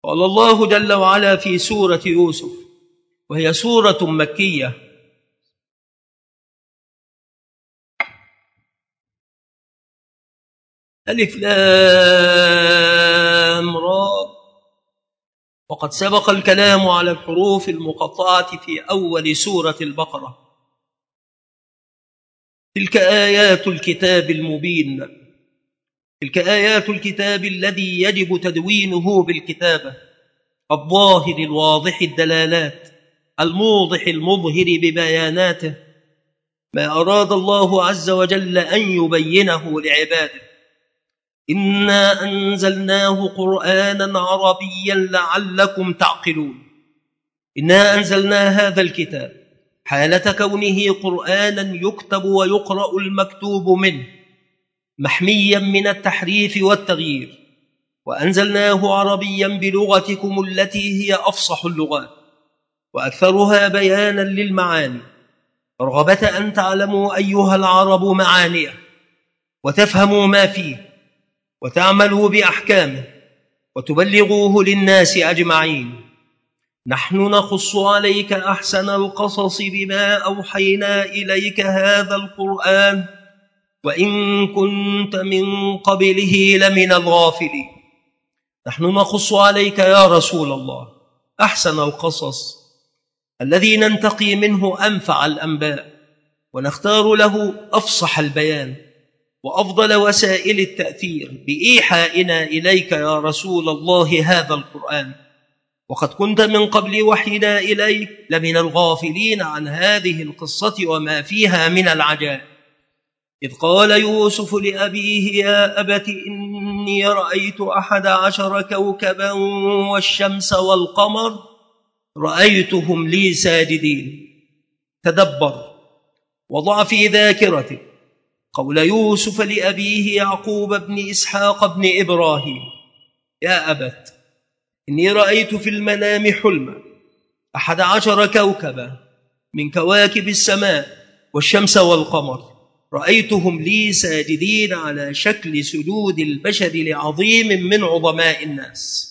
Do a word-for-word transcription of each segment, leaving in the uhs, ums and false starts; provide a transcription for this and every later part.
قال الله جل وعلا في سورة يوسف، وهي سورة مكية: ألف لام را. وقد سبق الكلام على الحروف المقطعة في أول سورة البقرة. تلك آيات الكتاب المبين، تلك آيات الكتاب الذي يجب تدوينه بالكتابة، الظاهر الواضح الدلالات، الموضح المظهر ببياناته، ما أراد الله عز وجل أن يبينه لعباده. إنا أنزلناه قرآنا عربيا لعلكم تعقلون. إنا أنزلنا هذا الكتاب حالة كونه قرآنا يكتب ويقرأ المكتوب منه، محميا من التحريف والتغيير، وأنزلناه عربيا بلغتكم التي هي أفصح اللغات وأكثرها بيانا للمعاني، رغبة أن تعلموا أيها العرب معانيه وتفهموا ما فيه وتعملوا بأحكامه وتبلغوه للناس أجمعين. نحن نقص عليك أحسن القصص بما أوحينا إليك هذا القرآن وإن كنت من قبله لمن الغافلين. نحن نقص عليك يا رسول الله أحسن القصص الذي ننتقي منه أنفع الأنباء ونختار له أفصح البيان وأفضل وسائل التأثير بإيحائنا إليك يا رسول الله هذا القرآن، وقد كنت من قبل وحينا إليك لمن الغافلين عن هذه القصة وما فيها من العجائب. إذ قال يوسف لأبيه يا أبت إني رأيت أحد عشر كوكبا والشمس والقمر رأيتهم لي ساجدين. تدبر وضع في ذاكرتك قول يوسف لأبيه يعقوب بن إسحاق بن إبراهيم: يا أبت إني رأيت في المنام حلما أحد عشر كوكبا من كواكب السماء والشمس والقمر رأيتهم لي ساجدين على شكل سجود البشر لعظيم من عظماء الناس.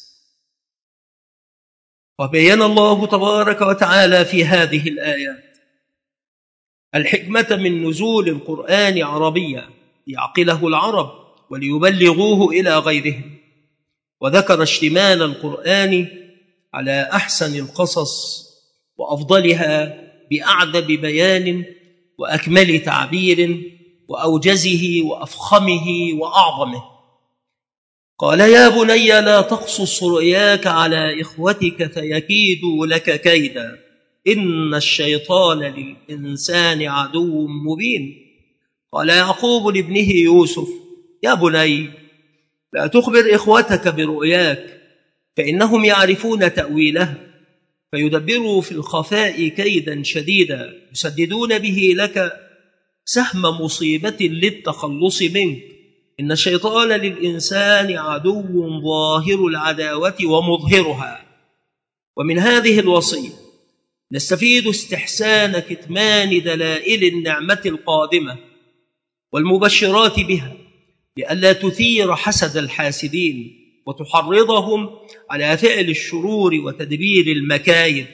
وبين الله تبارك وتعالى في هذه الآيات الحكمة من نزول القرآن عربيا ليعقله العرب وليبلغوه إلى غيرهم، وذكر اشتمال القرآن على أحسن القصص وأفضلها بأعذب بيان وأكمل تعبير وأوجزه وأفخمه وأعظمه. قال: يا بني لا تقصص رؤياك على إخوتك فيكيدوا لك كيدا إن الشيطان للإنسان عدو مبين. قال يعقوب لابنه يوسف: يا بني لا تخبر إخوتك برؤياك فإنهم يعرفون تأويلها فيدبروا في الخفاء كيدا شديدا يسددون به لك سهم مصيبة للتخلص منك. إن الشيطان للإنسان عدو ظاهر العداوة ومظهرها. ومن هذه الوصية نستفيد استحسان كتمان دلائل النعمة القادمة والمبشرات بها لئلا تثير حسد الحاسدين وتحرضهم على فعل الشرور وتدبير المكايد.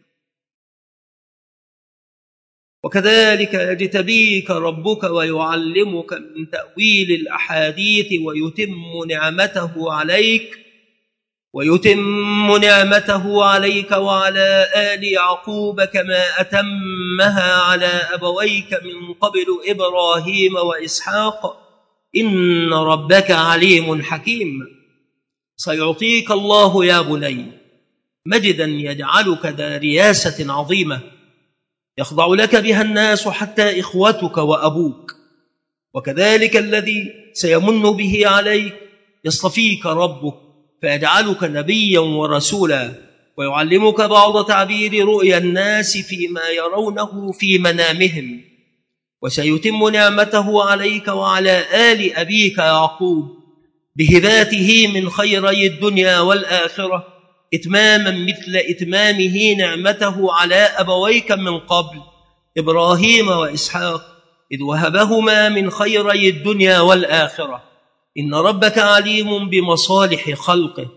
وكذلك يجتبيك ربك ويعلمك من تأويل الأحاديث ويتم نعمته عليك ويتم نعمته عليك وعلى آل يعقوب كما أتمها على أبويك من قبل إبراهيم وإسحاق إن ربك عليم حكيم. سيعطيك الله يا بني مجدا يجعلك ذا رياسة عظيمة يخضع لك بها الناس حتى إخوتك وأبوك. وكذلك الذي سيمن به عليك يصطفيك ربك فيجعلك نبيا ورسولا ويعلمك بعض تعبير رؤيا الناس فيما يرونه في منامهم. وسيتم نعمته عليك وعلى آل أبيك يعقوب بهباته من خيري الدنيا والآخرة إتماما مثل إتمامه نعمته على أبويك من قبل إبراهيم وإسحاق إذ وهبهما من خيري الدنيا والآخرة. إن ربك عليم بمصالح خلقه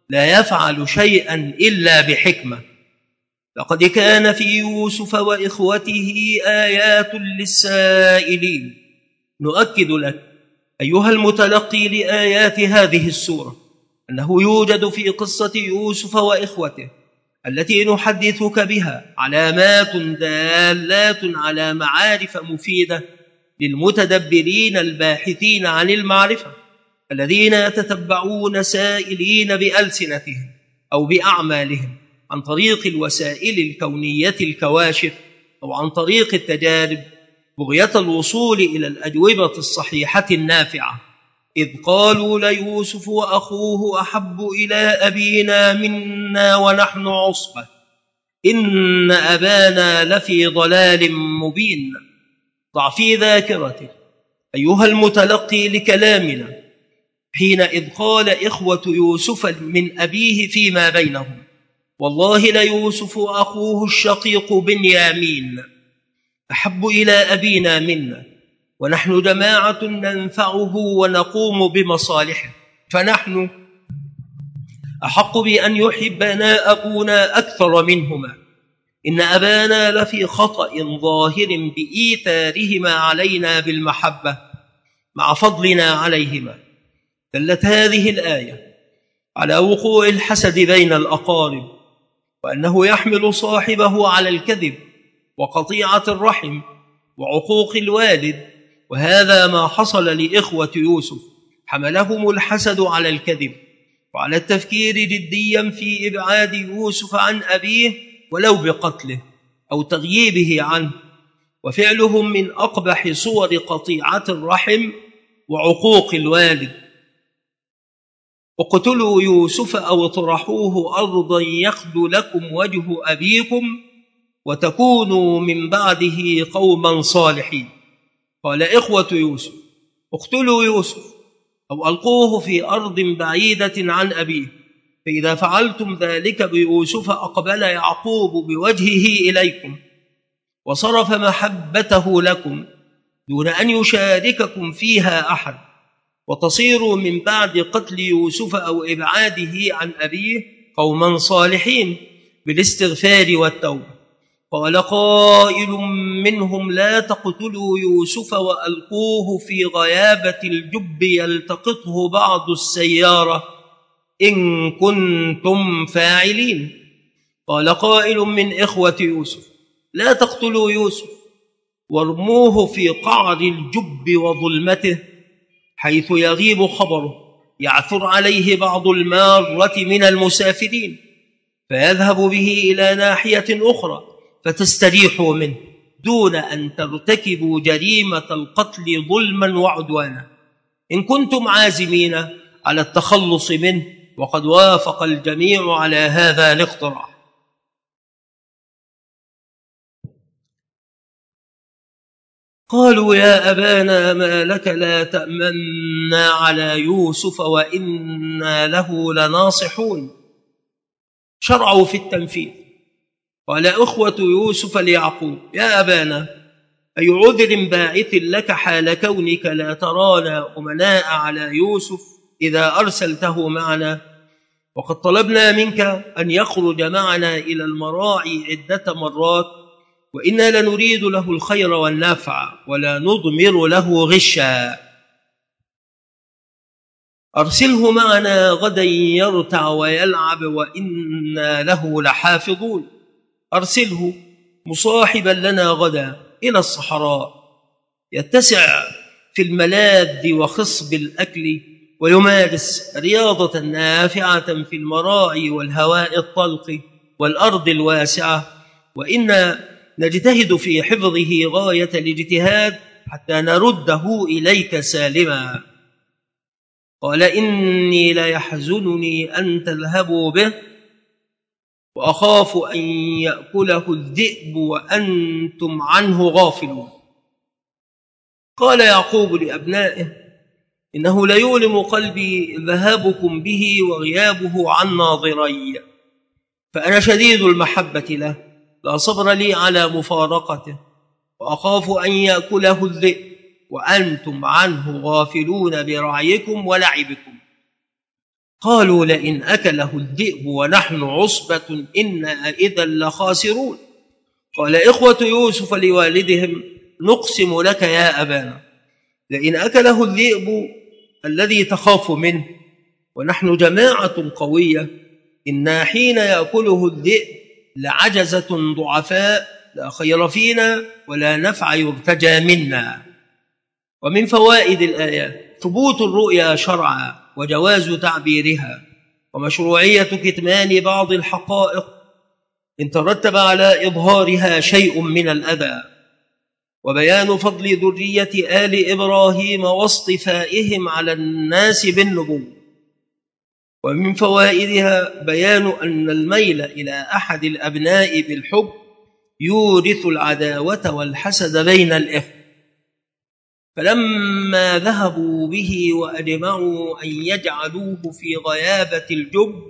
لا يفعل شيئا إلا بحكمة. لقد كان في يوسف وإخوته آيات للسائلين. نؤكد لك أيها المتلقي لآيات هذه السورة أنه يوجد في قصة يوسف وإخوته التي نحدثك بها علامات دالات على معارف مفيدة للمتدبرين الباحثين عن المعرفة، الذين يتتبعون سائلين بألسنتهم أو بأعمالهم عن طريق الوسائل الكونية الكواشف أو عن طريق التجارب بغية الوصول إلى الأجوبة الصحيحة النافعة. إذ قالوا ليوسف وأخوه أحب إلى أبينا منا ونحن عصبة إن أبانا لفي ضلال مبين. ضع في ذاكرتك أيها المتلقي لكلامنا حين إذ قال إخوة يوسف من أبيه فيما بينهم والله ليوسف وأخوه الشقيق بنيامين أحب إلى أبينا منا ونحن جماعة ننفعه ونقوم بمصالحه، فنحن أحق بأن يحبنا أبونا أكثر منهما. إن أبانا لفي خطأ ظاهر بإيثارهما علينا بالمحبة مع فضلنا عليهما. دلت هذه الآية على وقوع الحسد بين الأقارب، وأنه يحمل صاحبه على الكذب وقطيعة الرحم وعقوق الوالد، وهذا ما حصل لإخوة يوسف. حملهم الحسد على الكذب وعلى التفكير جديا في إبعاد يوسف عن أبيه ولو بقتله أو تغييبه عنه، وفعلهم من أقبح صور قطيعة الرحم وعقوق الوالد. اقتلوا يوسف أو اطرحوه أرضا يخل لكم وجه أبيكم وتكونوا من بعده قوما صالحين. قال إخوة يوسف اقتلوا يوسف أو ألقوه في أرض بعيدة عن أبيه، فإذا فعلتم ذلك بيوسف أقبل يعقوب بوجهه إليكم وصرف محبته لكم دون أن يشارككم فيها أحد، وتصيروا من بعد قتل يوسف أو إبعاده عن أبيه قوما صالحين بالاستغفار والتوبة. قال قائل منهم لا تقتلوا يوسف وألقوه في غيابة الجب يلتقطه بعض السيارة إن كنتم فاعلين. قال قائل من إخوة يوسف لا تقتلوا يوسف وارموه في قعر الجب وظلمته حيث يغيب خبره يعثر عليه بعض المارة من المسافرين فيذهب به إلى ناحية أخرى فتستريحوا منه دون أن ترتكبوا جريمة القتل ظلما وعدوانا إن كنتم عازمين على التخلص منه. وقد وافق الجميع على هذا الاقتراح. قالوا يا أبانا ما لك لا تأمنا على يوسف وإنا له لناصحون. شرعوا في التنفيذ. قال أخوة يوسف ليعقوب يا أبانا أي عذر باعث لك حال كونك لا ترانا أمناء على يوسف إذا أرسلته معنا، وقد طلبنا منك أن يخرج معنا إلى المراعي عدة مرات وإنا لنريد له الخير والنفع ولا نضمر له غشا. أرسله معنا غدا يرتع ويلعب وإنا له لحافظون. أرسله مصاحبا لنا غدا إلى الصحراء يتسع في الملاذ وخصب الأكل ويمارس رياضة نافعة في المراعي والهواء الطلق والأرض الواسعة، وإنا نجتهد في حفظه غاية الاجتهاد حتى نرده إليك سالما. قال إني ليحزنني أن تذهبوا به وأخاف أن يأكله الذئب وأنتم عنه غافلون. قال يعقوب لأبنائه إنه ليؤلم قلبي ذهابكم به وغيابه عن ناظري، فأنا شديد المحبة له لا صبر لي على مفارقته، وأخاف أن يأكله الذئب وأنتم عنه غافلون برعيكم ولعبكم. قالوا لئن أكله الذئب ونحن عصبة إنا إذا لخاسرون. قال إخوة يوسف لوالدهم نقسم لك يا أبانا لئن أكله الذئب الذي تخاف منه ونحن جماعة قوية إنا حين يأكله الذئب لعجزة ضعفاء لا خير فينا ولا نفع يرتجى منا. ومن فوائد الآيات ثبوت الرؤيا شرعا وجواز تعبيرها ومشروعية كتمان بعض الحقائق إن ترتب على إظهارها شيء من الأذى، وبيان فضل ذرية آل إبراهيم واصطفائهم على الناس بالنبوة. ومن فوائدها بيان أن الميل إلى أحد الأبناء بالحب يورث العداوة والحسد بين الإخوة. فلما ذهبوا به وأجمعوا أن يجعلوه في غيابة الجب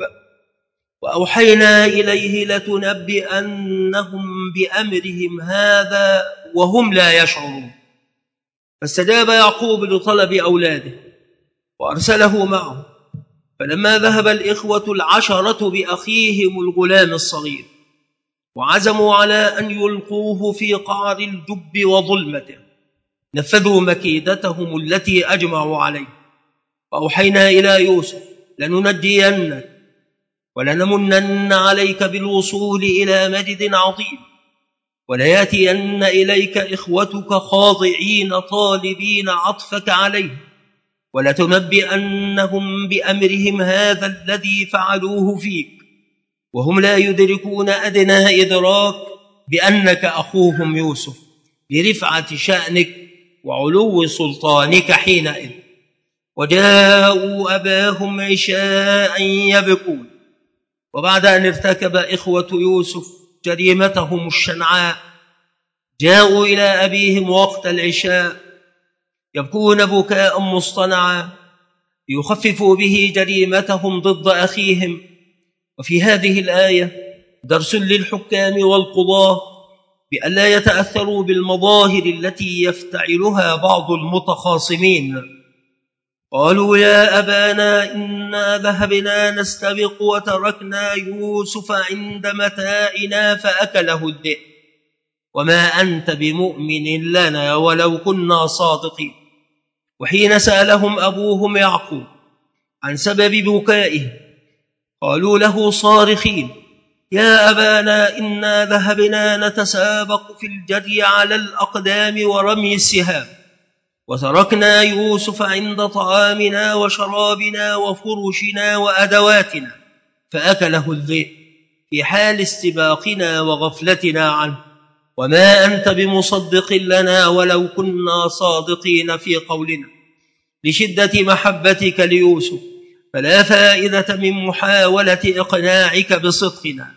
وأوحينا إليه لتنبئنهم بأمرهم هذا وهم لا يشعرون. فاستجاب يعقوب لطلب أولاده وأرسله معه. فلما ذهب الإخوة العشرة بأخيهم الغلام الصغير وعزموا على أن يلقوه في قعر الجب وظلمته نفذوا مكيدتهم التي أجمعوا عليه. وأوحينا إلى يوسف لننجينك ولنمنن عليك بالوصول إلى مجد عظيم ولياتين إليك إخوتك خاضعين طالبين عطفك عليه ولتنبئنهم بأمرهم هذا الذي فعلوه فيك وهم لا يدركون أدنى إدراك بأنك أخوهم يوسف لرفعة شأنك وعلو سلطانك حينئذ. وجاءوا أباهم عشاء يبكون. وبعد أن ارتكب إخوة يوسف جريمتهم الشنعاء جاءوا إلى أبيهم وقت العشاء يبكون بكاء مصطنعا ليخففوا به جريمتهم ضد أخيهم. وفي هذه الآية درس للحكام والقضاة بألا يتأثروا بالمظاهر التي يفتعلها بعض المتخاصمين. قالوا يا أبانا إنا ذهبنا نستبق وتركنا يوسف عند متاعنا فأكله الذئب وما أنت بمؤمن لنا ولو كنا صادقين. وحين سألهم أبوهم يعقوب عن سبب بكائه قالوا له صارخين يا أبانا إنا ذهبنا نتسابق في الجري على الأقدام ورمي السهام وتركنا يوسف عند طعامنا وشرابنا وفرشنا وأدواتنا فأكله الذئب في حال استباقنا وغفلتنا عنه وما أنت بمصدق لنا ولو كنا صادقين في قولنا لشدة محبتك ليوسف فلا فائدة من محاولة إقناعك بصدقنا.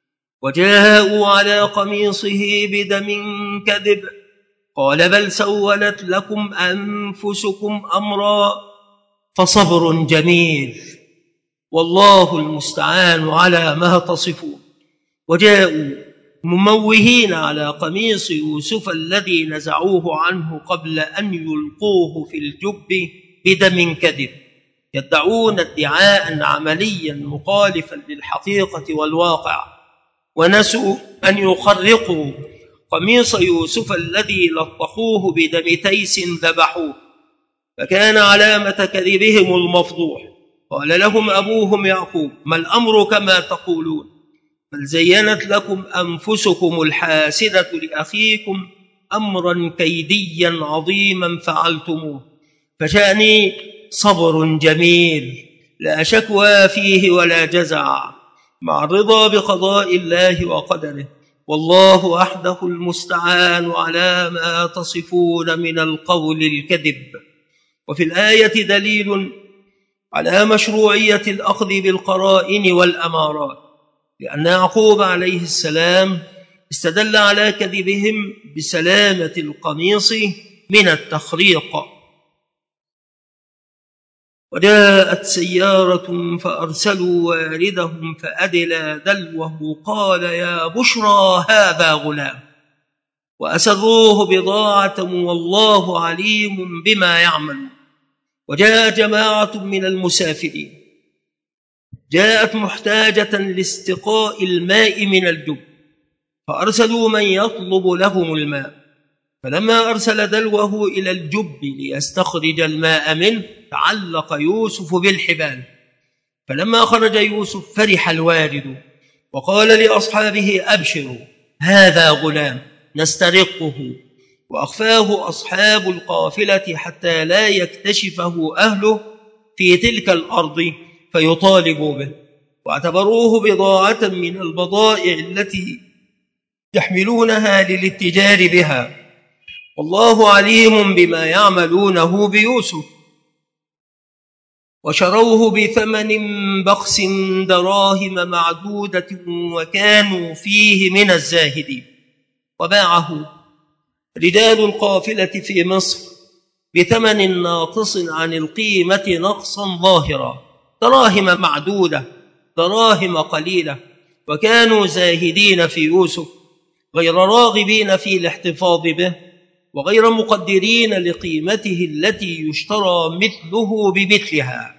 وجاءوا على قميصه بدم كذب قال بل سولت لكم أنفسكم أمرا فصبر جميل والله المستعان على ما تصفون. وجاءوا مموهين على قميص يوسف الذي نزعوه عنه قبل أن يلقوه في الجب بدم كذب يدعون ادعاء عمليا مخالفا للحقيقة والواقع ونسوا أن يخرقوا قميص يوسف الذي لطخوه بدم تيس ذبحوه فكان علامة كذبهم المفضوح. قال لهم أبوهم يعقوب ما الأمر كما تقولون بل زينت لكم أنفسكم الحاسدة لأخيكم أمرا كيديا عظيما فعلتموه فشأني صبر جميل لا شكوى فيه ولا جزع مع الرضا بقضاء الله وقدره والله وحده المستعان على ما تصفون من القول الكذب. وفي الآية دليل على مشروعية الأخذ بالقرائن والأمارات لأن يعقوب عليه السلام استدل على كذبهم بسلامة القميص من التخريق. وجاءت سيارة فأرسلوا واردهم فأدلى دلوه قال يا بشرى هذا غلام وأسروه بضاعة والله عليم بما يعملون. وجاء جماعة من المسافرين جاءت محتاجة لاستقاء الماء من الجب، فأرسلوا من يطلب لهم الماء، فلما أرسل دلوه إلى الجب ليستخرج الماء منه تعلق يوسف بالحبال، فلما خرج يوسف فرح الوالد وقال لأصحابه أبشروا هذا غلام نسترقه، وأخفاه أصحاب القافلة حتى لا يكتشفه أهله في تلك الأرض فيطالبوا به، واعتبروه بضاعة من البضائع التي يحملونها للاتجار بها، والله عليم بما يعملونه بيوسف. وشروه بثمن بخس دراهم معدودة وكانوا فيه من الزاهدين، وباعه رجال القافلة في مصر بثمن ناقص عن القيمة نقصا ظاهرا، دراهم معدودة، دراهم قليلة، وكانوا زاهدين في يوسف غير راغبين في الاحتفاظ به، وغير مقدرين لقيمته التي يشترى مثله بمثلها.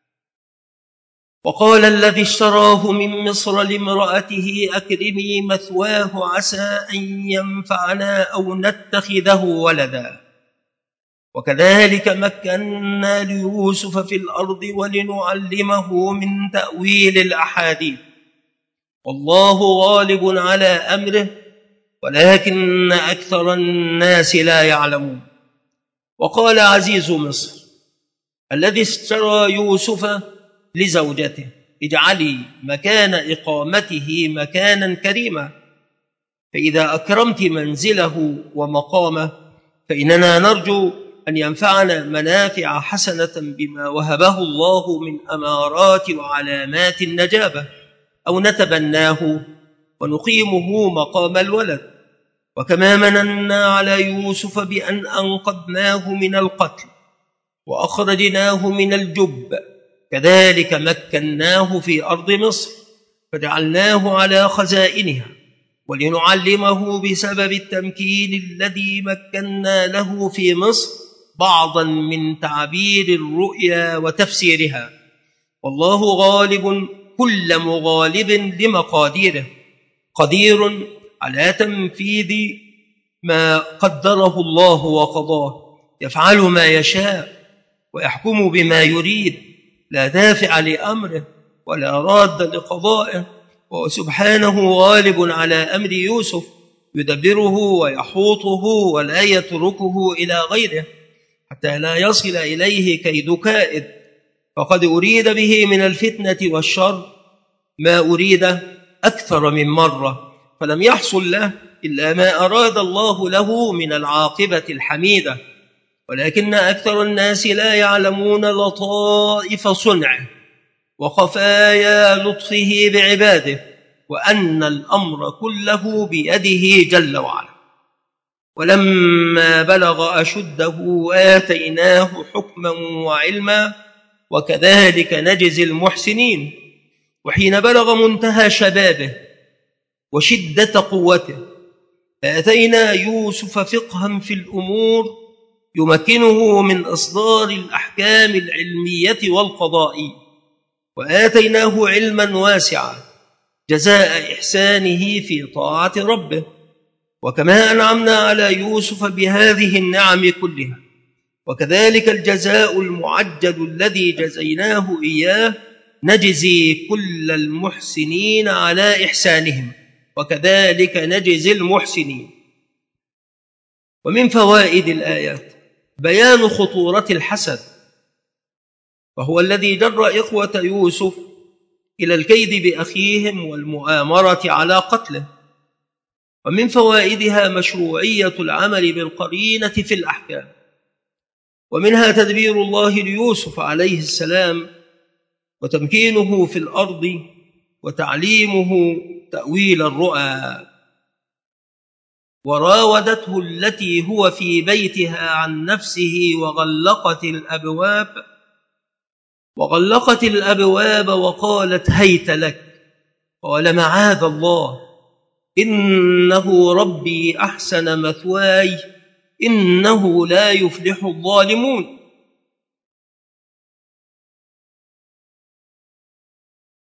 وقال الذي اشتراه من مصر لامرأته أكرمي مثواه عسى أن ينفعنا أو نتخذه ولدا، وكذلك مكنا ليوسف في الأرض ولنعلمه من تأويل الأحاديث، والله غالب على أمره ولكن أكثر الناس لا يعلمون. وقال عزيز مصر الذي اشترى يوسف لزوجته اجعلي مكان إقامته مكانا كريما، فإذا أكرمت منزله ومقامه فإننا نرجو أن ينفعنا منافع حسنة بما وهبه الله من أمارات وعلامات النجابة، أو نتبناه ونقيمه مقام الولد. وكما مننا على يوسف بأن أنقذناه من القتل وأخرجناه من الجب، كذلك مكناه في أرض مصر فجعلناه على خزائنها ولنعلمه بسبب التمكين الذي مكنا له في مصر بعضا من تعبير الرؤيا وتفسيرها، والله غالب كل مغالب لمقاديره، قدير على تنفيذ ما قدره الله وقضاه، يفعل ما يشاء ويحكم بما يريد، لا دافع لأمره ولا راد لقضائه، وهو سبحانه غالب على أمر يوسف يدبره ويحوطه ولا يتركه إلى غيره حتى لا يصل إليه كيد كائد، فقد أريد به من الفتنة والشر ما أريد أكثر من مرة، فلم يحصل له إلا ما أراد الله له من العاقبة الحميدة، ولكن أكثر الناس لا يعلمون لطائف صنعه وخفايا لطفه بعباده، وأن الأمر كله بيده جل وعلا. ولما بلغ أشده آتيناه حكما وعلما وكذلك نجزي المحسنين. وحين بلغ منتهى شبابه وشدة قوته آتينا يوسف فقها في الأمور يمكنه من إصدار الأحكام العلمية والقضائية، وآتيناه علما واسعا جزاء إحسانه في طاعة ربه. وكما أنعمنا على يوسف بهذه النعم كلها، وكذلك الجزاء المعجل الذي جزيناه إياه نجزي كل المحسنين على إحسانهم، وكذلك نجزي المحسنين. ومن فوائد الآيات بيان خطورة الحسد، وهو الذي جر إخوة يوسف إلى الكيد بأخيهم والمؤامرة على قتله. ومن فوائدها مشروعية العمل بالقرينة في الأحكام، ومنها تدبير الله ليوسف عليه السلام وتمكينه في الأرض وتعليمه تأويل الرؤى. وراودته التي هو في بيتها عن نفسه وغلقت الأبواب وغلقت الأبواب وقالت هيت لك، قال معاذ الله إنه ربي أحسن مثواي إنه لا يفلح الظالمون.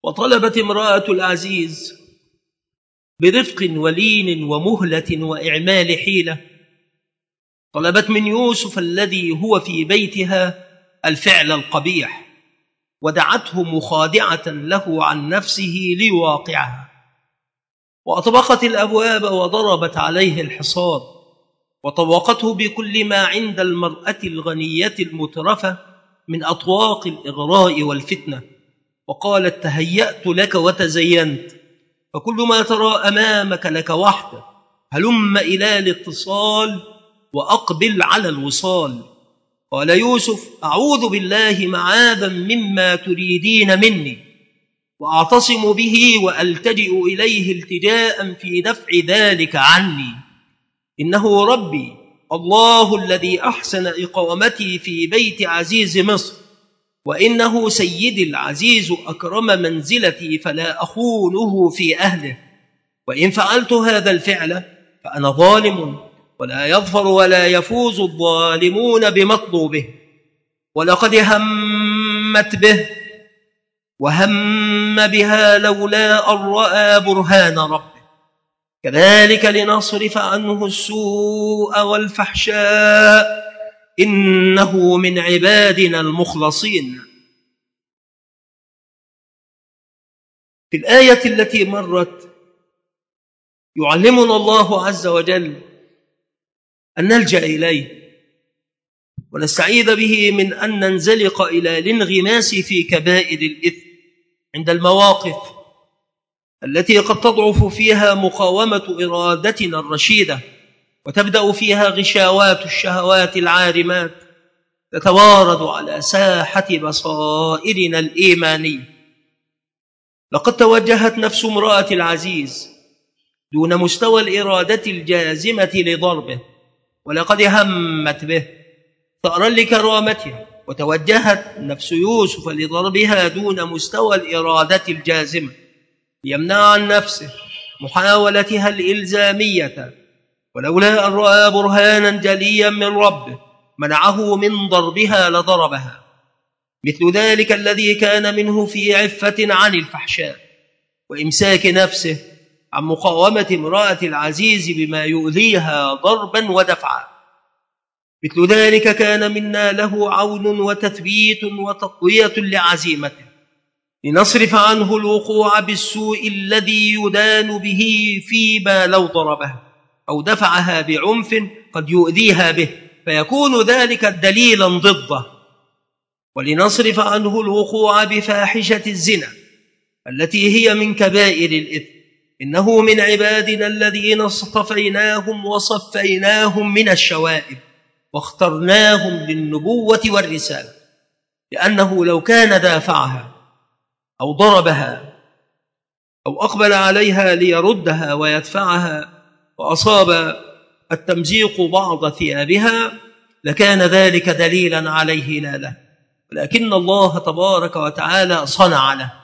وطلبت امرأة العزيز برفق ولين ومهلة وإعمال حيلة، طلبت من يوسف الذي هو في بيتها الفعل القبيح، ودعته مخادعة له عن نفسه ليواقعها، وأطبقت الأبواب وضربت عليه الحصار، وطوقته بكل ما عند المرأة الغنية المترفة من أطواق الإغراء والفتنة، وقالت: تهيأت لك وتزينت، فكل ما ترى أمامك لك وحده، هلم إلى الاتصال وأقبل على الوصال. قال يوسف: أعوذ بالله معاذا مما تريدين مني، وأعتصم به وألتجئ إليه التجاء في دفع ذلك عني، إنه ربي الله الذي أحسن إقامتي في بيت عزيز مصر، وإنه سيدي العزيز أكرم منزلتي فلا أخونه في أهله، وإن فعلت هذا الفعل فأنا ظالم، ولا يظفر ولا يفوز الظالمون بمطلوبه، ولقد همت به وهم بها لولا أن رأى برهان ربه، كذلك لنصرف عنه السوء والفحشاء، إنه من عبادنا المخلصين. في الآية التي مرت يعلمنا الله عز وجل أن نلجأ إليه ونستعيذ به من أن ننزلق إلى الانغماس في كبائر الإثم عند المواقف التي قد تضعف فيها مقاومة إرادتنا الرشيدة، وتبدأ فيها غشاوات الشهوات العارمات تتوارد على ساحة بصائرنا الإيمانية. لقد توجهت نفس امرأة العزيز دون مستوى الإرادة الجازمة لضربه، ولقد همت به ثأرا لكرامتها، وتوجهت نفس يوسف لضربها دون مستوى الإرادة الجازمة ليمنع عن نفسه محاولتها الإلزامية، ولولا أن رأى برهانا جليا من ربه منعه من ضربها لضربها، مثل ذلك الذي كان منه في عفة عن الفحشاء وإمساك نفسه عن مقاومة امرأة العزيز بما يؤذيها ضربا ودفعا، مثل ذلك كان منا له عون وتثبيت وتقوية لعزيمته، لنصرف عنه الوقوع بالسوء الذي يدان به فيما لو ضربها أو دفعها بعنف قد يؤذيها به فيكون ذلك دليلا ضده، ولنصرف عنه الوقوع بفاحشة الزنا التي هي من كبائر الإثم، إنه من عبادنا الذين اصطفيناهم وصفيناهم من الشوائب واخترناهم للنبوة والرسالة، لأنه لو كان دافعها أو ضربها أو أقبل عليها ليردها ويدفعها وأصاب التمزيق بعض ثيابها لكان ذلك دليلا عليه لا له، ولكن الله تبارك وتعالى صنع له.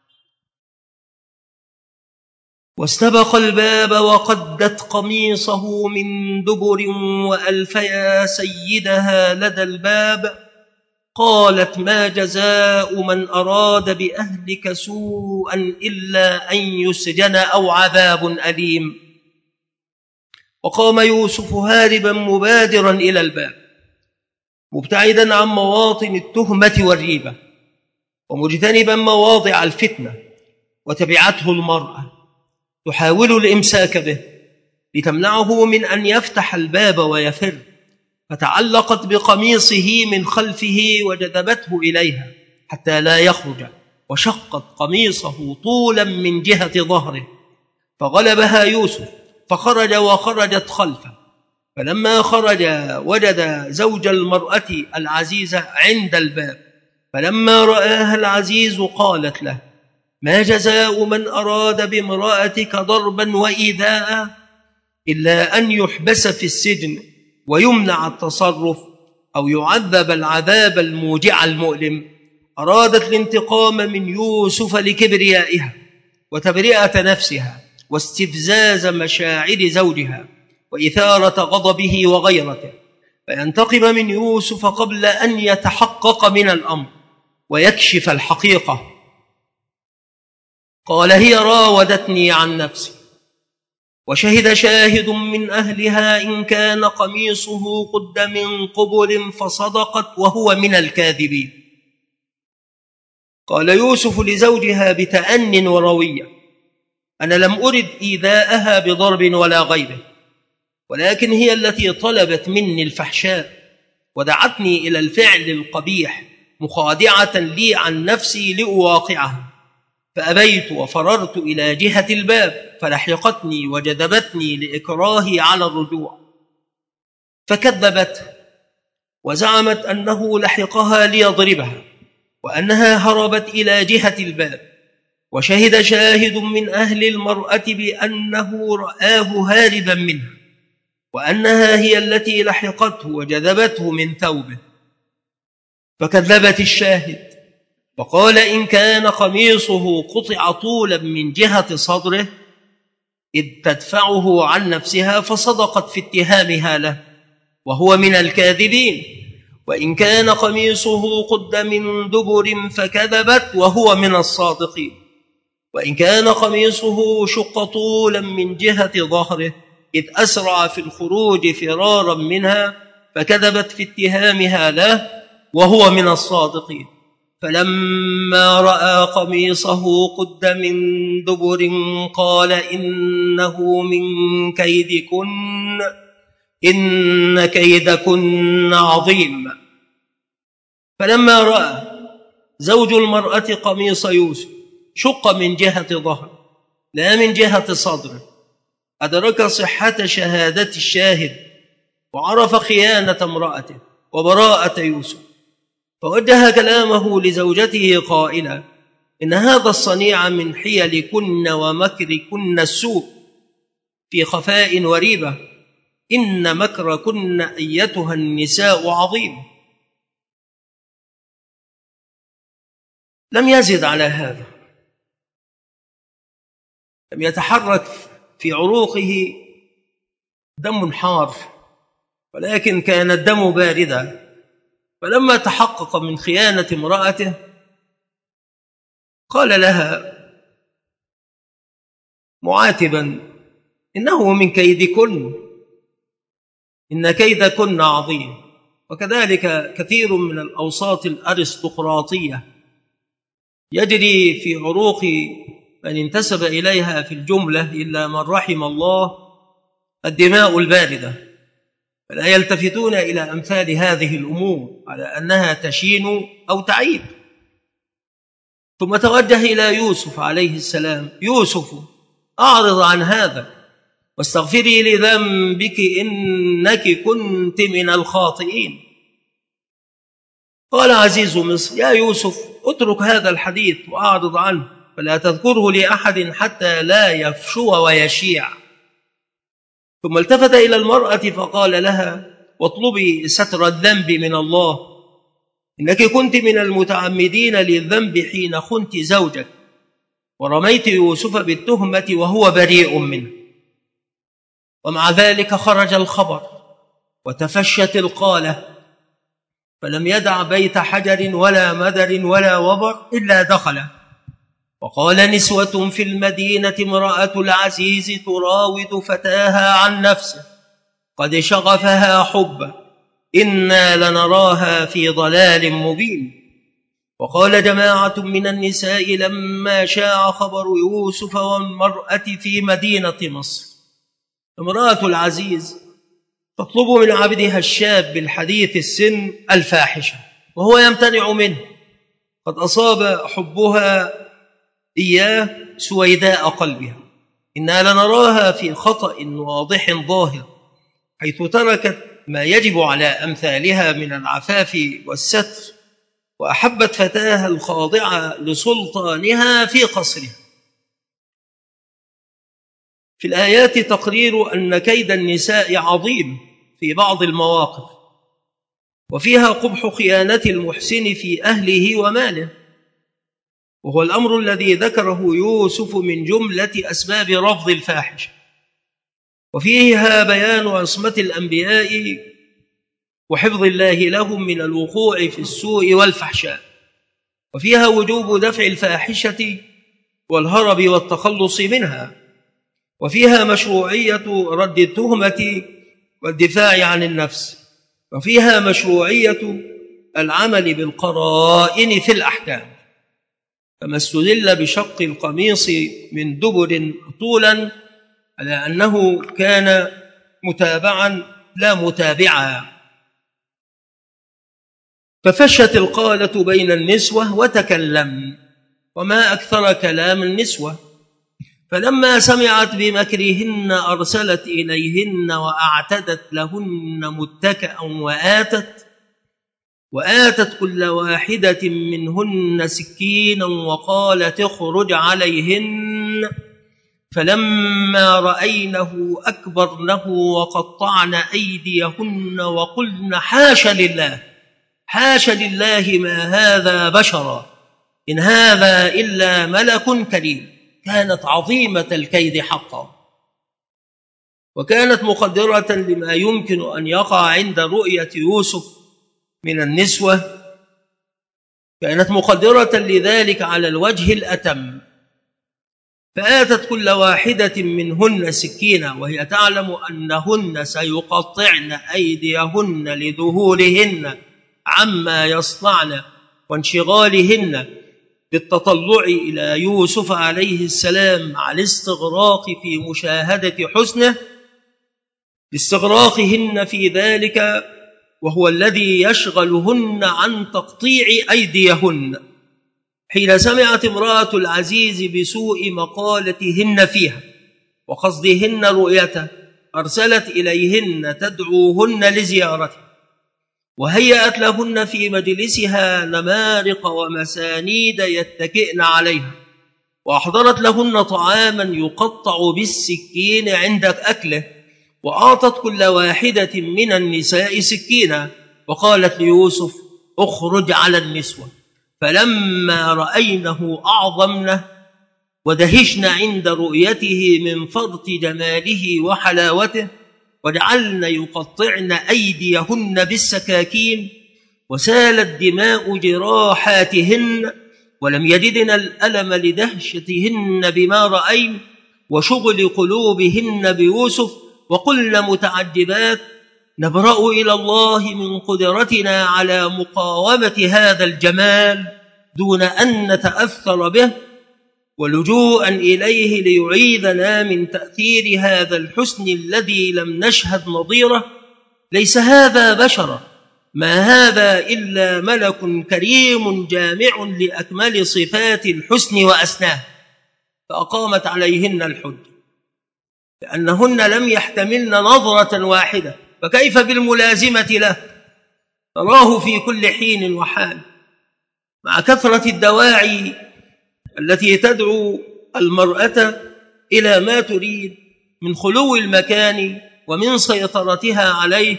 واستبق الباب وقدت قميصه من دبر وألف يا سيدها لدى الباب، قالت: ما جزاء من أراد بأهلك سوءا إلا أن يسجن أو عذاب أليم. وقام يوسف هاربا مبادرا إلى الباب مبتعدا عن مواطن التهمة والريبة ومجتنبا مواضع الفتنة، وتبعته المرأة تحاول الإمساك به لتمنعه من أن يفتح الباب ويفر، فتعلقت بقميصه من خلفه وجذبته إليها حتى لا يخرج، وشقت قميصه طولا من جهة ظهره، فغلبها يوسف فخرج وخرجت خلفه، فلما خرج وجد زوج المرأة العزيزة عند الباب، فلما رآها العزيز قالت له: ما جزاء من أراد بامرأتك ضربا وإيذاء إلا أن يحبس في السجن ويمنع التصرف أو يعذب العذاب الموجع المؤلم. أرادت الانتقام من يوسف لكبريائها وتبرئة نفسها واستفزاز مشاعر زوجها وإثارة غضبه وغيرته، فينتقم من يوسف قبل أن يتحقق من الأمر ويكشف الحقيقة. قال هي راودتني عن نفسي، وشهد شاهد من أهلها إن كان قميصه قد من قبل فصدقت وهو من الكاذبين. قال يوسف لزوجها بتأن وروية: أنا لم أرد إيذاءها بضرب ولا غيره، ولكن هي التي طلبت مني الفحشاء ودعتني إلى الفعل القبيح مخادعة لي عن نفسي لأواقعها، فأبيت وفررت إلى جهة الباب، فلحقتني وجذبتني لإكراهي على الرجوع، فكذبت وزعمت أنه لحقها ليضربها وأنها هربت إلى جهة الباب. وشهد شاهد من أهل المرأة بأنه رآه هاربا منها، وأنها هي التي لحقته وجذبته من ثوبه، فكذبت الشاهد وقال إن كان قميصه قطع طولا من جهة صدره إذ تدفعه عن نفسها، فصدقت في اتهامها له وهو من الكاذبين، وإن كان قميصه قد من دبر فكذبت وهو من الصادقين، وإن كان قميصه شق طولا من جهة ظهره إذ أسرع في الخروج فرارا منها، فكذبت في اتهامها له وهو من الصادقين. فلما رأى قميصه قد من دبر قال إنه من كيدكن إن كيدكن عظيم. فلما رأى زوج المرأة قميص يوسف شق من جهة ظهر لا من جهة صدره، أدرك صحة شهادة الشاهد وعرف خيانة امرأته وبراءة يوسف، فوجه كلامه لزوجته قائلا: إن هذا الصنيع من حيلكن ومكركن السوء في خفاء وريبة، إن مكركن أيتها النساء عظيم. لم يزد على هذا، لم يتحرك في عروقه دم حار، ولكن كان الدم باردا. فلما تحقق من خيانة امرأته قال لها معاتبا: إنه من كيدكن إن كيدكن عظيم. وكذلك كثير من الأوساط الأرستقراطية يجري في عروق من انتسب إليها في الجملة إلا من رحم الله الدماء الباردة، فلا يلتفتون إلى أمثال هذه الأمور على أنها تشين أو تعيب. ثم توجه إلى يوسف عليه السلام: يوسف أعرض عن هذا واستغفري لذنبك إنك كنت من الخاطئين. قال عزيز مصر: يا يوسف اترك هذا الحديث وأعرض عنه، فلا تذكره لأحد حتى لا يفشو ويشيع. ثم التفت إلى المرأة فقال لها: واطلبي ستر الذنب من الله، إنك كنت من المتعمدين للذنب حين خنت زوجك ورميت يوسف بالتهمة وهو بريء منه. ومع ذلك خرج الخبر وتفشت القالة، فلم يدع بيت حجر ولا مدر ولا وبر إلا دخله. وقال نسوة في المدينة امرأة العزيز تراود فتاها عن نفسه قد شغفها حبا إنا لنراها في ضلال مبين. وقال جماعة من النساء لما شاع خبر يوسف والمرأة في مدينة مصر: امرأة العزيز تطلب من عبدها الشاب الحديث السن الفاحشة وهو يمتنع منه، قد أصاب حبها إياه سويداء قلبها، إنا لنراها في خطأ واضح ظاهر، حيث تركت ما يجب على أمثالها من العفاف والستر، وأحبت فتاها الخاضعة لسلطانها في قصرها. في الآيات تقرير أن كيد النساء عظيم في بعض المواقف، وفيها قبح خيانة المحسن في أهله وماله، وهو الأمر الذي ذكره يوسف من جملة أسباب رفض الفاحشة. وفيها بيان عصمة الأنبياء وحفظ الله لهم من الوقوع في السوء والفحشاء، وفيها وجوب دفع الفاحشة والهرب والتخلص منها، وفيها مشروعية رد التهمة والدفاع عن النفس، وفيها مشروعية العمل بالقرائن في الأحكام. فما استدل بشق القميص من دبر طولا على أنه كان متابعا لا متابعا. ففشت القالة بين النسوة وتكلم، وما أكثر كلام النسوة. فلما سمعت بمكرهن أرسلت إليهن وأعتدت لهن متكأ وآتت وآتت كل واحدة منهن سكينا وقالت اخرج عليهن. فلما رأينه أكبرنه وقطعن أيديهن وقلن حاش لله حاش لله ما هذا بشرا إن هذا إلا ملك كريم. كانت عظيمة الكيد حقا، وكانت مقدرة لما يمكن أن يقع عند رؤية يوسف من النسوة، كانت مقدرة لذلك على الوجه الأتم. فآتت كل واحدة منهن سكينة وهي تعلم أنهن سيقطعن أيديهن لذهولهن عما يصنعن وانشغالهن بالتطلع إلى يوسف عليه السلام مع الاستغراق في مشاهدة حسنه، لاستغراقهن في ذلك، وهو الذي يشغلهن عن تقطيع أيديهن. حين سمعت امرأة العزيز بسوء مقالتهن فيها وقصدهن رؤيته أرسلت إليهن تدعوهن لزيارته، وهيأت لهن في مجلسها نمارق ومسانيد يتكئن عليها، وأحضرت لهن طعاما يقطع بالسكين عند أكله، وأعطت كل واحدة من النساء سكينا، وقالت ليوسف اخرج على النسوة. فلما رأينه أعظمنه ودهشن عند رؤيته من فرط جماله وحلاوته، وجعلن يقطعن أيديهن بالسكاكين، وسالت دماء جراحاتهن، ولم يجدن الألم لدهشتهن بما رأين وشغل قلوبهن بيوسف، وقلن متعجبات نبرأ إلى الله من قدرتنا على مقاومة هذا الجمال دون أن نتأثر به، ولجوءا إليه ليعيذنا من تأثير هذا الحسن الذي لم نشهد نظيره. ليس هذا بشرا، ما هذا إلا ملك كريم جامع لأكمل صفات الحسن وأسناه. فأقامت عليهن الحج لأنهن لم يحتملن نظرة واحدة، فكيف بالملازمة له؟ تراه في كل حين وحال، مع كثرة الدواعي التي تدعو المرأة إلى ما تريد من خلو المكان ومن سيطرتها عليه،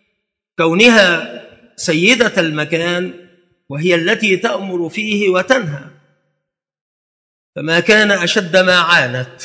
كونها سيدة المكان وهي التي تأمر فيه وتنهى. فما كان أشد ما عانت،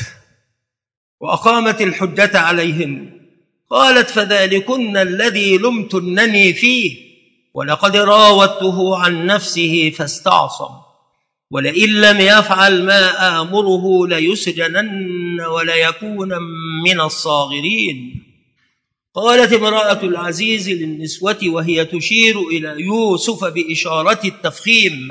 وأقامت الحجة عليهن. قالت فذلكن الذي لمتنني فيه، ولقد راودته عن نفسه فاستعصم، ولئن لم يفعل ما آمره ليسجنن وليكون من الصاغرين. قالت امرأة العزيز للنسوة وهي تشير إلى يوسف بإشارة التفخيم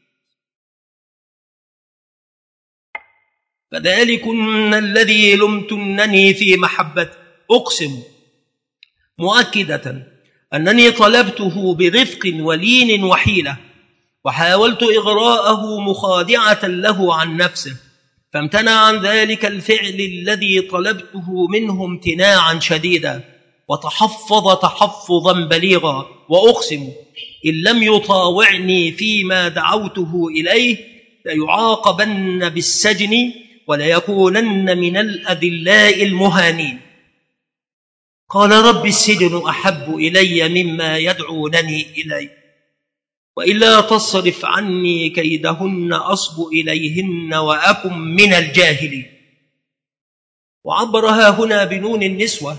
فذلكن الذي لمتنني في محبته، أقسم مؤكدة أنني طلبته برفق ولين وحيلة، وحاولت إغراءه مخادعة له عن نفسه، فامتنع عن ذلك الفعل الذي طلبته منه امتناعا شديدا، وتحفظ تحفظا بليغا. وأقسم إن لم يطاوعني فيما دعوته إليه ليعاقبن بالسجن وليكونن من الأذلاء المهانين. قال رب السجن أحب إلي مما يدعونني إليه، وإلا تصرف عني كيدهن أصب إليهن وأكن من الجاهلين. وعبرها هنا بنون النسوة،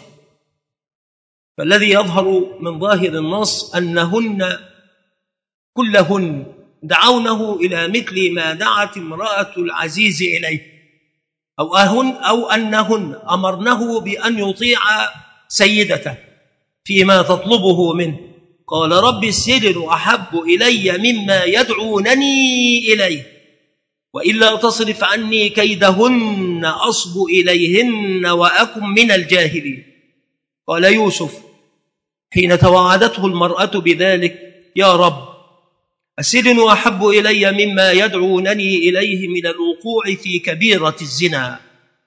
فالذي يظهر من ظاهر النص أنهن كلهن دعونه إلى مثل ما دعت امرأة العزيز إليه، أو, أهن أو أنهن أمرنه بأن يطيع سيدته فيما تطلبه منه. قال رب السجن أحب إلي مما يدعونني إليه، وإلا تصرف عني كيدهن أصب إليهن وأكن من الجاهلين. قال يوسف حين توعدته المرأة بذلك: يا رب، السجن أحب إلي مما يدعونني إليه من الوقوع في كبيرة الزنا،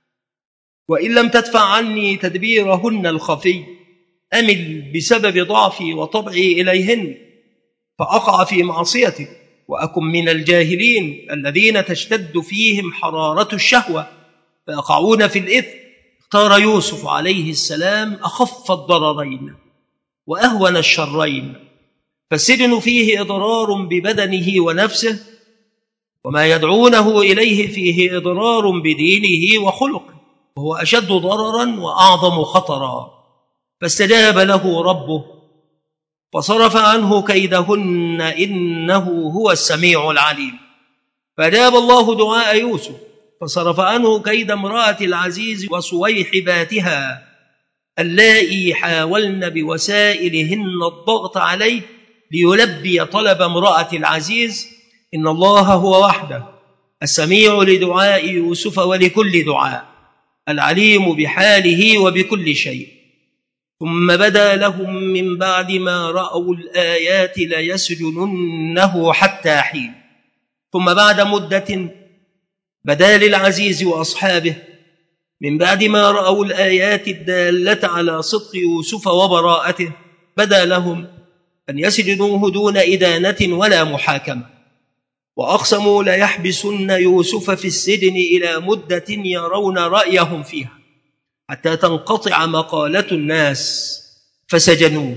وإن لم تدفع عني تدبيرهن الخفي أمل بسبب ضعفي وطبعي إليهن فأقع في معصيتك وأكن من الجاهلين الذين تشتد فيهم حرارة الشهوة فيقعون في الإثم. اختار يوسف عليه السلام أخف الضررين وأهون الشرين، فالسجن فيه إضرار ببدنه ونفسه، وما يدعونه إليه فيه إضرار بدينه وخلقه، وهو أشد ضررا وأعظم خطرا. فاستجاب له ربه فصرف عنه كيدهن إنه هو السميع العليم. فأجاب الله دعاء يوسف فصرف عنه كيد امرأة العزيز وصويحباتها اللائي حاولن بوسائلهن الضغط عليه ليلبي طلب امرأة العزيز. إن الله هو وحده السميع لدعاء يوسف ولكل دعاء، العليم بحاله وبكل شيء. ثم بدا لهم من بعد ما رأوا الآيات ليسجننه حتى حين. ثم بعد مدة بدا للعزيز وأصحابه من بعد ما رأوا الآيات الدالة على صدق يوسف وبراءته، بدا لهم أن يسجنوه دون إدانة ولا محاكمة، وأقسموا ليحبسن يوسف في السجن إلى مدة يرون رأيهم فيها حتى تنقطع مقالة الناس، فسجنوه.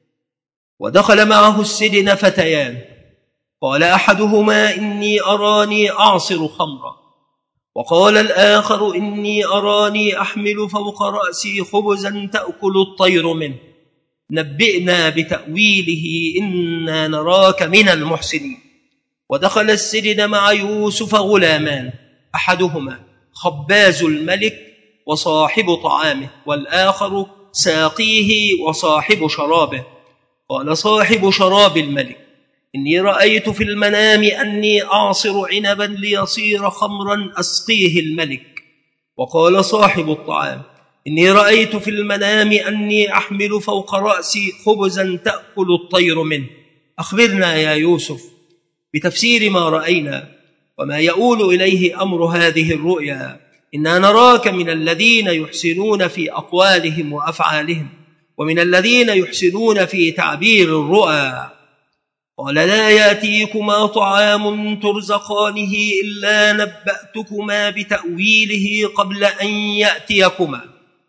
ودخل معه السجن فتيان، قال أحدهما إني أراني أعصر خمرا، وقال الآخر إني أراني أحمل فوق رأسي خبزا تأكل الطير منه، نبئنا بتأويله إنا نراك من المحسنين. ودخل السجن مع يوسف غلامان، أحدهما خباز الملك وصاحب طعامه، والآخر ساقيه وصاحب شرابه. قال صاحب شراب الملك إني رأيت في المنام أني أعصر عنبا ليصير خمرا أسقيه الملك. وقال صاحب الطعام إني رأيت في المنام أني أحمل فوق رأسي خبزا تأكل الطير منه، أخبرنا يا يوسف بتفسير ما رأينا وما يؤول إليه أمر هذه الرؤيا، إنا نراك من الذين يحسنون في أقوالهم وأفعالهم ومن الذين يحسنون في تعبير الرؤى. قال لا يأتيكما طعام ترزقانه إلا نبأتكما بتأويله قبل أن يأتيكما،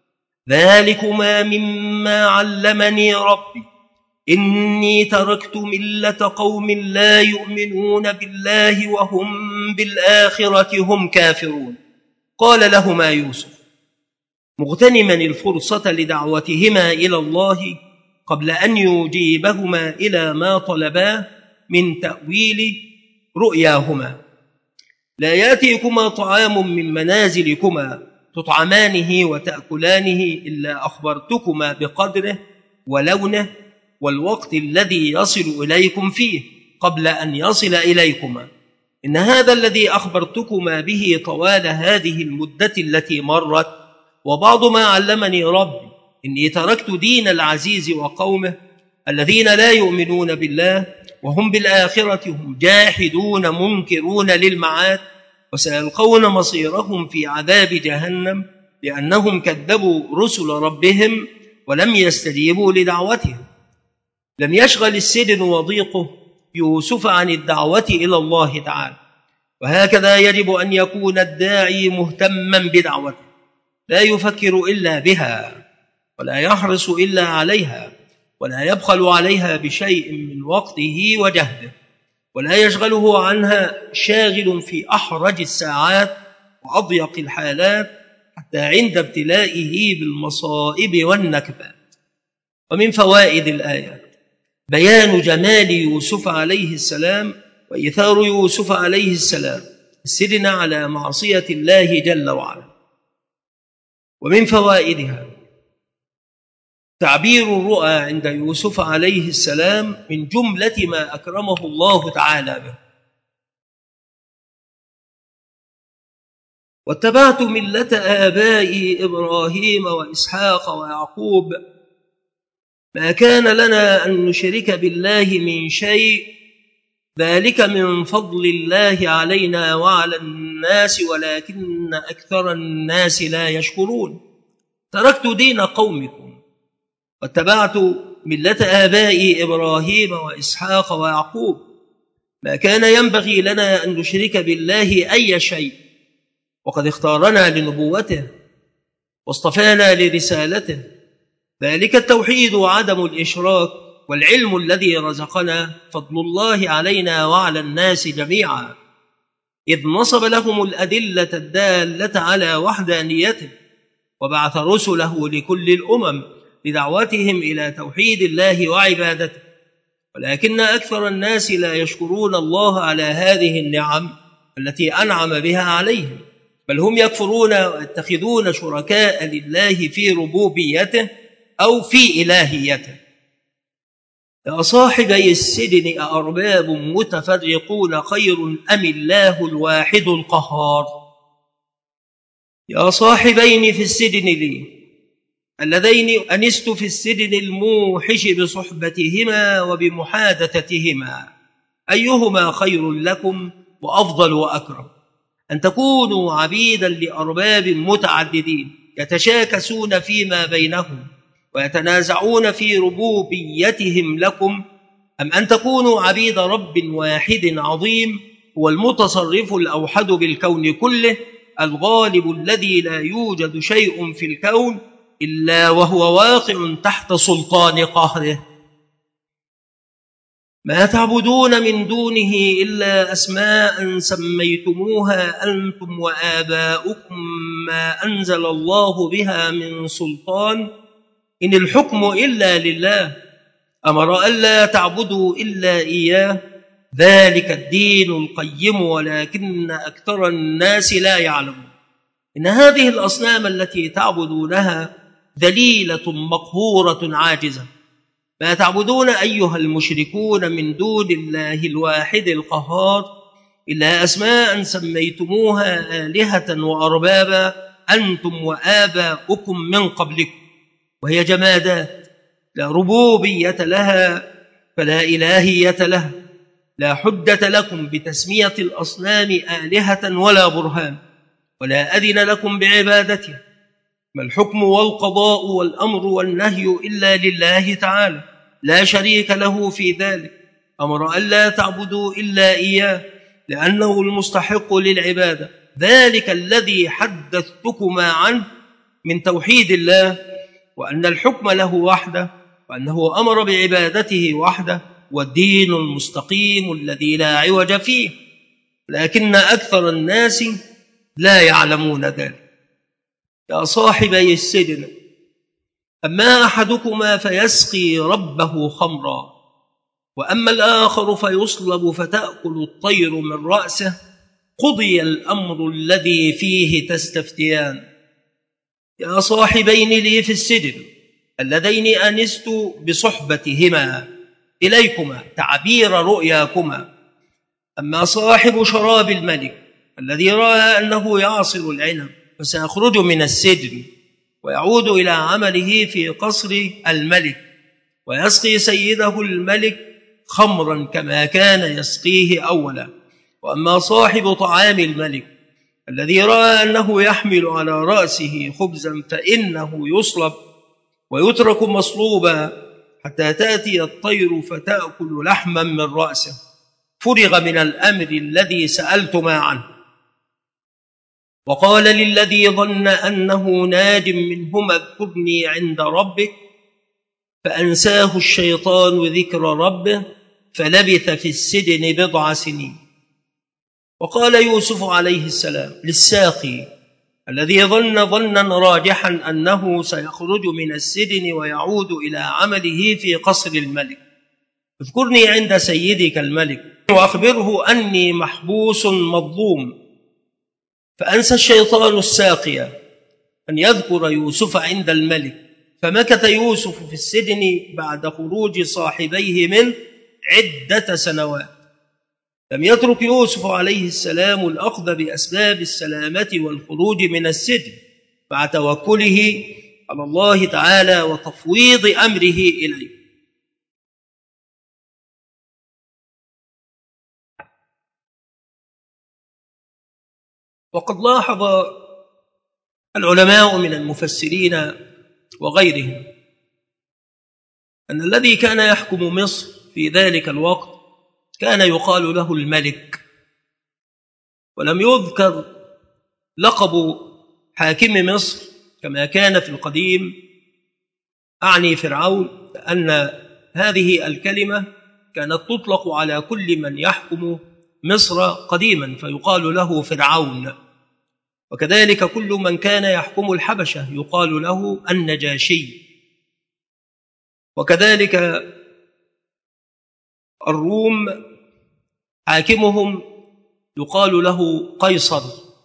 ذلكما مما علمني ربي، إني تركت ملة قوم لا يؤمنون بالله وهم بالآخرة هم كافرون. قال لهما يوسف مغتنما الفرصة لدعوتهما إلى الله قبل أن يجيبهما إلى ما طلباه من تأويل رؤياهما: لا يأتيكما طعام من منازلكما تطعمانه وتأكلانه إلا أخبرتكما بقدره ولونه والوقت الذي يصل إليكم فيه قبل أن يصل إليكما، إن هذا الذي أخبرتكما به طوال هذه المدة التي مرت وبعض ما علمني ربي، إني تركت دين العزيز وقومه الذين لا يؤمنون بالله وهم بالآخرة هم جاحدون منكرون للمعاد، وسيلقون مصيرهم في عذاب جهنم لأنهم كذبوا رسل ربهم ولم يستجيبوا لدعوتهم. لم يشغل السجن وضيقه يوسف عن الدعوة إلى الله تعالى، وهكذا يجب أن يكون الداعي مهتما بدعوته، لا يفكر إلا بها ولا يحرص إلا عليها، ولا يبخل عليها بشيء من وقته وجهده، ولا يشغله عنها شاغل في أحرج الساعات وأضيق الحالات حتى عند ابتلائه بالمصائب والنكبات. ومن فوائد الآيات بيان جمال يوسف عليه السلام وإيثار يوسف عليه السلام السجن على معصية الله جل وعلا. ومن فوائدها تعبير الرؤى عند يوسف عليه السلام من جملة ما أكرمه الله تعالى به. واتبعت ملة آبائي إبراهيم وإسحاق ويعقوب ما كان لنا أن نشرك بالله من شيء ذلك من فضل الله علينا وعلى الناس ولكن أكثر الناس لا يشكرون. تركت دين قومكم واتبعت ملة آبائي إبراهيم وإسحاق ويعقوب ما كان ينبغي لنا أن نشرك بالله أي شيء، وقد اختارنا لنبوته واصطفانا لرسالته، ذلك التوحيد وعدم الإشراك والعلم الذي رزقنا فضل الله علينا وعلى الناس جميعا، إذ نصب لهم الأدلة الدالة على وحدانيته وبعث رسله لكل الأمم لدعوتهم إلى توحيد الله وعبادته، ولكن أكثر الناس لا يشكرون الله على هذه النعم التي أنعم بها عليهم، بل هم يكفرون ويتخذون شركاء لله في ربوبيته أو في إلهيته. يا صاحبي السجن أأرباب متفرقون خير أم الله الواحد القهار؟ يا صاحبين في السجن لي اللذين أنست في السجن الموحش بصحبتهما وبمحادثتهما، أيهما خير لكم وأفضل وأكرم؟ أن تكونوا عبيدا لأرباب متعددين يتشاكسون فيما بينهم ويتنازعون في ربوبيتهم لكم، أم أن تكونوا عبيد رب واحد عظيم هو المتصرف الأوحد بالكون كله الغالب الذي لا يوجد شيء في الكون إلا وهو واقع تحت سلطان قهره. ما تعبدون من دونه إلا أسماء سميتموها أنتم وآباؤكم ما أنزل الله بها من سلطان، إن الحكم إلا لله، أمر ألا تعبدوا إلا إياه، ذلك الدين القيم ولكن أكثر الناس لا يعلمون. إن هذه الأصنام التي تعبدونها ذليلة مقهورة عاجزة. ما تعبدون أيها المشركون من دون الله الواحد القهار إلا أسماء سميتموها آلهة وأربابا أنتم وآباؤكم من قبلكم، وهي جمادات لا ربوبية لها فلا إلهية لها، لا حجة لكم بتسمية الأصنام آلهة ولا برهان، ولا أذن لكم بعبادتها، ما الحكم والقضاء والأمر والنهي إلا لله تعالى لا شريك له في ذلك، أمر ألا تعبدوا إلا إياه لأنه المستحق للعبادة، ذلك الذي حدثتكما عنه من توحيد الله، وأن الحكم له وحده، وأنه أمر بعبادته وحده، والدين المستقيم الذي لا عوج فيه، لكن أكثر الناس لا يعلمون ذلك. يا صاحبي السجن أما أحدكما فيسقي ربه خمرا، وأما الآخر فيصلب فتأكل الطير من رأسه، قضي الأمر الذي فيه تستفتيان. يا صاحبين لي في السجن اللذين أنست بصحبتهما، إليكما تعبير رؤياكما. أما صاحب شراب الملك الذي رأى أنه يعصر العنب فسيخرج من السجن ويعود إلى عمله في قصر الملك ويسقي سيده الملك خمرا كما كان يسقيه أولا. وأما صاحب طعام الملك الذي رأى أنه يحمل على رأسه خبزا فإنه يصلب ويترك مصلوبا حتى تأتي الطير فتأكل لحما من رأسه، فرغ من الأمر الذي سألتما عنه. وقال للذي ظن أنه ناج منهما اذكرني عند ربك، فأنساه الشيطان ذكر ربه فلبث في السجن بضع سنين. وقال يوسف عليه السلام للساقي الذي ظن ظنا راجحا أنه سيخرج من السجن ويعود إلى عمله في قصر الملك، اذكرني عند سيدك الملك وأخبره أني محبوس مظلوم. فأنسى الشيطان الساقي أن يذكر يوسف عند الملك، فمكث يوسف في السجن بعد خروج صاحبيه منه عدة سنوات. لم يترك يوسف عليه السلام الأخذ بأسباب السلامة والخروج من السجن مع توكله على الله تعالى وتفويض أمره إليه. وقد لاحظ العلماء من المفسرين وغيرهم أن الذي كان يحكم مصر في ذلك الوقت كان يقال له الملك، ولم يذكر لقب حاكم مصر كما كان في القديم، أعني فرعون، لأن هذه الكلمة كانت تطلق على كل من يحكم مصر قديما فيقال له فرعون، وكذلك كل من كان يحكم الحبشة يقال له النجاشي، وكذلك الروم حاكمهم يقال له قيصر،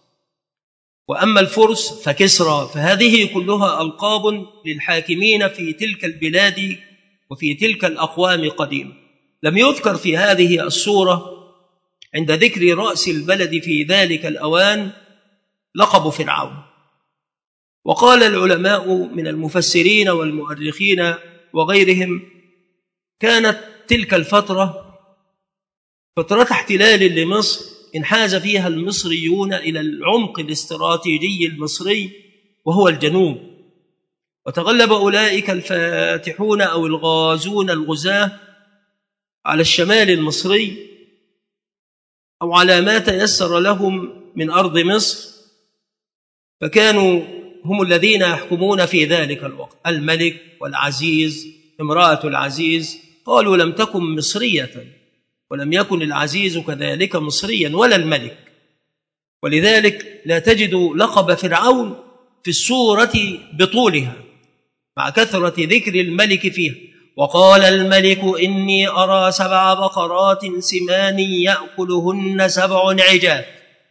وأما الفرس فكسرى. فهذه كلها ألقاب للحاكمين في تلك البلاد وفي تلك الأقوام قديما. لم يذكر في هذه السورة عند ذكر رأس البلد في ذلك الأوان لقب فرعون. وقال العلماء من المفسرين والمؤرخين وغيرهم كانت تلك الفترة فترة احتلال لمصر انحاز فيها المصريون إلى العمق الاستراتيجي المصري وهو الجنوب، وتغلب أولئك الفاتحون أو الغازون الغزاة على الشمال المصري أو على ما تيسر لهم من أرض مصر، فكانوا هم الذين يحكمون في ذلك الوقت، الملك والعزيز، امرأة العزيز. قالوا لم تكن مصرية ولم يكن العزيز كذلك مصريا ولا الملك، ولذلك لا تجد لقب فرعون في السورة بطولها مع كثرة ذكر الملك فيها. وقال الملك إني أرى سبع بقرات سمان يأكلهن سبع عجاف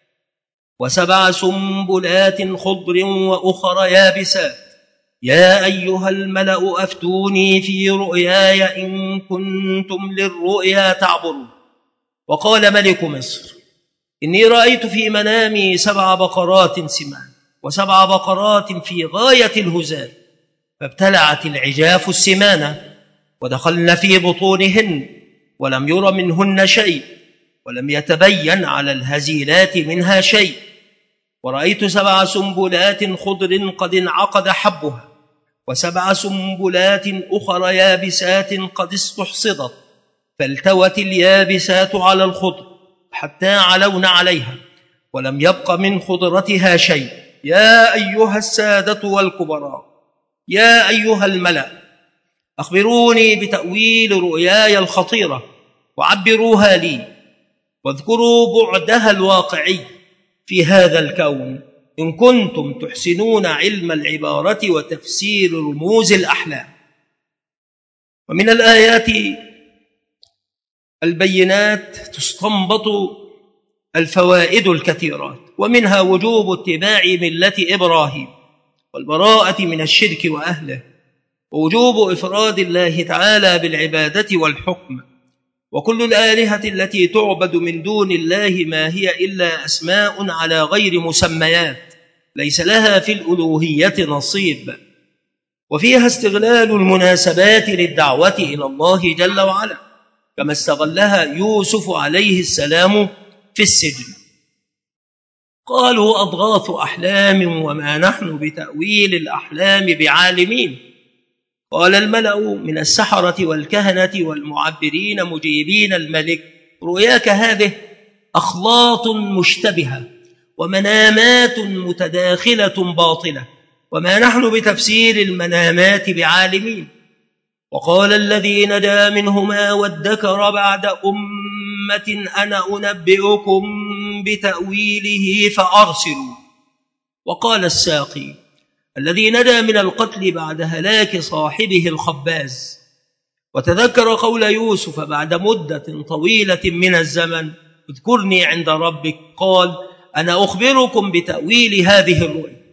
وسبع سنبلات خضر وأخر يابسات يا أيها الملأ أفتوني في رؤياي إن كنتم للرؤيا تعبرون. وقال ملك مصر إني رأيت في منامي سبع بقرات سمان وسبع بقرات في غاية الهزال، فابتلعت العجاف السمان ودخلن في بطونهن ولم ير منهن شيء ولم يتبين على الهزيلات منها شيء. ورأيت سبع سنبلات خضر قد انعقد حبها وسبع سنبلات أخر يابسات قد استحصدت، فالتوت اليابسات على الخضر حتى علون عليها ولم يبق من خضرتها شيء. يا أيها السادة والكبراء، يا أيها الملأ، أخبروني بتأويل رؤياي الخطيرة وعبروها لي، واذكروا بعدها الواقعي في هذا الكون إن كنتم تحسنون علم العبارة وتفسير رموز الأحلام. ومن الآيات البينات تستنبط الفوائد الكثيرات، ومنها وجوب اتباع ملة إبراهيم والبراءة من الشرك وأهله، ووجوب إفراد الله تعالى بالعبادة والحكم، وكل الآلهة التي تعبد من دون الله ما هي إلا أسماء على غير مسميات ليس لها في الألوهية نصيب. وفيها استغلال المناسبات للدعوة إلى الله جل وعلا كما استغلها يوسف عليه السلام في السجن. قالوا أضغاث أحلام وما نحن بتأويل الأحلام بعالمين. قال الملأ من السحرة والكهنة والمعبرين مجيبين الملك رؤياك هذه أخلاط مشتبهة ومنامات متداخلة باطلة وما نحن بتفسير المنامات بعالمين. وقال الذي نجا منهما وادكر بعد أمة أنا أنبئكم بتأويله فأرسلوا. وقال الساقي الذي نجا من القتل بعد هلاك صاحبه الخباز وتذكر قول يوسف بعد مدة طويلة من الزمن: اذكرني عند ربك. قال: أنا أخبركم بتأويل هذه الرؤيا.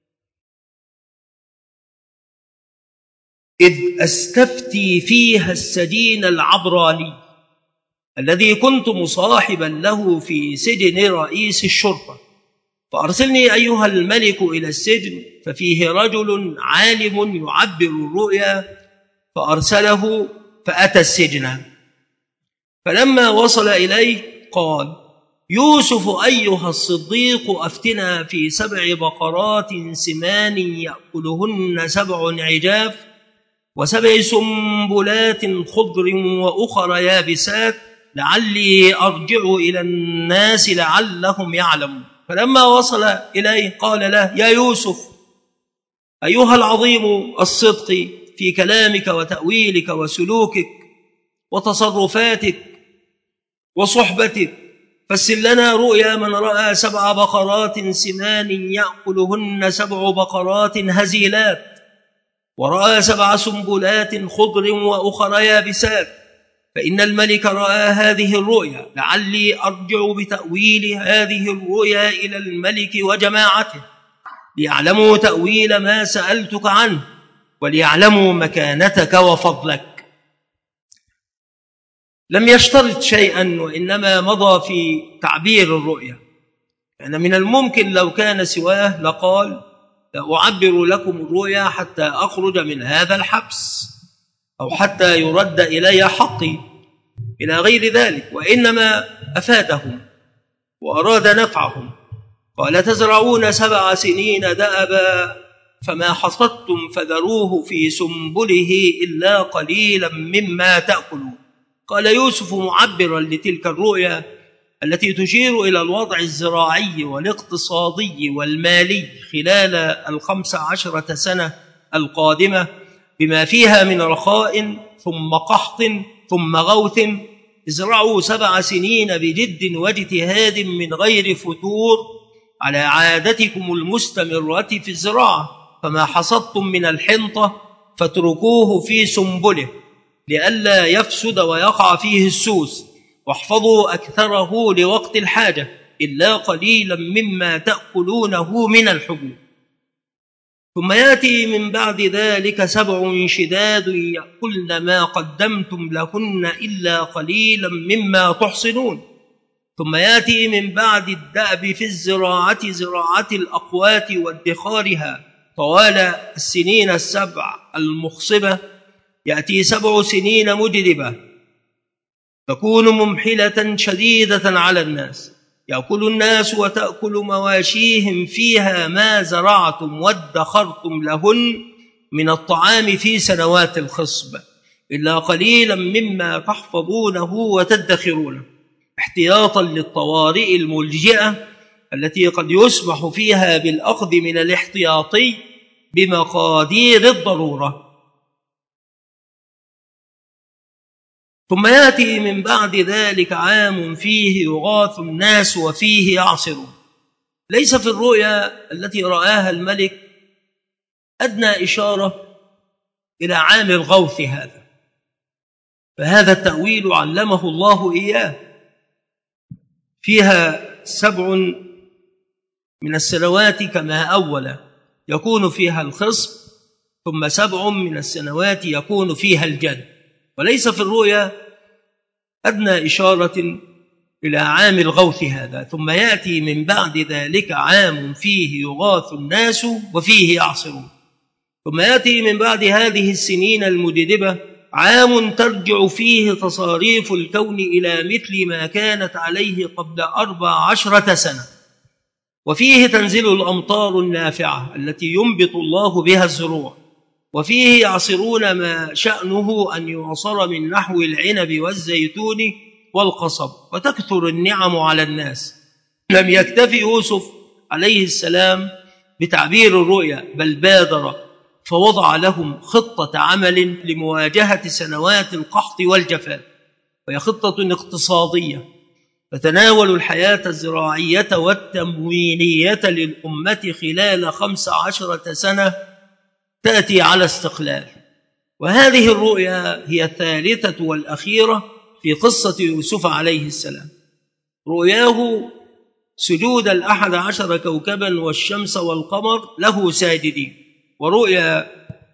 إذ أستفتي فيها السجين العبراني الذي كنت مصاحبا له في سجن رئيس الشرطة، فأرسلني أيها الملك إلى السجن، ففيه رجل عالم يعبر الرؤيا، فأرسله فأتى السجن. فلما وصل إليه قال: يوسف أيها الصديق، أفتنا في سبع بقرات سمان يأكلهن سبع عجاف وسبع سنبلات خضر وأخر يابسات لعلي أرجع إلى الناس لعلهم يعلمون. فلما وصل إليه قال له: يا يوسف أيها العظيم الصدق في كلامك وتأويلك وسلوكك وتصرفاتك وصحبتك، فسر لنا رؤيا من رأى سبع بقرات سمان يأكلهن سبع بقرات هزيلات، ورأى سبع سنبلات خضر وأخر يابسات، فإن الملك رأى هذه الرؤيا، لعلي أرجع بتأويل هذه الرؤيا إلى الملك وجماعته ليعلموا تأويل ما سألتك عنه وليعلموا مكانتك وفضلك. لم يشترط شيئا، وإنما مضى في تعبير الرؤيا. يعني من الممكن لو كان سواه لقال: لأعبر لكم الرؤيا حتى أخرج من هذا الحبس، أو حتى يرد إلي حقي، إلى غير ذلك، وإنما أفادهم وأراد نفعهم. قال: تزرعون سبع سنين دأبا فما حصدتم فذروه في سنبله إلا قليلا مما تأكلون. قال يوسف معبرا لتلك الرؤيا التي تشير إلى الوضع الزراعي والاقتصادي والمالي خلال الخمس عشرة سنة القادمة، بما فيها من رخاء ثم قحط ثم غوث: ازرعوا سبع سنين بجد واجتهاد من غير فتور على عادتكم المستمرة في الزراعة، فما حصدتم من الحنطة فاتركوه في سنبله لئلا يفسد ويقع فيه السوس، واحفظوا أكثره لوقت الحاجة إلا قليلا مما تأكلونه من الحبوب. ثم يأتي من بعد ذلك سبع شداد يأكلن ما قدمتم لهن إلا قليلا مما تحصنون. ثم يأتي من بعد الدأب في الزراعة زراعة الأقوات وادخارها طوال السنين السبع المخصبة. يأتي سبع سنين مجدبة تكون ممحلة شديدة على الناس، يأكل الناس وتأكل مواشيهم فيها ما زرعتم وادخرتم لهن من الطعام في سنوات الخصب إلا قليلا مما تحفظونه وتدخرونه، احتياطا للطوارئ الملجئة التي قد يسمح فيها بالأخذ من الاحتياطي بمقادير الضرورة. ثم يأتي من بعد ذلك عام فيه يغاث الناس وفيه يعصرون. ليس في الرؤيا التي رآها الملك أدنى إشارة إلى عام الغوث هذا، فهذا التأويل علمه الله إياه. فيها سبع من السنوات كما أول يكون فيها الخصب، ثم سبع من السنوات يكون فيها الجد. وليس في الرؤيا أدنى إشارة إلى عام الغوث هذا. ثم يأتي من بعد ذلك عام فيه يغاث الناس وفيه يعصرون. ثم يأتي من بعد هذه السنين المجدبة عام ترجع فيه تصاريف الكون إلى مثل ما كانت عليه قبل أربع عشرة سنة، وفيه تنزل الأمطار النافعة التي ينبت الله بها الزروع، وفيه يعصرون ما شأنه أن يعصر من نحو العنب والزيتون والقصب، وتكثر النعم على الناس. لم يكتفي يوسف عليه السلام بتعبير الرؤيا، بل بادر فوضع لهم خطة عمل لمواجهة سنوات القحط والجفاف، وهي خطة اقتصادية تتناول الحياة الزراعية والتموينية للأمة خلال خمس عشرة سنة تأتي على استقلال. وهذه الرؤيا هي الثالثة والأخيرة في قصة يوسف عليه السلام. رؤياه سجود الأحد عشر كوكبا والشمس والقمر له ساجدين، ورؤيا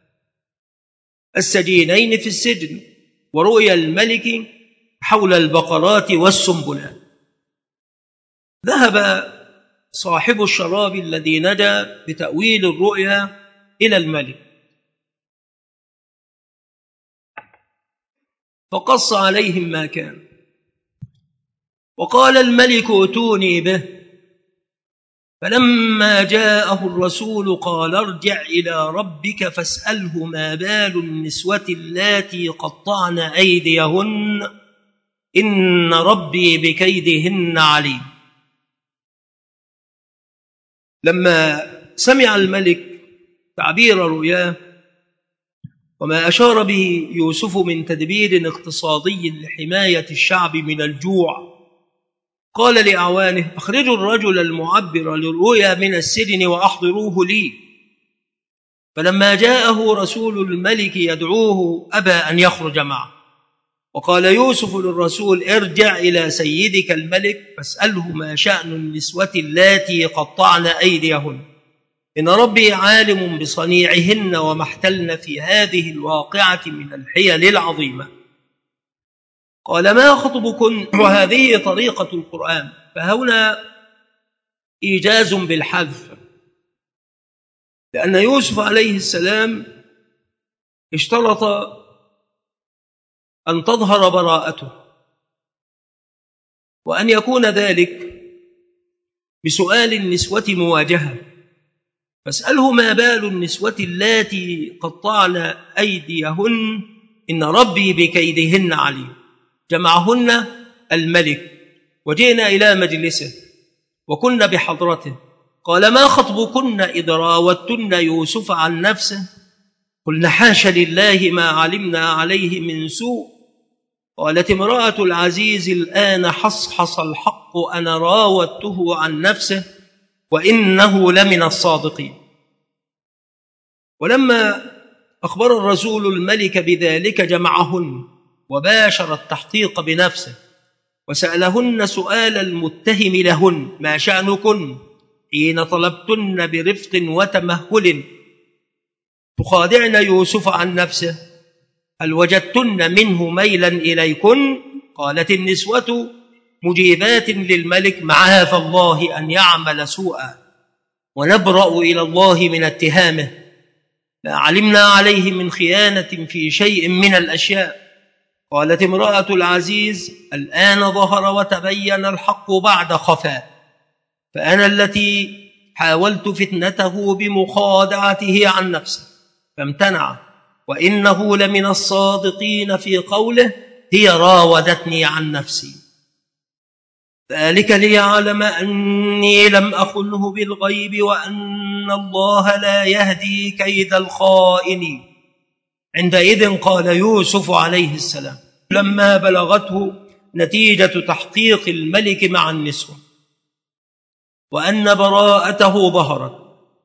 السجينين في السجن، ورؤيا الملك حول البقرات والسنبلات. ذهب صاحب الشراب الذي نجا بتأويل الرؤيا إلى الملك فقص عليهم ما كان، وقال الملك ائتوني به. فلما جاءه الرسول قال ارجع إلى ربك فاسأله ما بال النسوة اللاتي قطعن أيديهن إن ربي بكيدهن عليم. لما سمع الملك تعبير رؤياه وما أشار به يوسف من تدبير اقتصادي لحماية الشعب من الجوع، قال لأعوانه أخرجوا الرجل المعبر للرؤيا من السجن وأحضروه لي. فلما جاءه رسول الملك يدعوه أبى أن يخرج معه، وقال يوسف للرسول ارجع إلى سيدك الملك فاسأله ما شأن النسوة اللاتي قطعن أيديهن إن ربي عالم بصنيعهن وما احتلن في هذه الواقعة من الحيل العظيمة. قال ما خطبكن؟ وهذه طريقة القرآن، فهنا إيجاز بالحذف، لأن يوسف عليه السلام اشترط أن تظهر براءته، وأن يكون ذلك بسؤال النسوة مواجهة. فاسأله ما بال النسوة اللاتي قطعن أيديهن إن ربي بكيدهن عليم. جمعهن الملك، وجئنا إلى مجلسه وكنا بحضرته. قال ما خطبكن إذ راوتن يوسف عن نفسه؟ قلنا حاش لله ما علمنا عليه من سوء. قالت امرأة العزيز الآن حصحص الحق أنا راودته عن نفسه وإنه لمن الصادقين. ولما أخبر الرسول الملك بذلك جمعهن وباشر التحقيق بنفسه، وسألهن سؤال المتهم لهن ما شأنكن حين طلبتن برفق وتمهل تخادعن يوسف عن نفسه؟ هل وجدتن منه ميلا إليكن؟ قالت النسوة مجيبات للملك معاذ الله أن يعمل سوءا ونبرأ إلى الله من اتهامه، لا علمنا عليه من خيانة في شيء من الأشياء. قالت امرأة العزيز الآن ظهر وتبين الحق بعد خفاء، فأنا التي حاولت فتنته بمخادعته عن نفسه فامتنع، وإنه لمن الصادقين في قوله هي راودتني عن نفسي، ذلك ليعلم أني لم أخنه بالغيب وأن الله لا يهدي كيد الخائنين. عندئذ قال يوسف عليه السلام لما بلغته نتيجة تحقيق الملك مع النسوة وأن براءته ظهرت،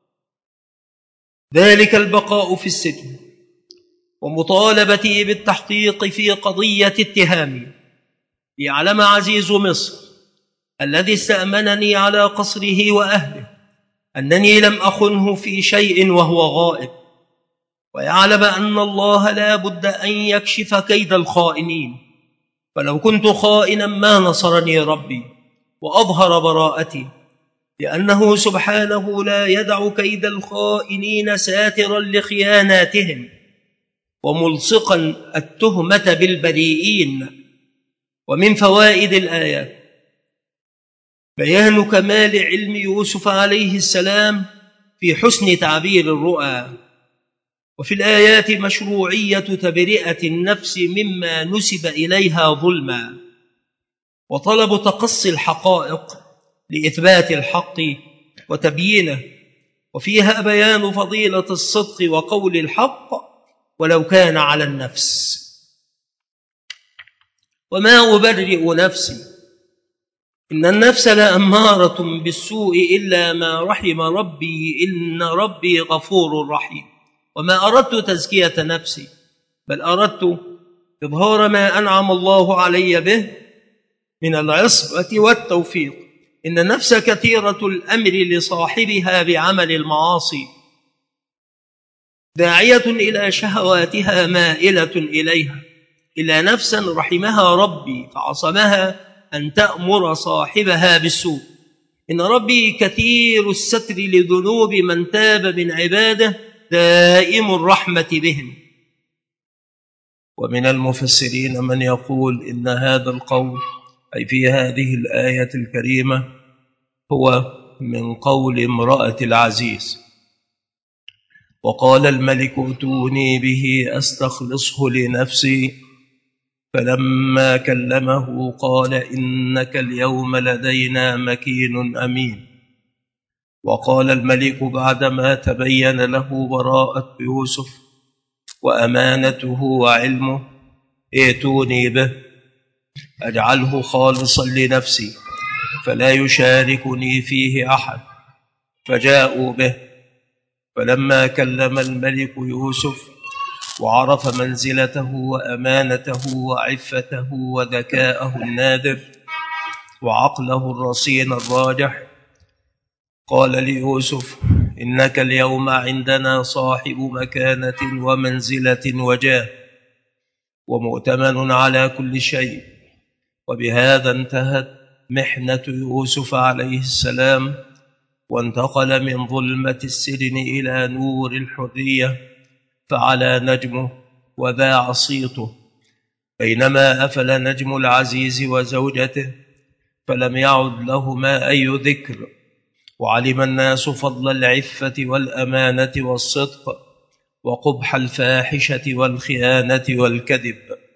ذلك البقاء في السجن ومطالبتي بالتحقيق في قضية اتهامي، ليعلم عزيز مصر الذي استأمنني على قصره وأهله أنني لم أخنه في شيء وهو غائب، ويعلم أن الله لا بد أن يكشف كيد الخائنين، فلو كنت خائنا ما نصرني ربي وأظهر براءتي، لأنه سبحانه لا يدع كيد الخائنين ساترا لخياناتهم وملصقا التهمة بالبريئين. ومن فوائد الآيات بيان كمال علم يوسف عليه السلام في حسن تعبير الرؤى، وفي الآيات مشروعية تبرئة النفس مما نسب إليها ظلما، وطلب تقصي الحقائق لإثبات الحق وتبيينه، وفيها بيان فضيلة الصدق وقول الحق ولو كان على النفس. وما أبرئ نفسي إن النفس لأمارة بالسوء إلا ما رحم ربي إن ربي غفور رحيم. وما أردت تزكية نفسي بل أردت إظهار ما أنعم الله علي به من العصمة والتوفيق. إن النفس كثيرة الأمر لصاحبها بعمل المعاصي، داعية إلى شهواتها مائلة إليها، إلى نفسا رحمها ربي فعصمها أن تأمر صاحبها بالسوء. إن ربي كثير الستر لذنوب من تاب من عباده، دائم الرحمة بهم. ومن المفسرين من يقول إن هذا القول أي في هذه الآية الكريمة هو من قول امرأة العزيز: وقال الملك ائتوني به أستخلصه لنفسي، فلما كلمه قال إنك اليوم لدينا مكين أمين. وقال الملك بعدما تبين له براءة يوسف وأمانته وعلمه: ائتوني به أجعله خالصا لنفسي فلا يشاركني فيه أحد. فجاءوا به، فلما كلم الملك يوسف وعرف منزلته وأمانته وعفته وذكاءه النادر وعقله الرصين الراجح، قال ليوسف: إنك اليوم عندنا صاحب مكانة ومنزلة وجاه ومؤتمن على كل شيء. وبهذا انتهت محنة يوسف عليه السلام، وانتقل من ظلمة السجن إلى نور الحرية، فعلى نجمه وذاع صيته. بينما أفل نجم العزيز وزوجته فلم يعد لهما أي ذكر، وعلم الناس فضل العفة والأمانة والصدق وقبح الفاحشة والخيانة والكذب.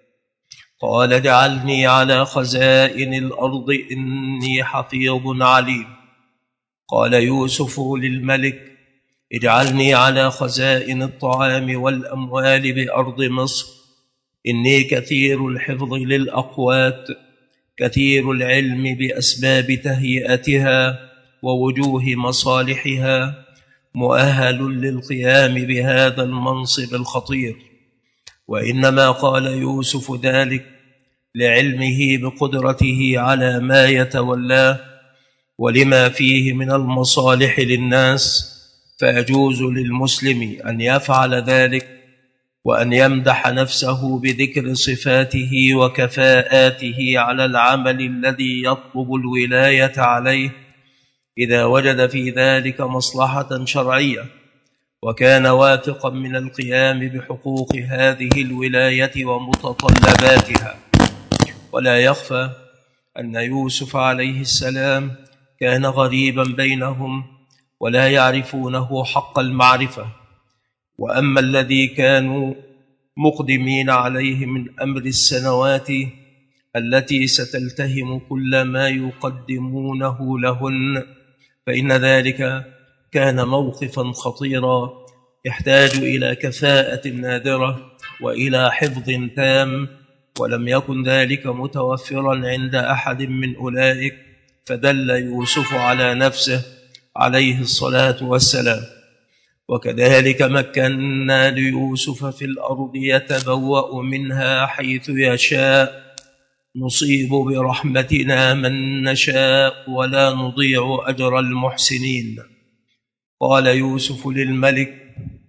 قال: اجعلني على خزائن الأرض إني حفيظ عليم. قال يوسف للملك: اجعلني على خزائن الطعام والأموال بأرض مصر إني كثير الحفظ للأقوات كثير العلم بأسباب تهيئتها ووجوه مصالحها، مؤهل للقيام بهذا المنصب الخطير. وإنما قال يوسف ذلك لعلمه بقدرته على ما يتولاه ولما فيه من المصالح للناس، فيجوز للمسلم أن يفعل ذلك وأن يمدح نفسه بذكر صفاته وكفاءاته على العمل الذي يطلب الولاية عليه إذا وجد في ذلك مصلحة شرعية وكان واثقا من القيام بحقوق هذه الولاية ومتطلباتها. ولا يخفى أن يوسف عليه السلام كان غريبا بينهم ولا يعرفونه حق المعرفة. وأما الذي كانوا مقدمين عليه من أمر السنوات التي ستلتهم كل ما يقدمونه لهن، فإن ذلك كان موقفا خطيرا يحتاج إلى كفاءة نادرة وإلى حفظ تام، ولم يكن ذلك متوفرا عند أحد من أولئك، فدل يوسف على نفسه عليه الصلاة والسلام. وكذلك مكنا ليوسف في الأرض يتبوأ منها حيث يشاء، نصيب برحمتنا من نشاء ولا نضيع أجر المحسنين. قال يوسف للملك: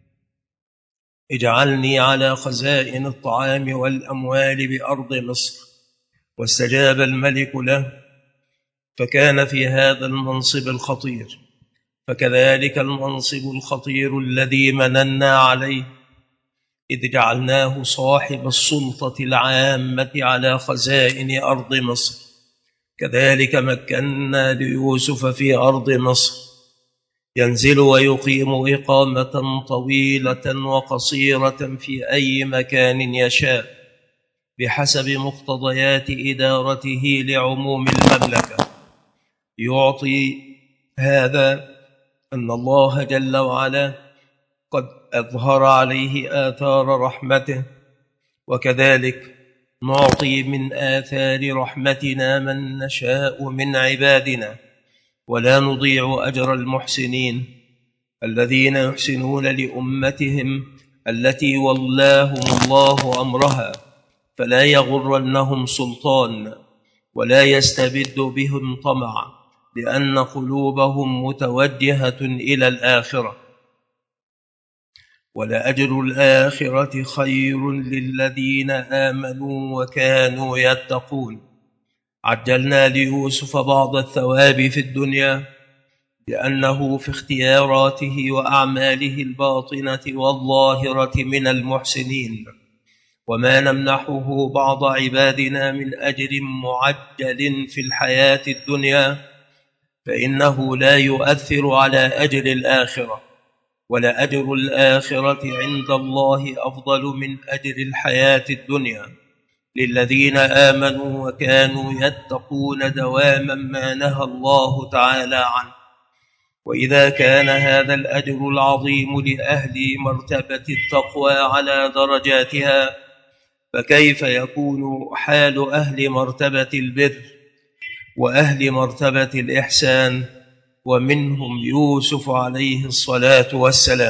اجعلني على خزائن الطعام والأموال بأرض مصر. واستجاب الملك له، فكان في هذا المنصب الخطير. فكذلك المنصب الخطير الذي مننا عليه إذ جعلناه صاحب السلطة العامة على خزائن أرض مصر، كذلك مكنا ليوسف في أرض مصر، ينزل ويقيم إقامة طويلة وقصيرة في أي مكان يشاء بحسب مقتضيات إدارته لعموم المملكة. يعطي هذا أن الله جل وعلا قد أظهر عليه آثار رحمته، وكذلك نعطي من آثار رحمتنا من نشاء من عبادنا، ولا نضيع أجر المحسنين الذين يحسنون لأمتهم التي ولاهم الله أمرها، فلا يغرنهم سلطان ولا يستبد بهم طمع، لأن قلوبهم متوجهة إلى الآخرة. ولأجر الآخرة خير للذين آمنوا وكانوا يتقون. عجلنا ليوسف بعض الثواب في الدنيا لأنه في اختياراته وأعماله الباطنة والظاهرة من المحسنين، وما نمنحه بعض عبادنا من أجر معجل في الحياة الدنيا فإنه لا يؤثر على أجر الآخرة، ولأجر الآخرة عند الله أفضل من أجر الحياة الدنيا للذين آمنوا وكانوا يتقون دواما ما نهى الله تعالى عنه. وإذا كان هذا الأجر العظيم لأهل مرتبة التقوى على درجاتها، فكيف يكون حال أهل مرتبة البر وأهل مرتبة الإحسان، ومنهم يوسف عليه الصلاة والسلام.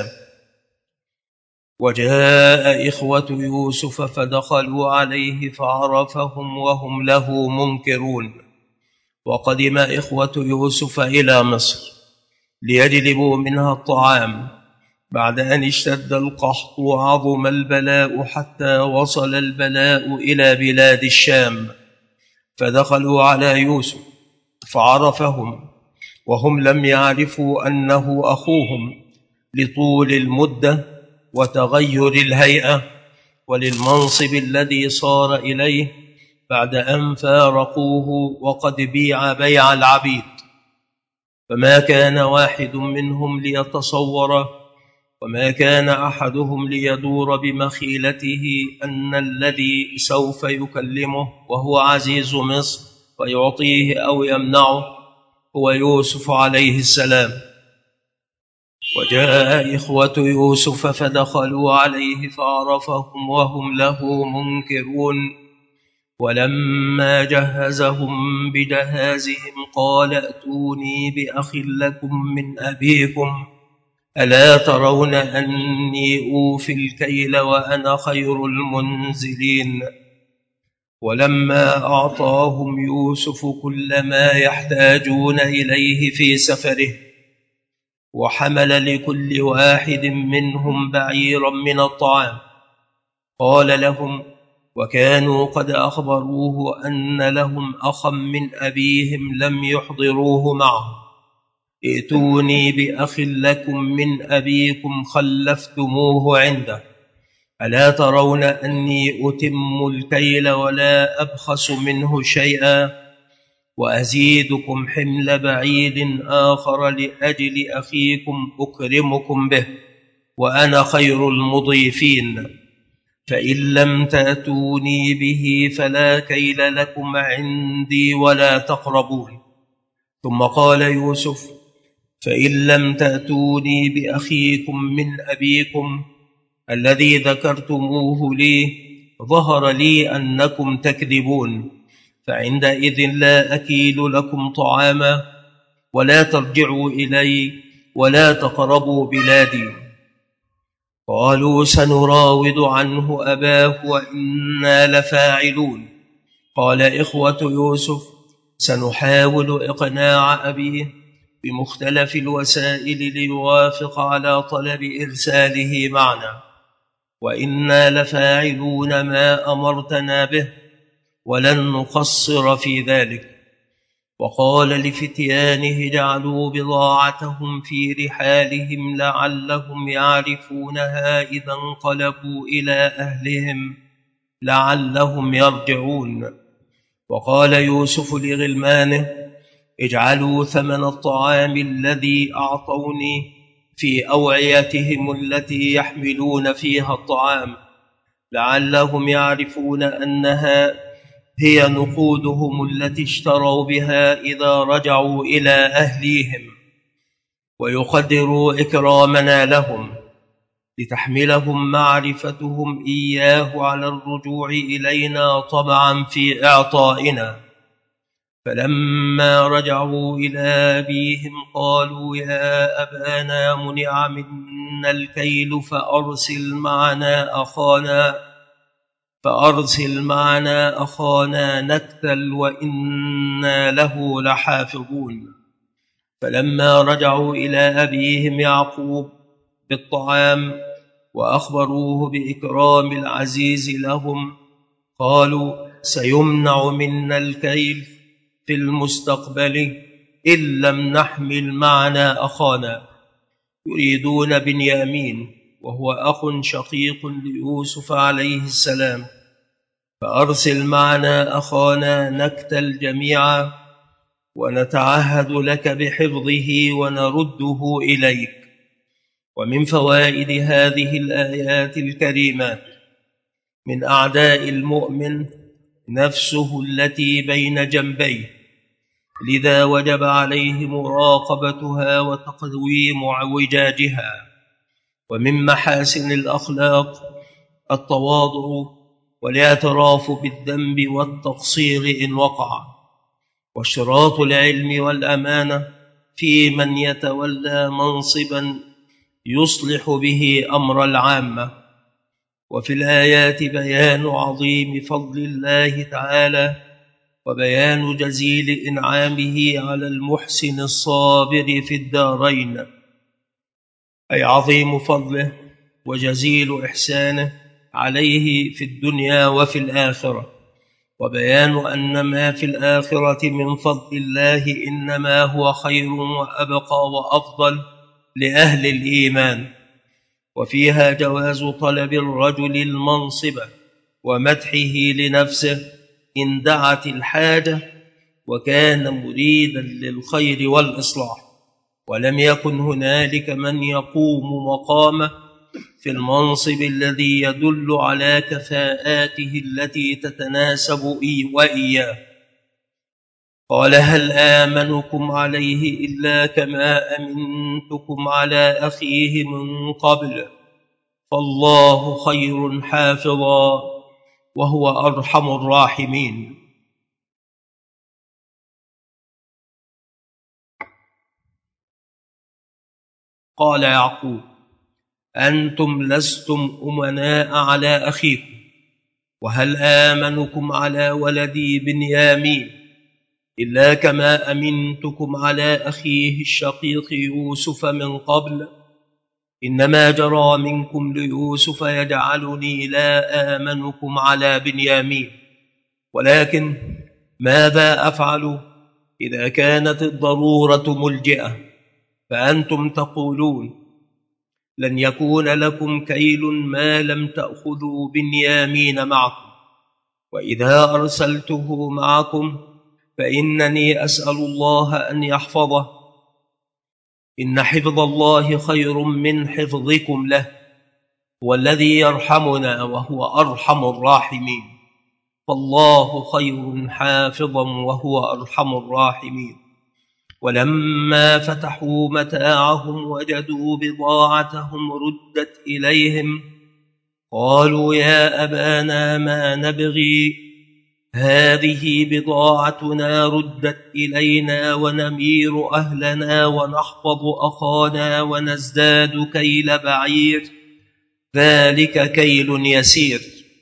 وجاء إخوة يوسف فدخلوا عليه فعرفهم وهم له منكرون. وقدم إخوة يوسف إلى مصر ليجلبوا منها الطعام بعد أن اشتد القحط وعظم البلاء، حتى وصل البلاء إلى بلاد الشام، فدخلوا على يوسف فعرفهم وهم لم يعرفوا أنه أخوهم لطول المدة وتغير الهيئة وللمنصب الذي صار إليه بعد أن فارقوه وقد بيع بيع العبيد. فما كان واحد منهم ليتصور وما كان أحدهم ليدور بمخيلته أن الذي سوف يكلمه وهو عزيز مصر ويعطيه أو يمنعه هو يوسف عليه السلام. وجاء إخوة يوسف فدخلوا عليه فعرفهم وهم له منكرون. ولما جهزهم بجهازهم قال ائتوني بأخ لكم من أبيكم ألا ترون أني أوفي الكيل وأنا خير المنزلين. ولما أعطاهم يوسف كل ما يحتاجون إليه في سفره، وحمل لكل واحد منهم بعيرا من الطعام، قال لهم وكانوا قد أخبروه أن لهم أخا من أبيهم لم يحضروه معه، ائتوني بأخ لكم من أبيكم خلفتموه عنده ألا ترون أني أتم الكيل ولا أبخس منه شيئا وأزيدكم حمل بعيد آخر لأجل أخيكم أكرمكم به وأنا خير المضيفين، فإن لم تأتوني به فلا كيل لكم عندي ولا تقربون. ثم قال يوسف فإن لم تأتوني بأخيكم من أبيكم الذي ذكرتموه لي ظهر لي أنكم تكذبون، فعندئذ لا أكيل لكم طعاما ولا ترجعوا إلي ولا تقربوا بلادي. قالوا سنراود عنه أباه وإنا لفاعلون. قال إخوة يوسف سنحاول إقناع أبيه بمختلف الوسائل ليوافق على طلب إرساله معنا، وإنا لفاعلون ما أمرتنا به ولن نقصر في ذلك. وقال لفتيانه جعلوا بضاعتهم في رحالهم لعلهم يعرفونها إذا انقلبوا إلى أهلهم لعلهم يرجعون. وقال يوسف لغلمانه اجعلوا ثمن الطعام الذي أعطوني في أوعيتهم التي يحملون فيها الطعام لعلهم يعرفون أنها هي نقودهم التي اشتروا بها إذا رجعوا إلى أهليهم، ويقدروا إكرامنا لهم لتحملهم معرفتهم إياه على الرجوع إلينا طبعا في إعطائنا. فلما رجعوا إلى أبيهم قالوا يا أبانا منع منا منا الكيل فأرسل معنا أخانا فأرسل معنا أخانا نكتل وإنا له لحافظون. فلما رجعوا إلى أبيهم يعقوب بالطعام وأخبروه بإكرام العزيز لهم قالوا سيمنع منا الكيل في المستقبل إن لم نحمل معنا أخانا. يريدون بنيامين وهو أخ شقيق ليوسف عليه السلام. فأرسل معنا أخانا نكتل جميعا ونتعهد لك بحفظه ونرده إليك. ومن فوائد هذه الآيات الكريمات: من أعداء المؤمن نفسه التي بين جنبيه، لذا وجب عليه مراقبتها وتقويم اعوجاجها. ومن محاسن الأخلاق التواضع والاعتراف بالذنب والتقصير إن وقع، واشتراط العلم والأمانة في من يتولى منصبا يصلح به أمر العامة. وفي الآيات بيان عظيم فضل الله تعالى وبيان جزيل إنعامه على المحسن الصابر في الدارين، أي عظيم فضله وجزيل إحسانه عليه في الدنيا وفي الآخرة، وبيان أن ما في الآخرة من فضل الله إنما هو خير وأبقى وأفضل لأهل الإيمان. وفيها جواز طلب الرجل المنصب ومدحه لنفسه إن دعت الحاجة وكان مريدا للخير والإصلاح، ولم يكن هنالك من يقوم مقامه في المنصب الذي يدل على كفاءاته التي تتناسب وإياه. قال هل آمنكم عليه إلا كما أمنتكم على أخيه من قبل فالله خير حافظا وهو أرحم الراحمين. قال يعقوب أنتم لستم أمناء على أخيكم، وهل آمنكم على ولدي بنيامين إلا كما أمنتكم على أخيه الشقيق يوسف من قبل؟ إنما جرى منكم ليوسف يجعلني لا آمنكم على بنيامين، ولكن ماذا أفعل إذا كانت الضرورة ملجئة؟ فأنتم تقولون لن يكون لكم كيل ما لم تأخذوا بنيامين معكم، وإذا أرسلته معكم فإنني أسأل الله أن يحفظه، إن حفظ الله خير من حفظكم له، هو الذي يرحمنا وهو أرحم الراحمين، فالله خير حافظا وهو أرحم الراحمين. ولما فتحوا متاعهم وجدوا بضاعتهم ردت إليهم قالوا يا أبانا ما نبغي، هذه بضاعتنا ردت إلينا ونمير أهلنا ونحفظ أخانا ونزداد كيل بعير، ذلك كيل يسير.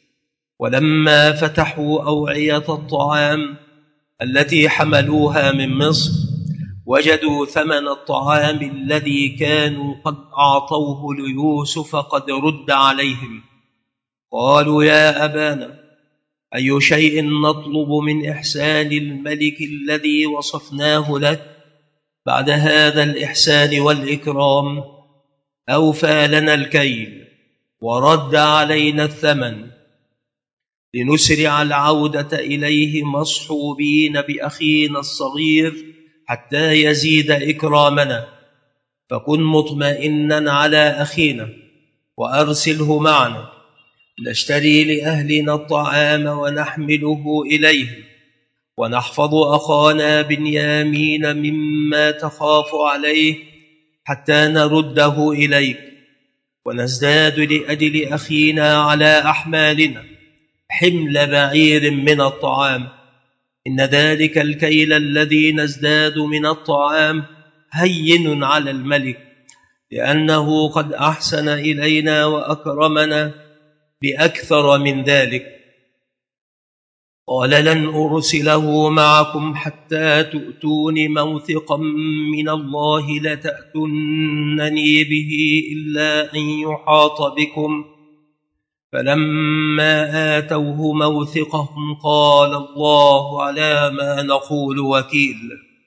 ولما فتحوا أوعية الطعام التي حملوها من مصر وجدوا ثمن الطعام الذي كانوا قد أعطوه ليوسف قد رد عليهم قالوا يا أبانا أي شيء نطلب من إحسان الملك الذي وصفناه لك بعد هذا الإحسان والإكرام؟ أوفى لنا الكيل ورد علينا الثمن لنسرع العودة إليه مصحوبين بأخينا الصغير حتى يزيد إكرامنا، فكن مطمئنا على أخينا وأرسله معنا نشتري لأهلنا الطعام ونحمله إليهم ونحفظ أخانا بنيامين مما تخاف عليه حتى نرده إليك، ونزداد لأجل أخينا على أحمالنا حمل بعير من الطعام، إن ذلك الكيل الذي نزداد من الطعام هين على الملك، لأنه قد أحسن إلينا وأكرمنا بأكثر من ذلك. قال لن أرسله معكم حتى تؤتون موثقا من الله لتأتونني به إلا أن يحاط بكم. فلما آتوه موثقهم قال الله على ما نقول وكيل.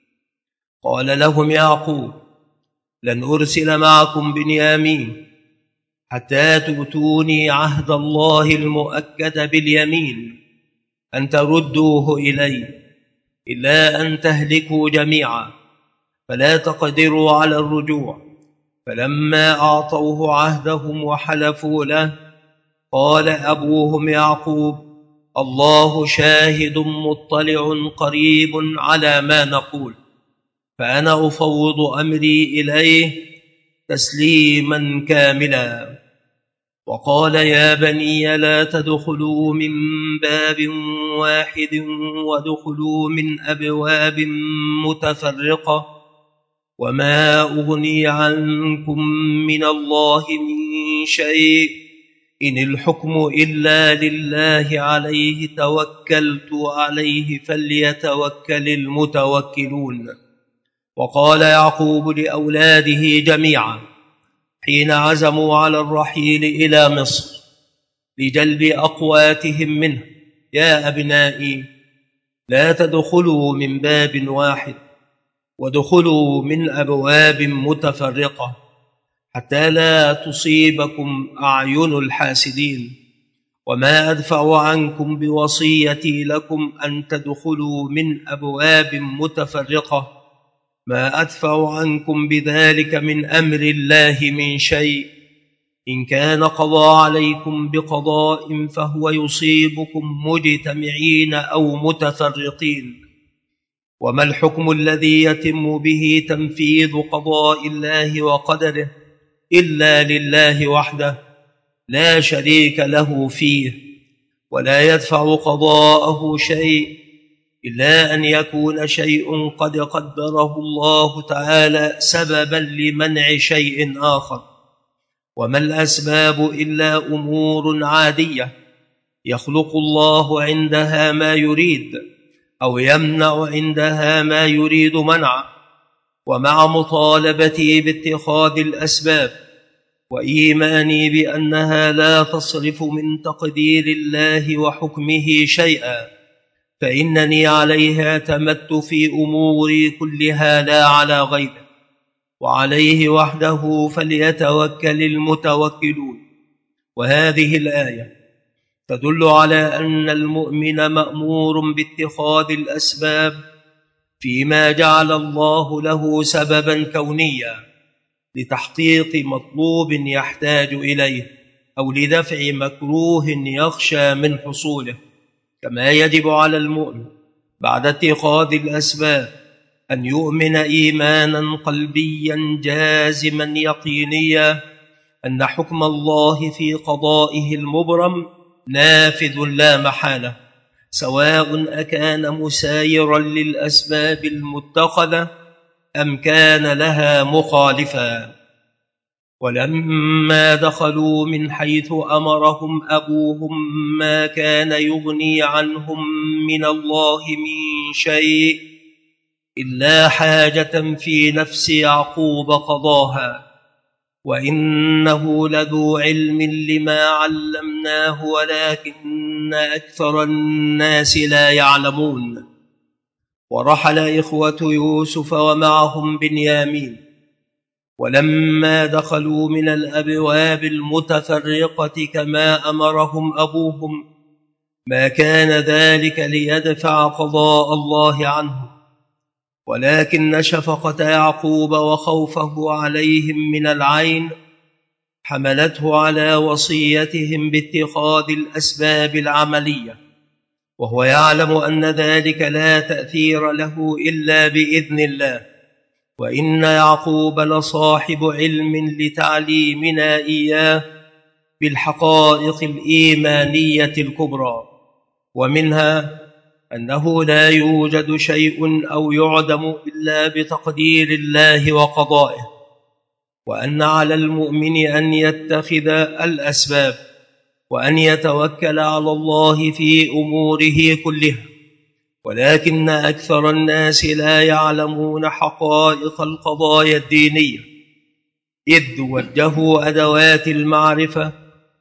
قال لهم يعقوب لن أرسل معكم بنيامين حتى تؤتوني عهد الله المؤكد باليمين أن تردوه إلي إلا أن تهلكوا جميعا فلا تقدروا على الرجوع. فلما أعطوه عهدهم وحلفوا له قال أبوهم يعقوب الله شاهد مطلع قريب على ما نقول، فأنا أفوض أمري إليه تسليما كاملا. وقال يا بني لا تدخلوا من باب واحد وادخلوا من أبواب متفرقة، وما أغني عنكم من الله من شيء إن الحكم إلا لله عليه توكلت عليه فليتوكل المتوكلون. وقال يعقوب لأولاده جميعا حين عزموا على الرحيل إلى مصر لجلب أقواتهم منه يا أبنائي لا تدخلوا من باب واحد وادخلوا من أبواب متفرقة حتى لا تصيبكم أعين الحاسدين. وما أدفع عنكم بوصيتي لكم أن تدخلوا من أبواب متفرقة، ما أدفع عنكم بذلك من أمر الله من شيء. إن كان قضى عليكم بقضاء فهو يصيبكم مجتمعين أو متفرقين. وما الحكم الذي يتم به تنفيذ قضاء الله وقدره إلا لله وحده لا شريك له فيه، ولا يدفع قضاءه شيء إلا أن يكون شيء قد قدره الله تعالى سببا لمنع شيء آخر. وما الأسباب إلا أمور عادية يخلق الله عندها ما يريد أو يمنع عندها ما يريد منعه. ومع مطالبتي باتخاذ الأسباب وإيماني بأنها لا تصرف من تقدير الله وحكمه شيئا، فإنني عليها اعتمدت في أموري كلها لا على غيره، وعليه وحده فليتوكل المتوكلون. وهذه الآية تدل على أن المؤمن مأمور باتخاذ الأسباب فيما جعل الله له سببا كونيا لتحقيق مطلوب يحتاج إليه أو لدفع مكروه يخشى من حصوله. كما يجب على المؤمن بعد اتخاذ الأسباب أن يؤمن إيمانا قلبيا جازما يقينيا أن حكم الله في قضائه المبرم نافذ لا محالة، سواء أكان مسايرا للأسباب المتخذة أم كان لها مخالفا. ولما دخلوا من حيث أمرهم أبوهم ما كان يغني عنهم من الله من شيء إلا حاجة في نفس يعقوب قضاها، وإنه لذو علم لما علمناه ولكن أكثر الناس لا يعلمون. ورحل إخوة يوسف ومعهم بنيامين، ولما دخلوا من الأبواب المتفرقة كما أمرهم أبوهم ما كان ذلك ليدفع قضاء الله عنهم، ولكن شفقة يعقوب وخوفه عليهم من العين حملته على وصيتهم باتخاذ الأسباب العملية، وهو يعلم أن ذلك لا تأثير له إلا بإذن الله. وإن يعقوب لصاحب علم لتعليمنا إياه بالحقائق الإيمانية الكبرى، ومنها أنه لا يوجد شيء أو يعدم إلا بتقدير الله وقضائه، وأن على المؤمن أن يتخذ الأسباب وأن يتوكل على الله في أموره كلها، ولكن أكثر الناس لا يعلمون حقائق القضايا الدينية، إذ وجهوا أدوات المعرفة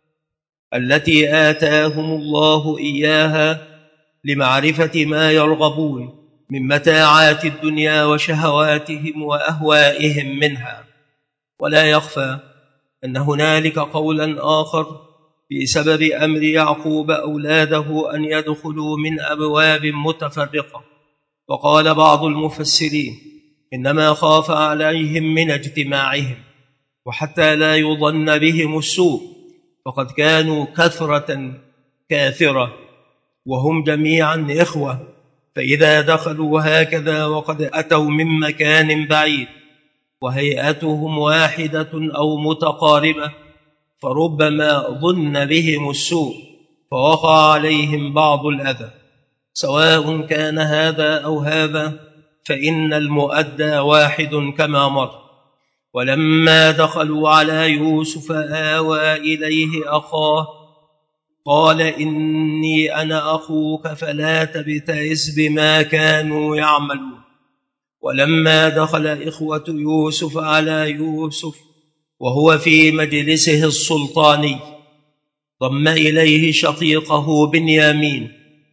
التي آتاهم الله إياها لمعرفة ما يرغبون من متاعات الدنيا وشهواتهم وأهوائهم منها. ولا يخفى أن هنالك قولا آخر بسبب أمر يعقوب أولاده أن يدخلوا من أبواب متفرقة، وقال بعض المفسرين إنما خاف عليهم من اجتماعهم، وحتى لا يظن بهم السوء، فقد كانوا كثرة كاثرة وهم جميعا إخوة، فإذا دخلوا هكذا وقد أتوا من مكان بعيد وهيئتهم واحدة أو متقاربة، فربما ظن بهم السوء فوقع عليهم بعض الأذى. سواء كان هذا أو هذا فإن المؤدى واحد كما مر. ولما دخلوا على يوسف آوى إليه أخاه قال إني أنا أخوك فلا تبتئس بما كانوا يعملون. ولما دخل إخوة يوسف على يوسف وهو في مجلسه السلطاني ضم إليه شقيقه بنيامين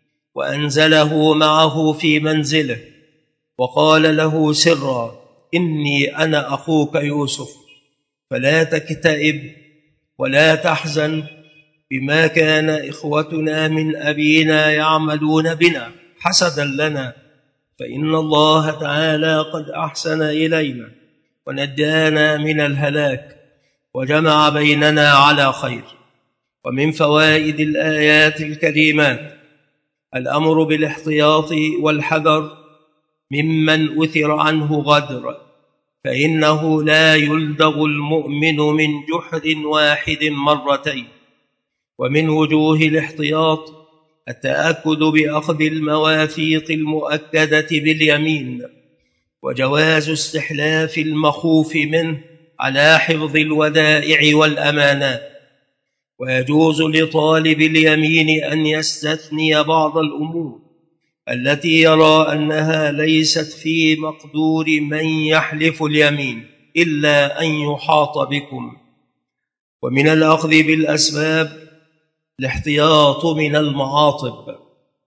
وأنزله معه في منزله وقال له سرا إني أنا أخوك يوسف فلا تكتئب ولا تحزن بما كان إخوتنا من أبينا يعملون بنا حسدا لنا، فإن الله تعالى قد أحسن إلينا ونجانا من الهلاك وجمع بيننا على خير. ومن فوائد الآيات الكريمات الأمر بالاحتياط والحذر ممن أثر عنه غدر، فإنه لا يلدغ المؤمن من جحر واحد مرتين. ومن وجوه الاحتياط التأكد بأخذ المواثيق المؤكدة باليمين، وجواز استحلاف المخوف منه على حفظ الودائع والأمانات. ويجوز لطالب اليمين أن يستثني بعض الأمور التي يرى أنها ليست في مقدور من يحلف اليمين إلا أن يحاط بكم. ومن الأخذ بالأسباب الاحتياط من المعاطب،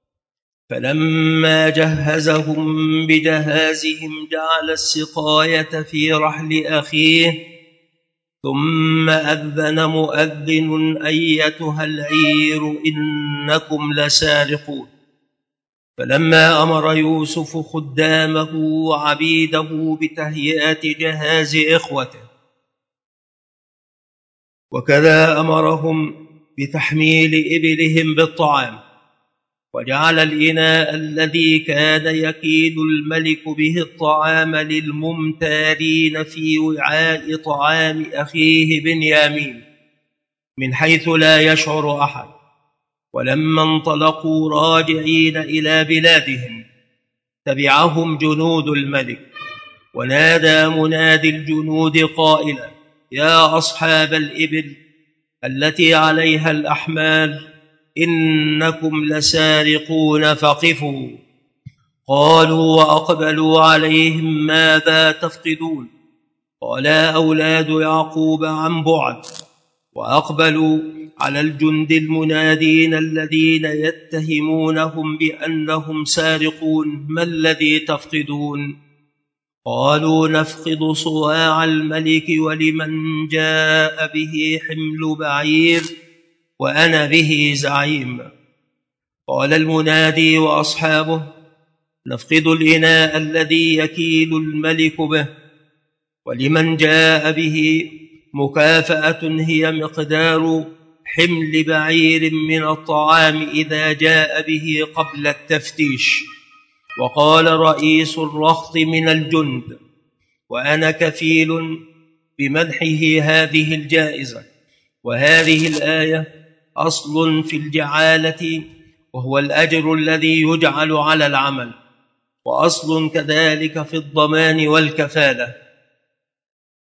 فلما جهزهم بجهازهم جعل السقاية في رحل أخيه ثم أذن مؤذن أيتها العير إنكم لسارقون. فلما أمر يوسف خدامه وعبيده بتهيئة جهاز إخوته، وكذا أمرهم بتحميل إبلهم بالطعام، وجعل الإناء الذي كان يكيل الملك به الطعام للممتارين في وعاء طعام أخيه بنيامين من حيث لا يشعر أحد. ولما انطلقوا راجعين إلى بلادهم تبعهم جنود الملك، ونادى منادي الجنود قائلا يا أصحاب الإبل التي عليها الأحمال إنكم لسارقون فقفوا. قالوا وأقبلوا عليهم ماذا تفقدون؟ قالا أولاد يعقوب عن بعد، وأقبلوا على الجند المنادين الذين يتهمونهم بأنهم سارقون ما الذي تفقدون؟ قالوا نفقد صواع الملك ولمن جاء به حمل بعير وأنا به زعيم. قال المنادي وأصحابه نفقد الإناء الذي يكيل الملك به، ولمن جاء به مكافأة هي مقدار حمل بعير من الطعام إذا جاء به قبل التفتيش. وقال رئيس الرخط من الجند وأنا كفيل بمنحه هذه الجائزة. وهذه الآية أصل في الجعالة، وهو الأجر الذي يجعل على العمل، وأصل كذلك في الضمان والكفالة.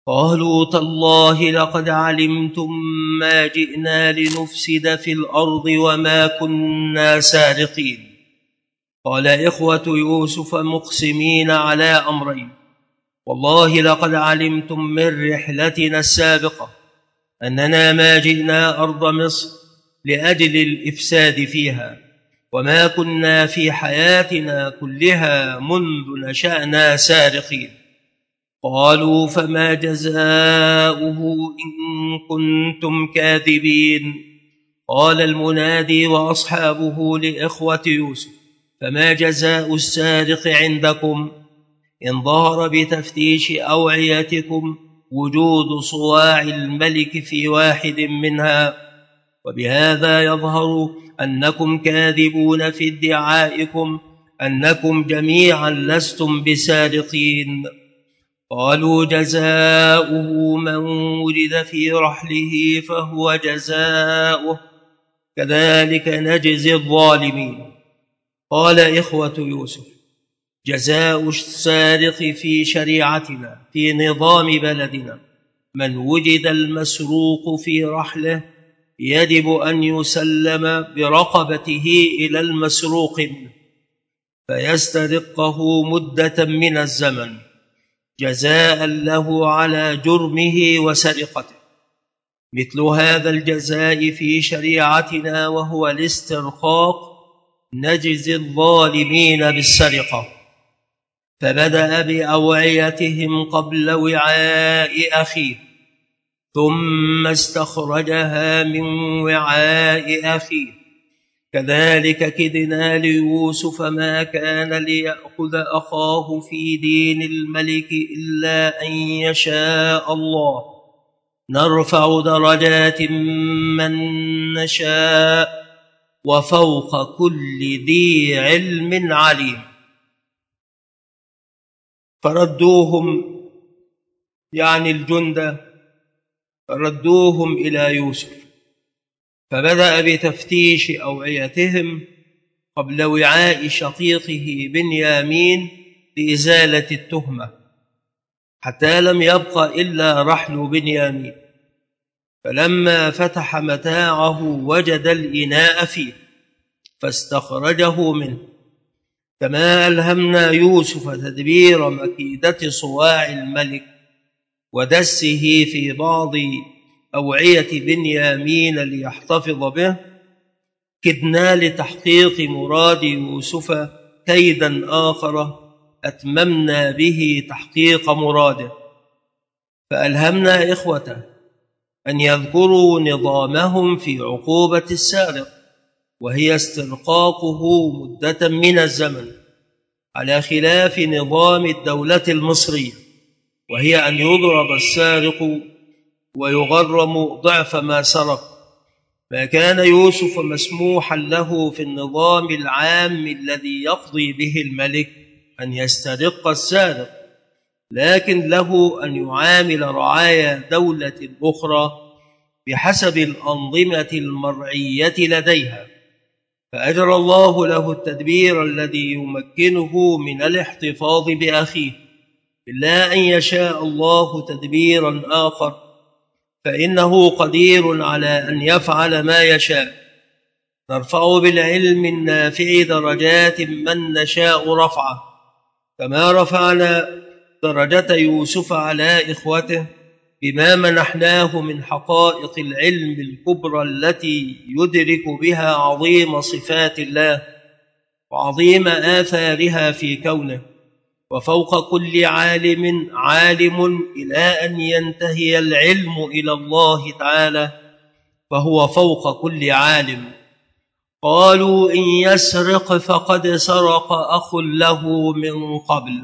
قالوا تالله لقد علمتم ما جئنا لنفسد في الأرض وما كنا سارقين. قال إخوة يوسف مقسمين على أمرين: والله لقد علمتم من رحلتنا السابقة أننا ما جئنا أرض مصر لأجل الإفساد فيها، وما كنا في حياتنا كلها منذ نشأنا سارقين. قالوا فما جزاؤه إن كنتم كاذبين؟ قال المنادي وأصحابه لإخوة يوسف: فما جزاء السارق عندكم؟ إن ظهر بتفتيش أوعيتكم وجود صواع الملك في واحد منها، وبهذا يظهر أنكم كاذبون في ادعائكم أنكم جميعا لستم بسارقين. قالوا جزاؤه من وجد في رحله فهو جزاؤه، كذلك نجزي الظالمين. قال إخوة يوسف: جزاء السارق في شريعتنا في نظام بلدنا من وجد المسروق في رحله يجب أن يسلم برقبته إلى المسروق منه فيسترقه مدة من الزمن جزاء له على جرمه وسرقته، مثل هذا الجزاء في شريعتنا وهو الاسترقاق نجزي الظالمين بالسرقة. فبدأ بأوعيتهم قبل وعاء أخيه ثم استخرجها من وعاء أخيه، كذلك كدنا ليوسف ما كان ليأخذ أخاه في دين الملك إلا أن يشاء الله، نرفع درجات من نشاء وفوق كل ذي علم عليم. فردوهم يعني الجند ردوهم إلى يوسف، فبدأ بتفتيش أوعيتهم قبل وعاء شقيقه بنيامين لإزالة التهمة، حتى لم يبق إلا رحل بنيامين. فلما فتح متاعه وجد الإناء فيه فاستخرجه منه، كما ألهمنا يوسف تدبير مكيدة صواع الملك ودسه في بعض أوعية بنيامين ليحتفظ به، كدنا لتحقيق مراد يوسف كيدا آخر أتممنا به تحقيق مراده. فألهمنا إخوته أن يذكروا نظامهم في عقوبة السارق، وهي استرقاقه مدة من الزمن، على خلاف نظام الدولة المصرية، وهي أن يضرب السارق ويغرم ضعف ما سرق. ما كان يوسف مسموحا له في النظام العام الذي يقضي به الملك أن يسترق السارق، لكن له أن يعامل رعايا دولة أخرى بحسب الأنظمة المرعية لديها. فأجرى الله له التدبير الذي يمكنه من الاحتفاظ بأخيه، إلا أن يشاء الله تدبيرا آخر فإنه قدير على أن يفعل ما يشاء. نرفع بالعلم النافع درجات من نشاء رفعه، كما رفعنا درجة يوسف على إخوته بما منحناه من حقائق العلم الكبرى التي يدرك بها عظيم صفات الله وعظيم آثارها في كونه، وفوق كل عالم عالم إلى أن ينتهي العلم إلى الله تعالى، فهو فوق كل عالم. قالوا إن يسرق فقد سرق أخ له من قبل،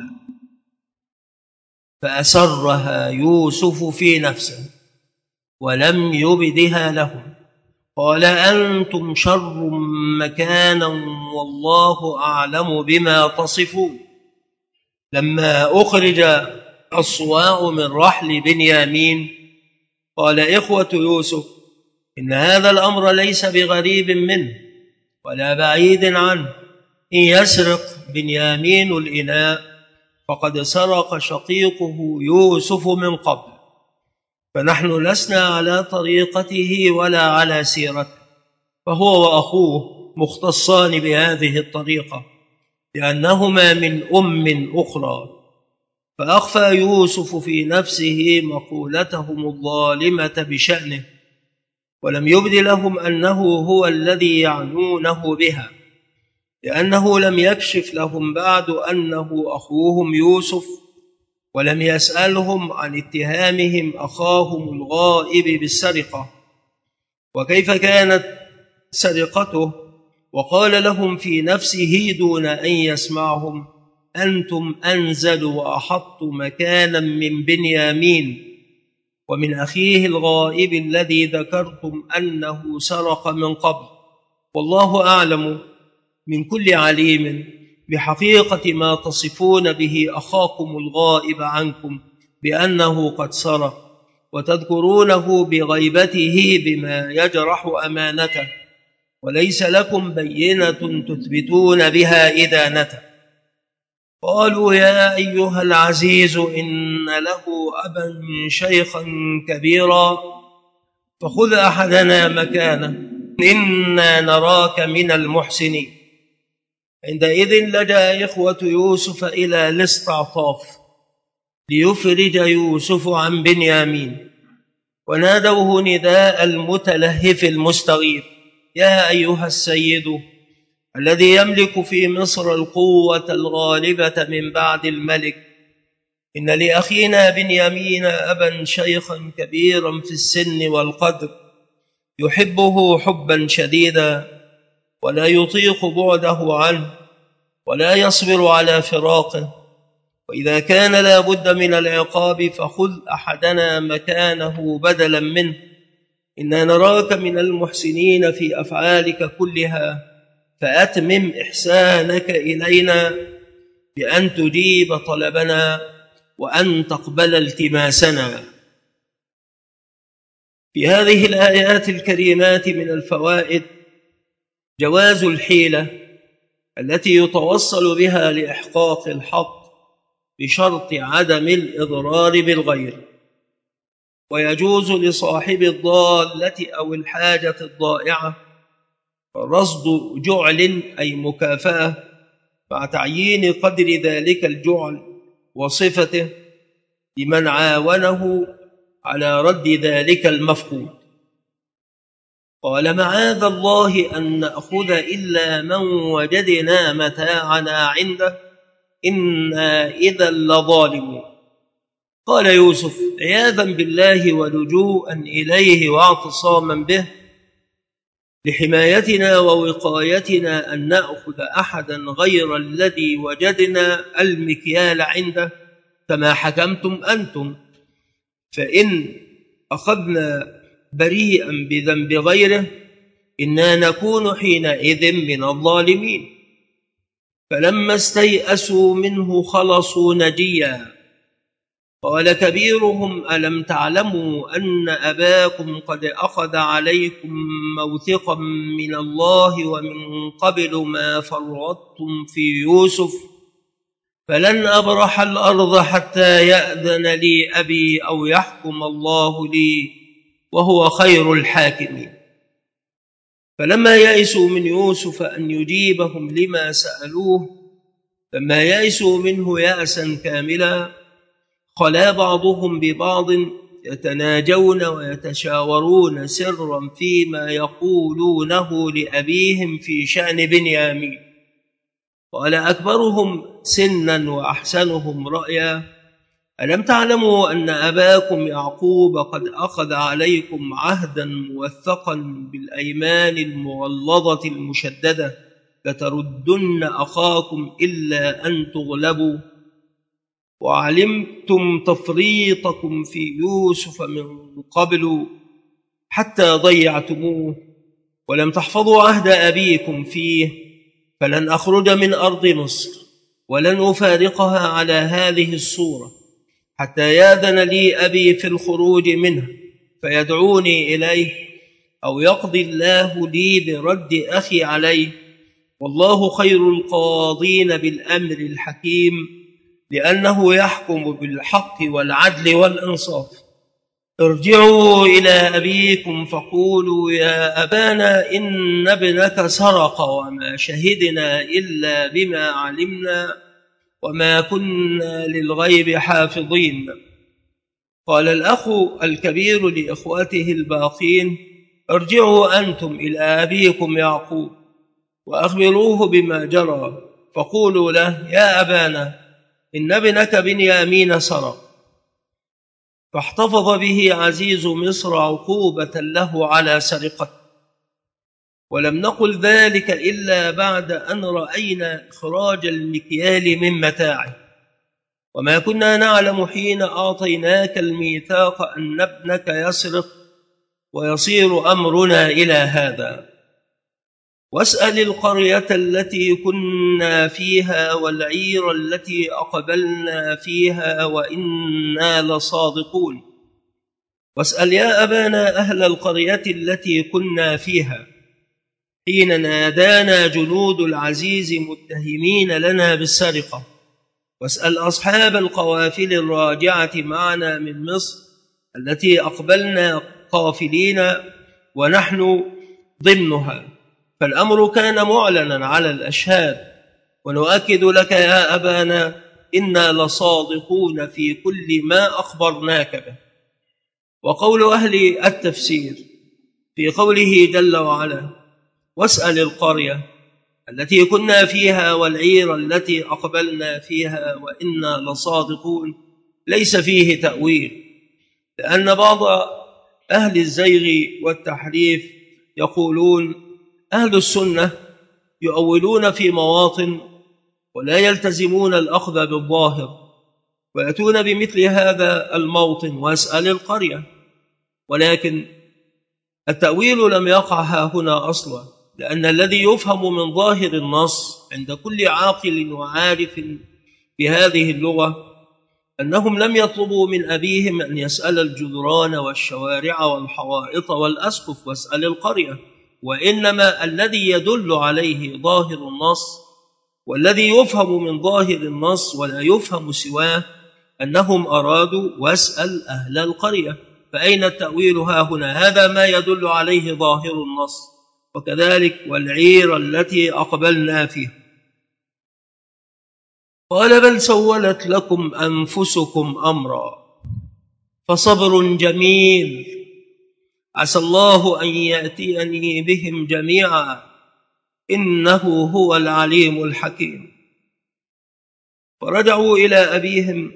فأسرها يوسف في نفسه ولم يبدها لهم. قال أنتم شر مكانا والله أعلم بما تصفون. لما أخرج الصواع من رحل بنيامين قال إخوة يوسف إن هذا الأمر ليس بغريب منه ولا بعيد عنه. إن يسرق بنيامين الإناء فقد سرق شقيقه يوسف من قبل، فنحن لسنا على طريقته ولا على سيرته، فهو وأخوه مختصان بهذه الطريقة لأنهما من أم أخرى. فأخفى يوسف في نفسه مقولتهم الظالمة بشأنه، ولم يبد لهم أنه هو الذي يعنونه بها، لأنه لم يكشف لهم بعد أنه أخوهم يوسف، ولم يسألهم عن اتهامهم أخاهم الغائب بالسرقة وكيف كانت سرقته. وقال لهم في نفسه دون أن يسمعهم: أنتم أنزل وأحط مكانا من بنيامين ومن أخيه الغائب الذي ذكرتم أنه سرق من قبل، والله أعلم من كل عليم بحقيقة ما تصفون به أخاكم الغائب عنكم بأنه قد سرق، وتذكرونه بغيبته بما يجرح أمانته، وليس لكم بينة تثبتون بها إدانته. قالوا: يا أيها العزيز إن له أبا شيخا كبيرا فخذ أحدنا مكانه إنا نراك من المحسنين. عندئذ لجأ إخوة يوسف إلى الاستعطاف ليفرج يوسف عن بنيامين، ونادوه نداء المتلهف المستغيث: يا أيها السيد الذي يملك في مصر القوة الغالبة من بعد الملك، إن لأخينا بنيامين أبا شيخا كبيرا في السن والقدر يحبه حبا شديدا ولا يطيق بعده عنه ولا يصبر على فراقه، وإذا كان لا بد من العقاب فخذ أحدنا مكانه بدلا منه، إنا نراك من المحسنين في أفعالك كلها، فأتمم إحسانك إلينا بأن تجيب طلبنا وأن تقبل التماسنا. في هذه الآيات الكريمات من الفوائد جواز الحيلة التي يتوصل بها لإحقاق الحق بشرط عدم الإضرار بالغير، ويجوز لصاحب الضالة أو الحاجة الضائعة رصد جعل أي مكافأة مع تعيين قدر ذلك الجعل وصفته لمن عاونه على رد ذلك المفقود. قال: معاذ الله أن نأخذ إلا من وجدنا متاعنا عنده إنا إذا لظالمون. قال يوسف عياذا بالله ولجوءا إليه واعتصاما به لحمايتنا ووقايتنا أن نأخذ أحدا غير الذي وجدنا المكيال عنده كما حكمتم أنتم، فإن أخذنا بريئا بذنب غيره إنا نكون حينئذ من الظالمين. فلما استيئسوا منه خلصوا نجيا. قال كبيرهم: ألم تعلموا أن أباكم قد أخذ عليكم موثقا من الله ومن قبل ما فرطتم في يوسف، فلن أبرح الأرض حتى يأذن لي أبي أو يحكم الله لي وهو خير الحاكمين. فلما يئسوا من يوسف أن يجيبهم لما سألوه، لما يئسوا منه يأسا كاملا، خلا بعضهم ببعض يتناجون ويتشاورون سرا فيما يقولونه لأبيهم في شأن بنيامين. قال أكبرهم سنا وأحسنهم رأيا: ألم تعلموا أن أباكم يعقوب قد أخذ عليكم عهدا موثقا بالأيمان المغلظة المشددة لتردن أخاكم إلا أن تغلبوا، وعلمتم تفريطكم في يوسف من قبل حتى ضيعتموه، ولم تحفظوا عهد أبيكم فيه، فلن أخرج من أرض مصر ولن أفارقها على هذه الصورة حتى يأذن لي أبي في الخروج منه فيدعوني إليه، أو يقضي الله لي برد أخي عليه، والله خير القاضين بالأمر الحكيم، لأنه يحكم بالحق والعدل والإنصاف. ارجعوا إلى أبيكم فقولوا يا أبانا إن ابنك سرق وما شهدنا إلا بما علمنا وما كنا للغيب حافظين. قال الأخ الكبير لإخوته الباقين ارجعوا أنتم إلى أبيكم يعقوب وأخبروه بما جرى فقولوا له يا أبانا إن ابنك بنيامين سرق. فاحتفظ به عزيز مصر عقوبة له على سرقته، ولم نقل ذلك إلا بعد أن رأينا إخراج المكيال من متاعه، وما كنا نعلم حين أعطيناك الميثاق أن ابنك يسرق ويصير أمرنا إلى هذا. واسأل القرية التي كنا فيها والعير التي أقبلنا فيها وإنا لصادقون. واسأل يا أبانا أهل القرية التي كنا فيها حين نادانا جنود العزيز متهمين لنا بالسرقة. واسأل أصحاب القوافل الراجعة معنا من مصر التي أقبلنا قافلين ونحن ضمنها، فالأمر كان معلنا على الأشهاد. ونؤكد لك يا أبانا إنا لصادقون في كل ما أخبرناك به. وقول أهل التفسير في قوله جل وعلا واسأل القرية التي كنا فيها والعير التي أقبلنا فيها وإنا لصادقون ليس فيه تأويل، لأن بعض أهل الزيغ والتحريف يقولون أهل السنة يؤولون في مواطن ولا يلتزمون الأخذ بالظاهر، ويأتون بمثل هذا الموطن واسأل القرية، ولكن التأويل لم يقع هنا أصلا، لأن الذي يفهم من ظاهر النص عند كل عاقل وعارف في هذه اللغة أنهم لم يطلبوا من أبيهم أن يسأل الجدران والشوارع والحوائط والأسقف واسأل القرية، وإنما الذي يدل عليه ظاهر النص والذي يفهم من ظاهر النص ولا يفهم سواه أنهم أرادوا واسأل أهل القرية. فأين التأويل ها هنا؟ هذا ما يدل عليه ظاهر النص. وكذلك والعير التي أقبلنا فيها. قال بل سولت لكم أنفسكم أمرا فصبر جميل عسى الله أن يأتيني بهم جميعا إنه هو العليم الحكيم. فرجعوا إلى أبيهم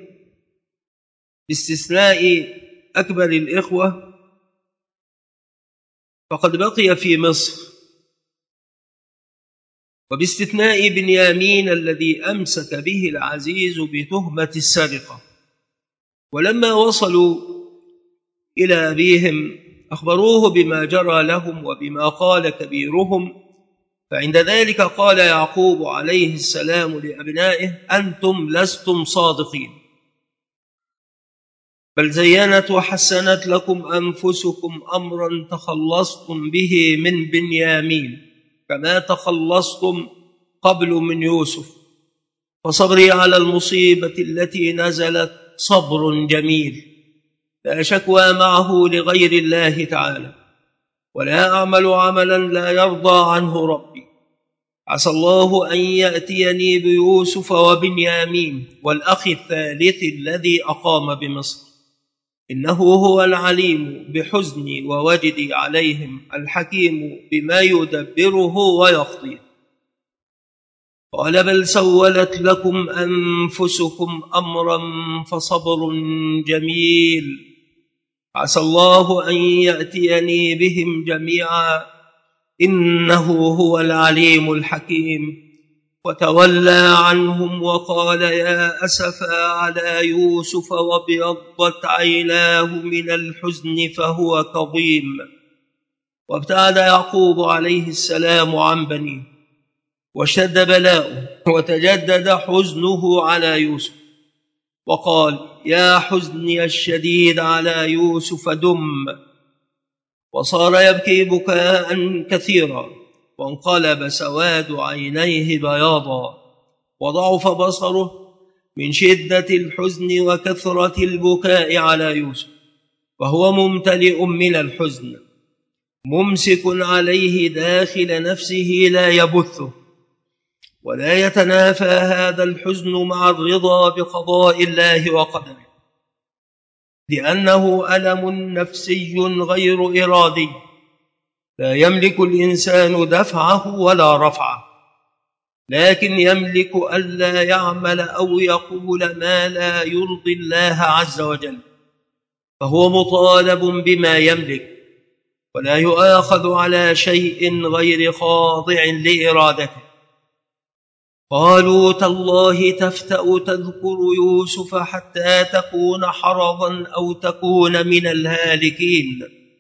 باستثناء أكبر الإخوة فقد بقي في مصر، وباستثناء بنيامين الذي أمسك به العزيز بتهمة السرقة. ولما وصلوا إلى أبيهم أخبروه بما جرى لهم وبما قال كبيرهم، فعند ذلك قال يعقوب عليه السلام لأبنائه أنتم لستم صادقين، بل زينت وحسنت لكم أنفسكم أمرا تخلصتم به من بنيامين كما تخلصتم قبل من يوسف، فصبري على المصيبة التي نزلت صبر جميل لا شكوى معه لغير الله تعالى، ولا أعمل عملا لا يرضى عنه ربي. عسى الله أن يأتيني بيوسف وبنيامين والأخ الثالث الذي أقام بمصر، إنه هو العليم بحزني ووجدي عليهم الحكيم بما يدبره ويقضيه. قال بل سولت لكم أنفسكم أمرا فصبر جميل عسى الله أن يأتيني بهم جميعا إنه هو العليم الحكيم. وتولى عنهم وقال يا أسفا على يوسف وابيضت عيناه من الحزن فهو كظيم. وابتعد يعقوب عليه السلام عن بنيه وشد بلاؤه وتجدد حزنه على يوسف، وقال يا حزني الشديد على يوسف دم. وصار يبكي بكاء كثيرا وانقلب سواد عينيه بياضا وضعف بصره من شدة الحزن وكثرة البكاء على يوسف. وهو ممتلئ من الحزن ممسك عليه داخل نفسه لا يبثه، ولا يتنافى هذا الحزن مع الرضا بقضاء الله وقدره، لأنه ألم نفسي غير إرادي لا يملك الإنسان دفعه ولا رفعه، لكن يملك ألا يعمل أو يقول ما لا يرضي الله عز وجل، فهو مطالب بما يملك ولا يؤاخذ على شيء غير خاضع لإرادته. قالوا تالله تفتأ تذكر يوسف حتى تكون حرضا أو تكون من الهالكين.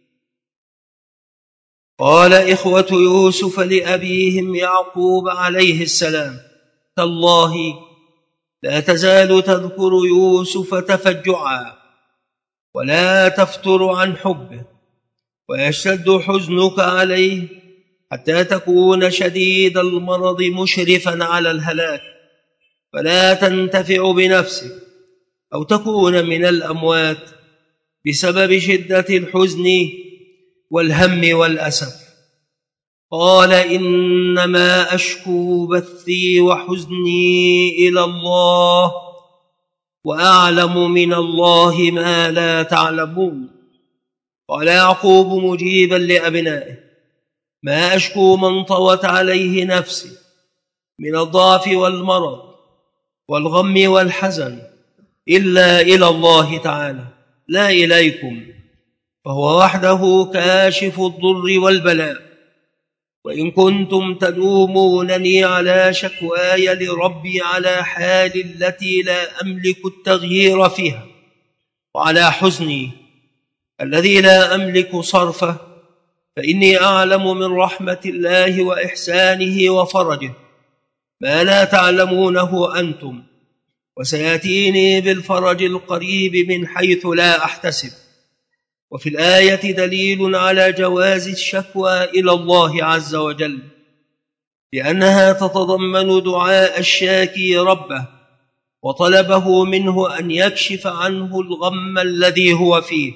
قال إخوة يوسف لأبيهم يعقوب عليه السلام تالله لا تزال تذكر يوسف تفجعا ولا تفتر عن حبه، ويشتد حزنك عليه حتى تكون شديد المرض مشرفا على الهلاك، فلا تنتفع بنفسك أو تكون من الأموات بسبب شدة الحزن والهم والأسف. قال إنما أشكو بثي وحزني إلى الله وأعلم من الله ما لا تعلمون. قال يعقوب مجيبا لأبنائه ما أشكو من طوت عليه نفسي من الضعف والمرض والغم والحزن إلا إلى الله تعالى لا إليكم، فهو وحده كاشف الضر والبلاء. وإن كنتم تلومونني على شكواي لربي على حالي التي لا أملك التغيير فيها، وعلى حزني الذي لا أملك صرفه، فإني أعلم من رحمة الله وإحسانه وفرجه ما لا تعلمونه أنتم، وسيأتيني بالفرج القريب من حيث لا أحتسب. وفي الآية دليل على جواز الشكوى إلى الله عز وجل، لأنها تتضمن دعاء الشاكي ربه وطلبه منه أن يكشف عنه الغم الذي هو فيه،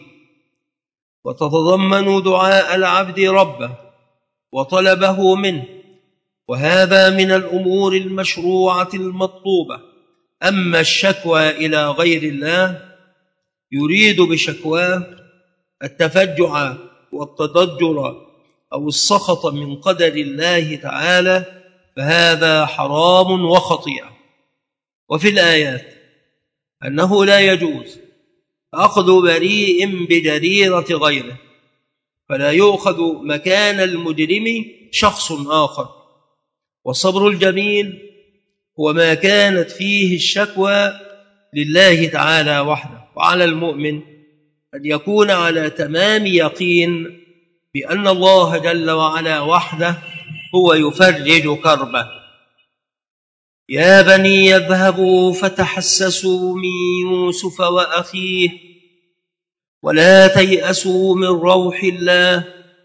وتتضمن دعاء العبد ربه وطلبه منه، وهذا من الأمور المشروعة المطلوبة. أما الشكوى إلى غير الله يريد بشكواه التفجع والتضجر أو السخط من قدر الله تعالى، فهذا حرام وخطيئة. وفي الآيات أنه لا يجوز أخذ بريء بجريرة غيره، فلا يؤخذ مكان المجرم شخص آخر. والصبر الجميل هو ما كانت فيه الشكوى لله تعالى وحده، وعلى المؤمن أن يكون على تمام يقين بأن الله جل وعلا وحده هو يفرج كربه. يا بني يذهبوا فتحسسوا من يوسف وأخيه ولا تيأسوا من روح الله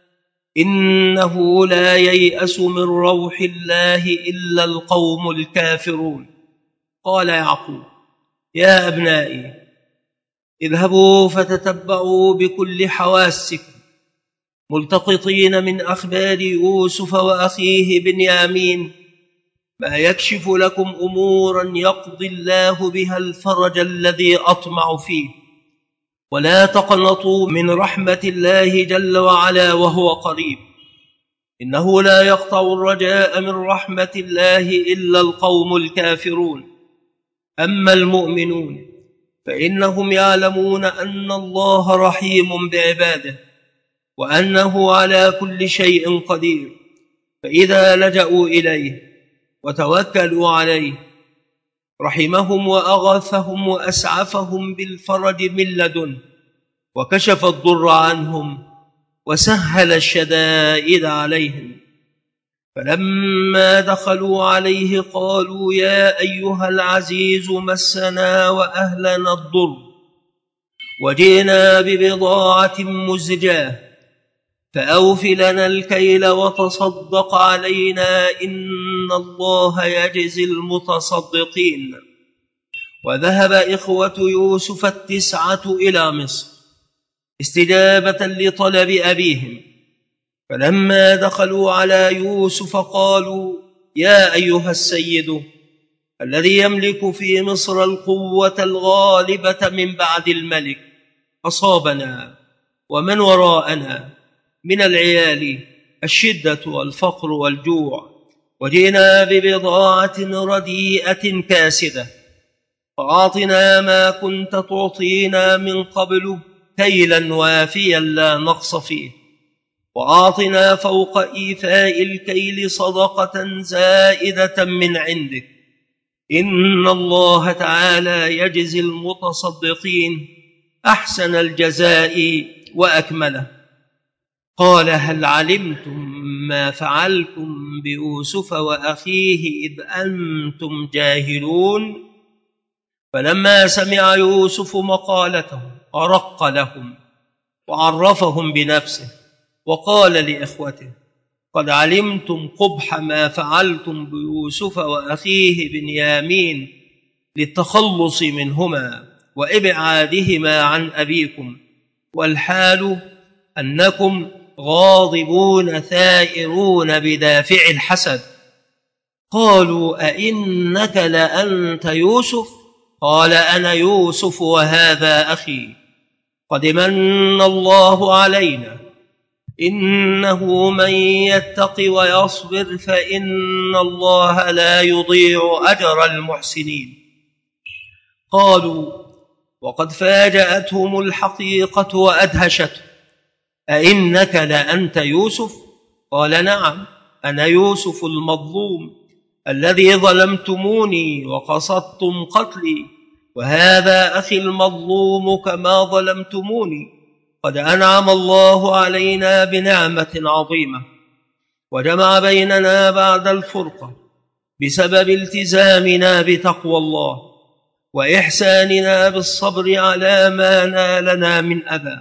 إنه لا ييأس من روح الله إلا القوم الكافرون. قال يعقوب يا أبنائي اذهبوا فتتبعوا بكل حواسكم ملتقطين من أخبار يوسف وأخيه بنيامين ما يكشف لكم أمورا يقضي الله بها الفرج الذي أطمع فيه، ولا تقنطوا من رحمة الله جل وعلا وهو قريب، إنه لا يقطع الرجاء من رحمة الله إلا القوم الكافرون. أما المؤمنون فإنهم يعلمون أن الله رحيم بعباده وأنه على كل شيء قدير، فإذا لجأوا إليه وتوكلوا عليه رحمهم وأغاثهم وأسعفهم بالفرج من لدنه، وكشف الضر عنهم وسهل الشدائد عليهم. فلما دخلوا عليه قالوا يا أيها العزيز مسنا وأهلنا الضر وجئنا ببضاعة مزجاة فأوف لنا الكيل وتصدق علينا إن الله يجزي المتصدقين. وذهب إخوة يوسف التسعة إلى مصر استجابة لطلب أبيهم. فلما دخلوا على يوسف قالوا: يا أيها السيد الذي يملك في مصر القوة الغالبة من بعد الملك، أصابنا ومن وراءنا من العيال الشدة والفقر والجوع، وجئنا ببضاعة رديئة كاسدة، فأعطنا ما كنت تعطينا من قبل كيلا وافيا لا نقص فيه، وأعطنا فوق إيفاء الكيل صدقة زائدة من عندك، إن الله تعالى يجزي المتصدقين أحسن الجزاء وأكمله. قال: هل علمتم ما فعلتم بيوسف وأخيه إذ أنتم جاهلون؟ فلما سمع يوسف مقالته أرق لهم وعرفهم بنفسه، وقال لإخوته: قد علمتم قبح ما فعلتم بيوسف وأخيه بنيامين للتخلص منهما وإبعادهما عن أبيكم، والحال أنكم غاضبون ثائرون بدافع الحسد. قالوا: أئنك لأنت يوسف؟ قال: أنا يوسف وهذا أخي، قد من الله علينا، إنه من يتق ويصبر فإن الله لا يضيع أجر المحسنين. قالوا: وقد فاجأتهم الحقيقة وأدهشتهم: أئنك لأنت يوسف؟ قال: نعم، أنا يوسف المظلوم الذي ظلمتموني وقصدتم قتلي، وهذا أخي المظلوم كما ظلمتموني. قد أنعم الله علينا بنعمة عظيمة، وجمع بيننا بعد الفرقة بسبب التزامنا بتقوى الله وإحساننا بالصبر على ما نالنا من أذى.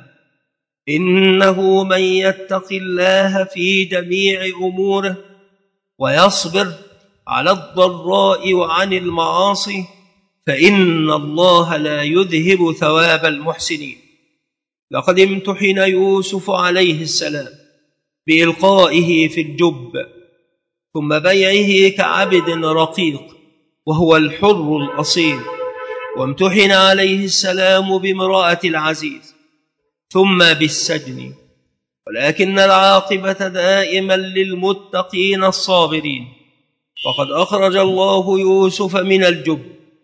إنه من يتق الله في جميع أموره ويصبر على الضراء وعن المعاصي فإن الله لا يذهب ثواب المحسنين. لقد امتحن يوسف عليه السلام بإلقائه في الجب ثم بيعه كعبد رقيق وهو الحر الأصيل، وامتحن عليه السلام بامرأة العزيز ثم بالسجن، ولكن العاقبة دائما للمتقين الصابرين. وقد أخرج الله يوسف من الجب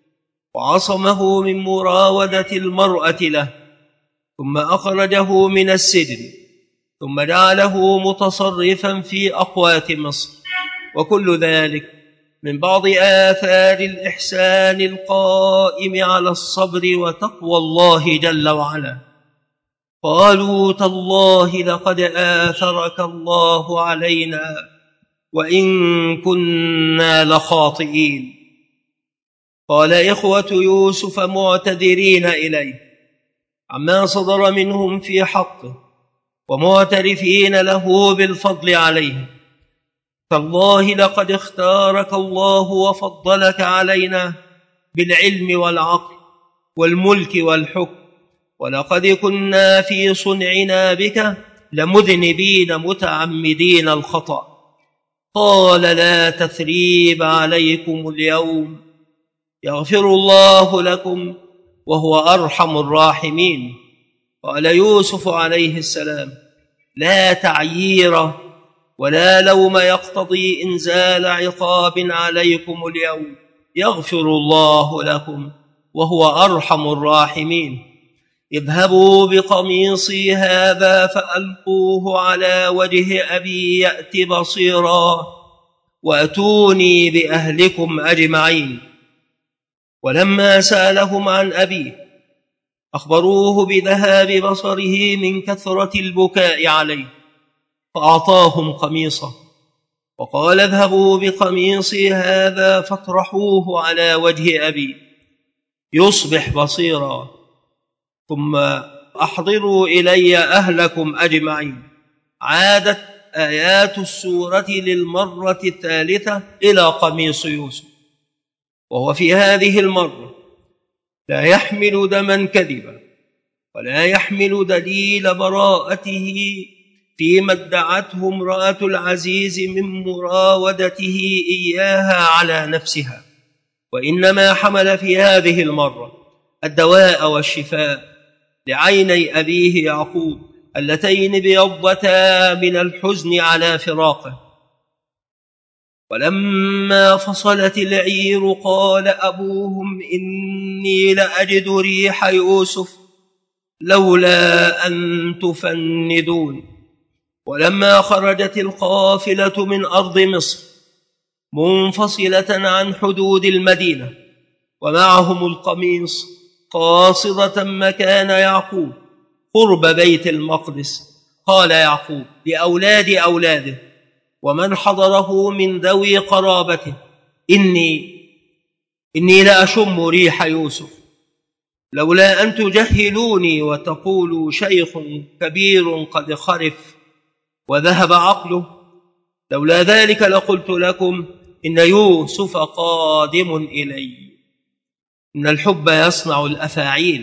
وعصمه من مراودة المرأة له، ثم أخرجه من السجن، ثم جعله متصرفا في أقوات مصر، وكل ذلك من بعض آثار الإحسان القائم على الصبر وتقوى الله جل وعلا. قالوا: تالله لقد آثرك الله علينا وإن كنا لخاطئين. قال إخوة يوسف معتذرين إليه عما صدر منهم في حقه ومعترفين له بالفضل عليه: تالله لقد اختارك الله وفضلك علينا بالعلم والعقل والملك والحكم، ولقد كنا في صنعنا بك لمذنبين متعمدين الخطأ. قال: لا تثريب عليكم اليوم، يغفر الله لكم وهو أرحم الراحمين. قال يوسف عليه السلام: لا تعيير ولا لوم يقتضي إنزال عقاب عليكم اليوم، يغفر الله لكم وهو أرحم الراحمين. اذهبوا بقميصي هذا فألقوه على وجه أبي يأت بصيرا وأتوني بأهلكم أجمعين. ولما سألهم عن أبيه أخبروه بذهاب بصره من كثرة البكاء عليه، فأعطاهم قميصه وقال: اذهبوا بقميصي هذا فاطرحوه على وجه أبي يصبح بصيرا، ثم أحضروا إلي أهلكم أجمعين. عادت آيات السورة للمرة الثالثة إلى قميص يوسف، وهو في هذه المرة لا يحمل دما كذبا ولا يحمل دليل براءته فيما ادعته امرأة العزيز من مراودته إياها على نفسها، وإنما حمل في هذه المرة الدواء والشفاء لعيني أبيه يعقوب اللتين بيضتا من الحزن على فراقه. ولما فصلت العير قال أبوهم إني لأجد ريح يوسف لولا أن تفندون. ولما خرجت القافلة من أرض مصر منفصلة عن حدود المدينة ومعهم القميص قاصدة مكان يعقوب قرب بيت المقدس، قال يعقوب لأولاد أولاده ومن حضره من ذوي قرابته إني إني لأشم ريح يوسف لولا أن تجهلوني وتقولوا شيخ كبير قد خرف وذهب عقله، لولا ذلك لقلت لكم إن يوسف قادم إلي. إن الحب يصنع الأفاعيل.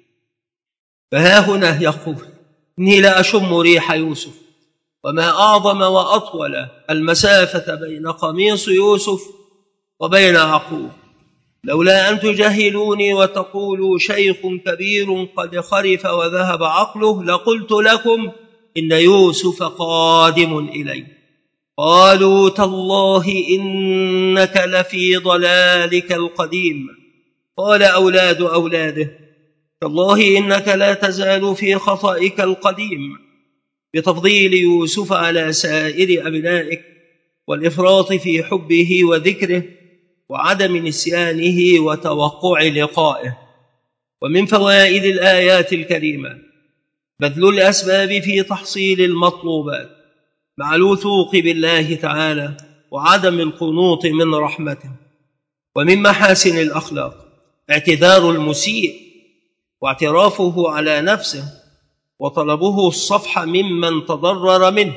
فها هنا يقول إني لأشم ريح يوسف، وما أعظم وأطول المسافة بين قميص يوسف وبين يعقوب. لولا أن تجهلوني وتقولوا شيخ كبير قد خرف وذهب عقله لقلت لكم إن يوسف قادم إلي. قالوا تالله إنك لفي ضلالك القديم. قال أولاد أولاده تالله إنك لا تزال في خطئك القديم بتفضيل يوسف على سائر أبنائك والإفراط في حبه وذكره وعدم نسيانه وتوقع لقائه. ومن فوائد الآيات الكريمة بذل الأسباب في تحصيل المطلوبات مع الوثوق بالله تعالى وعدم القنوط من رحمته. ومن محاسن الأخلاق اعتذار المسيء واعترافه على نفسه وطلبه الصفح ممن تضرر منه.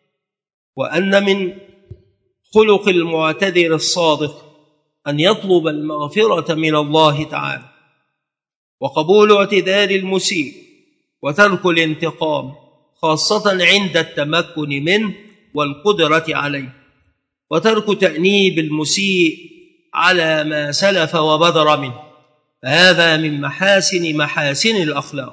وأن من خلق المعتذر الصادق أن يطلب المغفرة من الله تعالى وقبول اعتذار المسيء وترك الانتقام خاصة عند التمكن منه والقدرة عليه، وترك تأنيب المسيء على ما سلف وبدر منه. هذا من محاسن محاسن الأخلاق.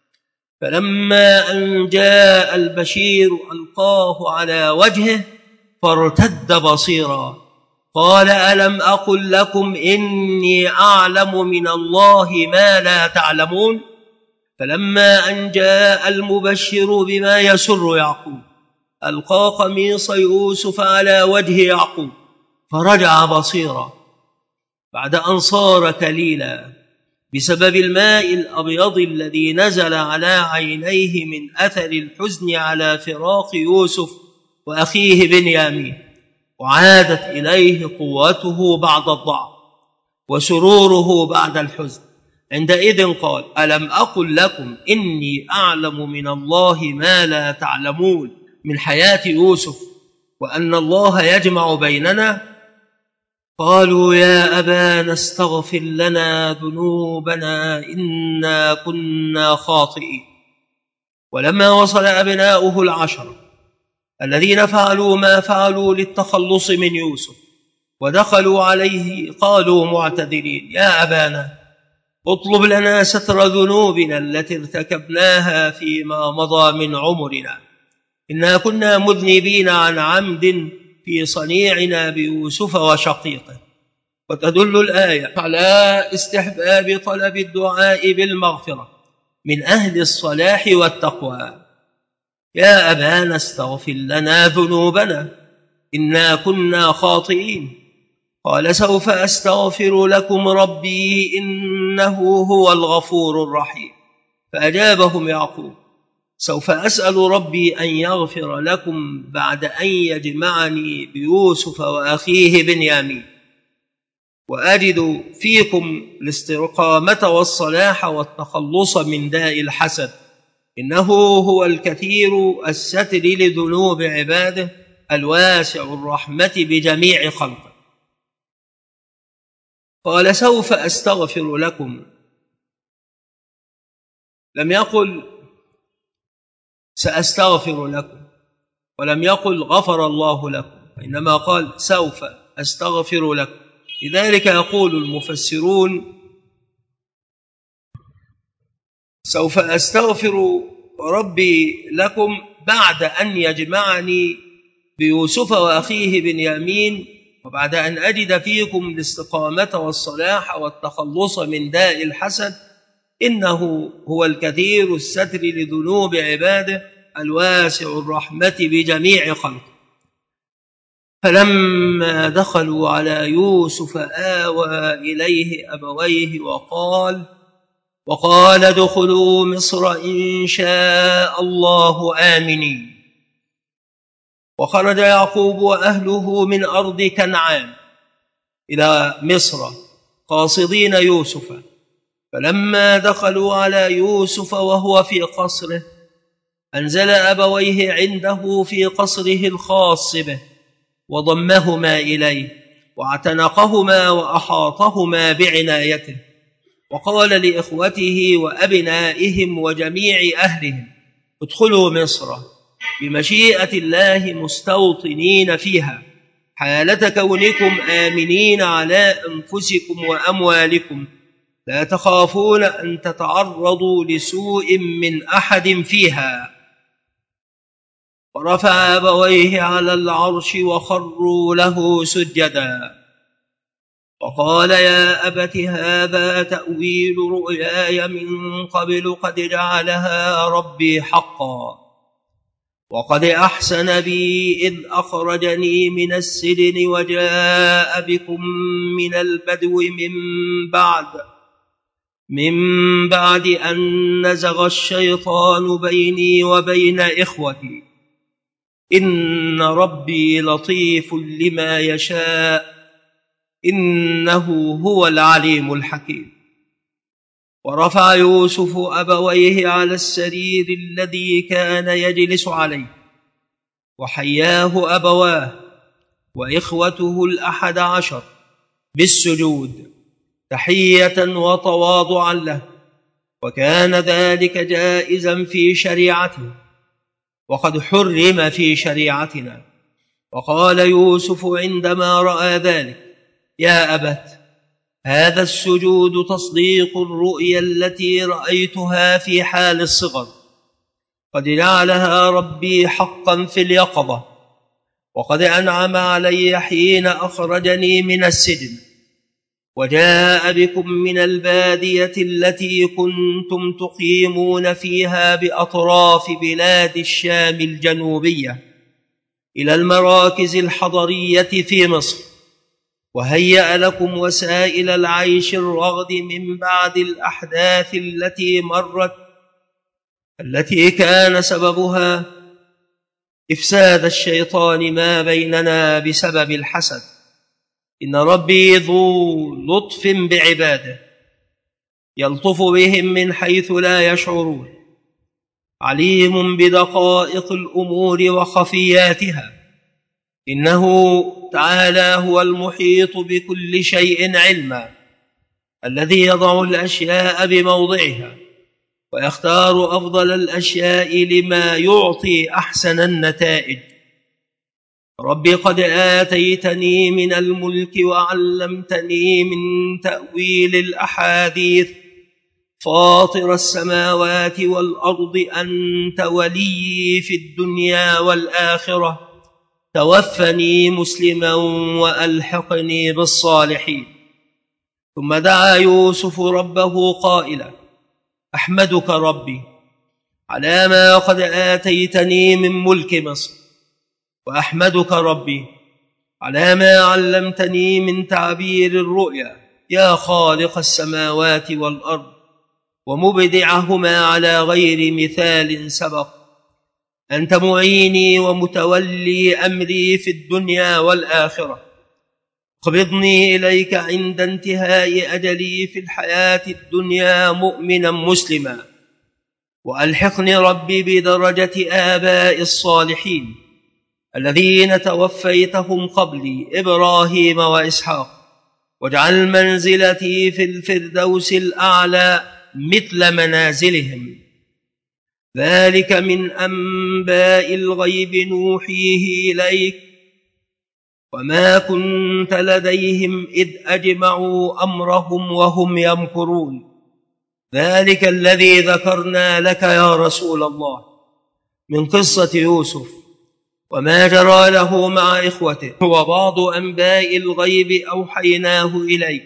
فلما أن جاء البشير ألقاه على وجهه فارتد بصيرا قال ألم أقل لكم إني أعلم من الله ما لا تعلمون. فلما أن جاء المبشر بما يسر يعقوب ألقى قميص يوسف على وجه يعقوب فرجع بصيرا بعد أن صار كليلا بسبب الماء الأبيض الذي نزل على عينيه من أثر الحزن على فراق يوسف وأخيه بنيامين، وعادت إليه قوته بعد الضعف وسروره بعد الحزن. عندئذ قال ألم أقل لكم إني أعلم من الله ما لا تعلمون من حياة يوسف وأن الله يجمع بيننا. قالوا يا أبانا استغفر لنا ذنوبنا إنا كنا خاطئين. ولما وصل أبناؤه العشرة الذين فعلوا ما فعلوا للتخلص من يوسف ودخلوا عليه قالوا معتذرين يا أبانا اطلب لنا ستر ذنوبنا التي ارتكبناها فيما مضى من عمرنا، إنا كنا مذنبين عن عمد في صنيعنا بيوسف وشقيقه. وتدل الآية على استحباب طلب الدعاء بالمغفرة من أهل الصلاح والتقوى. يا أبانا استغفر لنا ذنوبنا إنا كنا خاطئين. قال سوف أستغفر لكم ربي إنه هو الغفور الرحيم. فأجابهم يعقوب سوف أسأل ربي أن يغفر لكم بعد أن يجمعني بيوسف وأخيه بنيامين، وأجد فيكم الاستقامة والصلاح والتخلص من داء الحسد، إنه هو الكثير الستر لذنوب عباده الواسع الرحمة بجميع خلقه. قال سوف أستغفر لكم لم يقل سأستغفر لكم، ولم يقل غفر الله لكم، إنما قال سوف أستغفر لكم. لذلك يقول المفسرون سوف أستغفر ربي لكم بعد أن يجمعني بيوسف وأخيه بنيامين، وبعد أن أجد فيكم الاستقامة والصلاح والتخلص من داء الحسد، إنه هو الكثير الستر لذنوب عباده الواسع الرحمة بجميع خلقه. فلما دخلوا على يوسف آوى إليه أبويه وقال وقال ادخلوا مصر إن شاء الله آمنين. وخرج يعقوب وأهله من أرض كنعان إلى مصر قاصدين يوسف، فلما دخلوا على يوسف وهو في قصره أنزل أبويه عنده في قصره الخاص به، وضمهما إليه واعتنقهما وأحاطهما بعنايته، وقال لإخوته وأبنائهم وجميع أهلهم ادخلوا مصر بمشيئة الله مستوطنين فيها، حالة كونكم آمنين على أنفسكم وأموالكم، لا تخافون أن تتعرضوا لسوء من أحد فيها. ورفع أبويه على العرش وخروا له سجدا، وقال يا أبت هذا تأويل رؤياي من قبل قد جعلها ربي حقا، وقد أحسن بي إذ أخرجني من السجن وجاء بكم من البدو من بعد من بعد أن نزغ الشيطان بيني وبين إخوتي، إن ربي لطيف لما يشاء إنه هو العليم الحكيم. ورفع يوسف أبويه على السرير الذي كان يجلس عليه، وحياه أبواه وإخوته الأحد عشر بالسجود تحية وتواضعا له، وكان ذلك جائزا في شريعته وقد حرم في شريعتنا. وقال يوسف عندما رأى ذلك يا أبت هذا السجود تصديق الرؤيا التي رأيتها في حال الصغر، قد جعلها ربي حقا في اليقظة، وقد أنعم علي حين أخرجني من السجن وجاء بكم من البادية التي كنتم تقيمون فيها بأطراف بلاد الشام الجنوبية إلى المراكز الحضرية في مصر، وهيأ لكم وسائل العيش الرغد من بعد الأحداث التي مرت التي كان سببها إفساد الشيطان ما بيننا بسبب الحسد. إن ربي ذو لطف بعباده يلطف بهم من حيث لا يشعرون، عليم بدقائق الأمور وخفياتها، إنه تعالى هو المحيط بكل شيء علما، الذي يضع الأشياء بموضعها ويختار أفضل الأشياء لما يعطي أحسن النتائج. ربي قد آتيتني من الملك وعلمتني من تأويل الأحاديث، فاطر السماوات والأرض أنت ولي في الدنيا والآخرة، توفني مسلما وألحقني بالصالحين. ثم دعا يوسف ربه قائلا أحمدك ربي على ما قد آتيتني من ملك مصر، وأحمدك ربي على ما علمتني من تعبير الرؤيا، يا خالق السماوات والأرض ومبدعهما على غير مثال سبق، أنت معيني ومتولي أمري في الدنيا والآخرة، قبضني إليك عند انتهاء أجلي في الحياة الدنيا مؤمنا مسلما، وألحقني ربي بدرجة آباء الصالحين الذين توفيتهم قبلي إبراهيم وإسحاق، واجعل منزلتي في الفردوس الأعلى مثل منازلهم. ذلك من أنباء الغيب نوحيه إليك وما كنت لديهم إذ أجمعوا أمرهم وهم يمكرون. ذلك الذي ذكرنا لك يا رسول الله من قصة يوسف وما جرى له مع إخوته وبعض أنباء الغيب أوحيناه إليك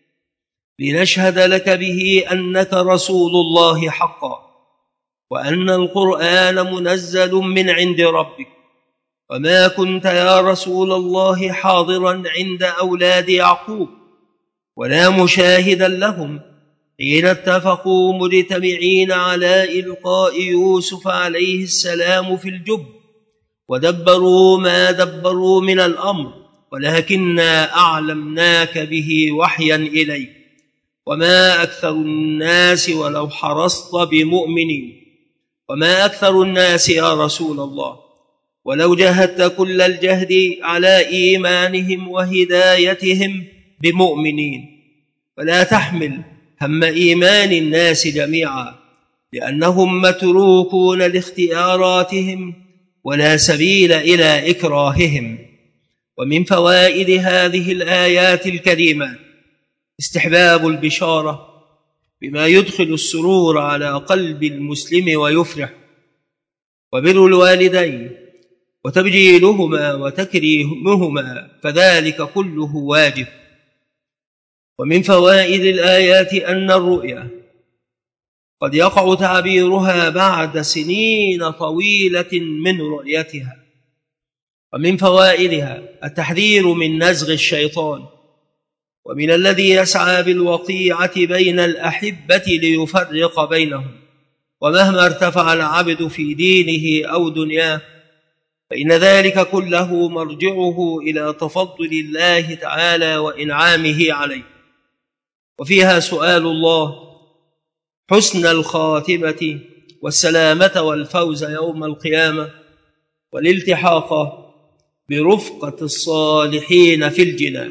لنشهد لك به أنك رسول الله حقا وأن القرآن منزل من عند ربك. وما كنت يا رسول الله حاضرا عند أولاد يعقوب ولا مشاهدا لهم حين اتفقوا مجتمعين على إلقاء يوسف عليه السلام في الجب ودبروا ما دبروا من الأمر، ولكننا أعلمناك به وحيا إليك وما أكثر الناس ولو حرصت بمؤمنين. وما أكثر الناس يا رسول الله ولو جهدت كل الجهد على إيمانهم وهدايتهم بمؤمنين. فلا تحمل هم إيمان الناس جميعا لأنهم متروكون لاختياراتهم ولا سبيل إلى إكراههم. ومن فوائد هذه الآيات الكريمات استحباب البشارة بما يدخل السرور على قلب المسلم ويفرح، وبر الوالدين وتبجيلهما وتكريمهما فذلك كله واجب. ومن فوائد الآيات أن الرؤيا قد يقع تعبيرها بعد سنين طويلة من رؤيتها. ومن فوائدها التحذير من نزغ الشيطان ومن الذي يسعى بالوقيعة بين الأحبة ليفرق بينهم. ومهما ارتفع العبد في دينه أو دنياه فإن ذلك كله مرجعه إلى تفضل الله تعالى وإنعامه عليه. وفيها سؤال الله حسن الخاتمة والسلامة والفوز يوم القيامة والالتحاق برفقة الصالحين في الجنان.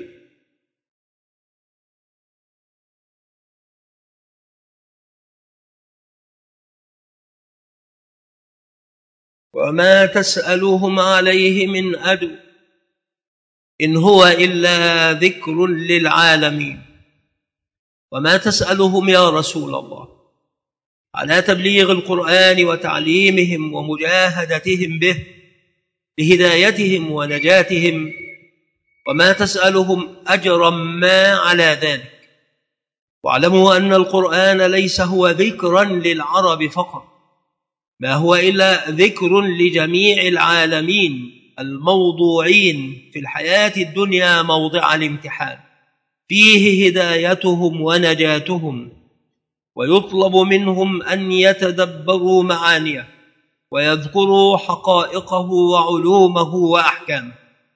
وما تسألهم عليه من أجر إن هو إلا ذكر للعالمين. وما تسألهم يا رسول الله على تبليغ القرآن وتعليمهم ومجاهدتهم به لهدايتهم ونجاتهم، وما تسألهم أجرا ما على ذلك. واعلموا أن القرآن ليس هو ذكرا للعرب فقط، ما هو إلا ذكر لجميع العالمين الموضوعين في الحياة الدنيا موضع الامتحان، فيه هدايتهم ونجاتهم، ويطلب منهم أن يتدبروا معانيه ويذكروا حقائقه وعلومه وأحكامه.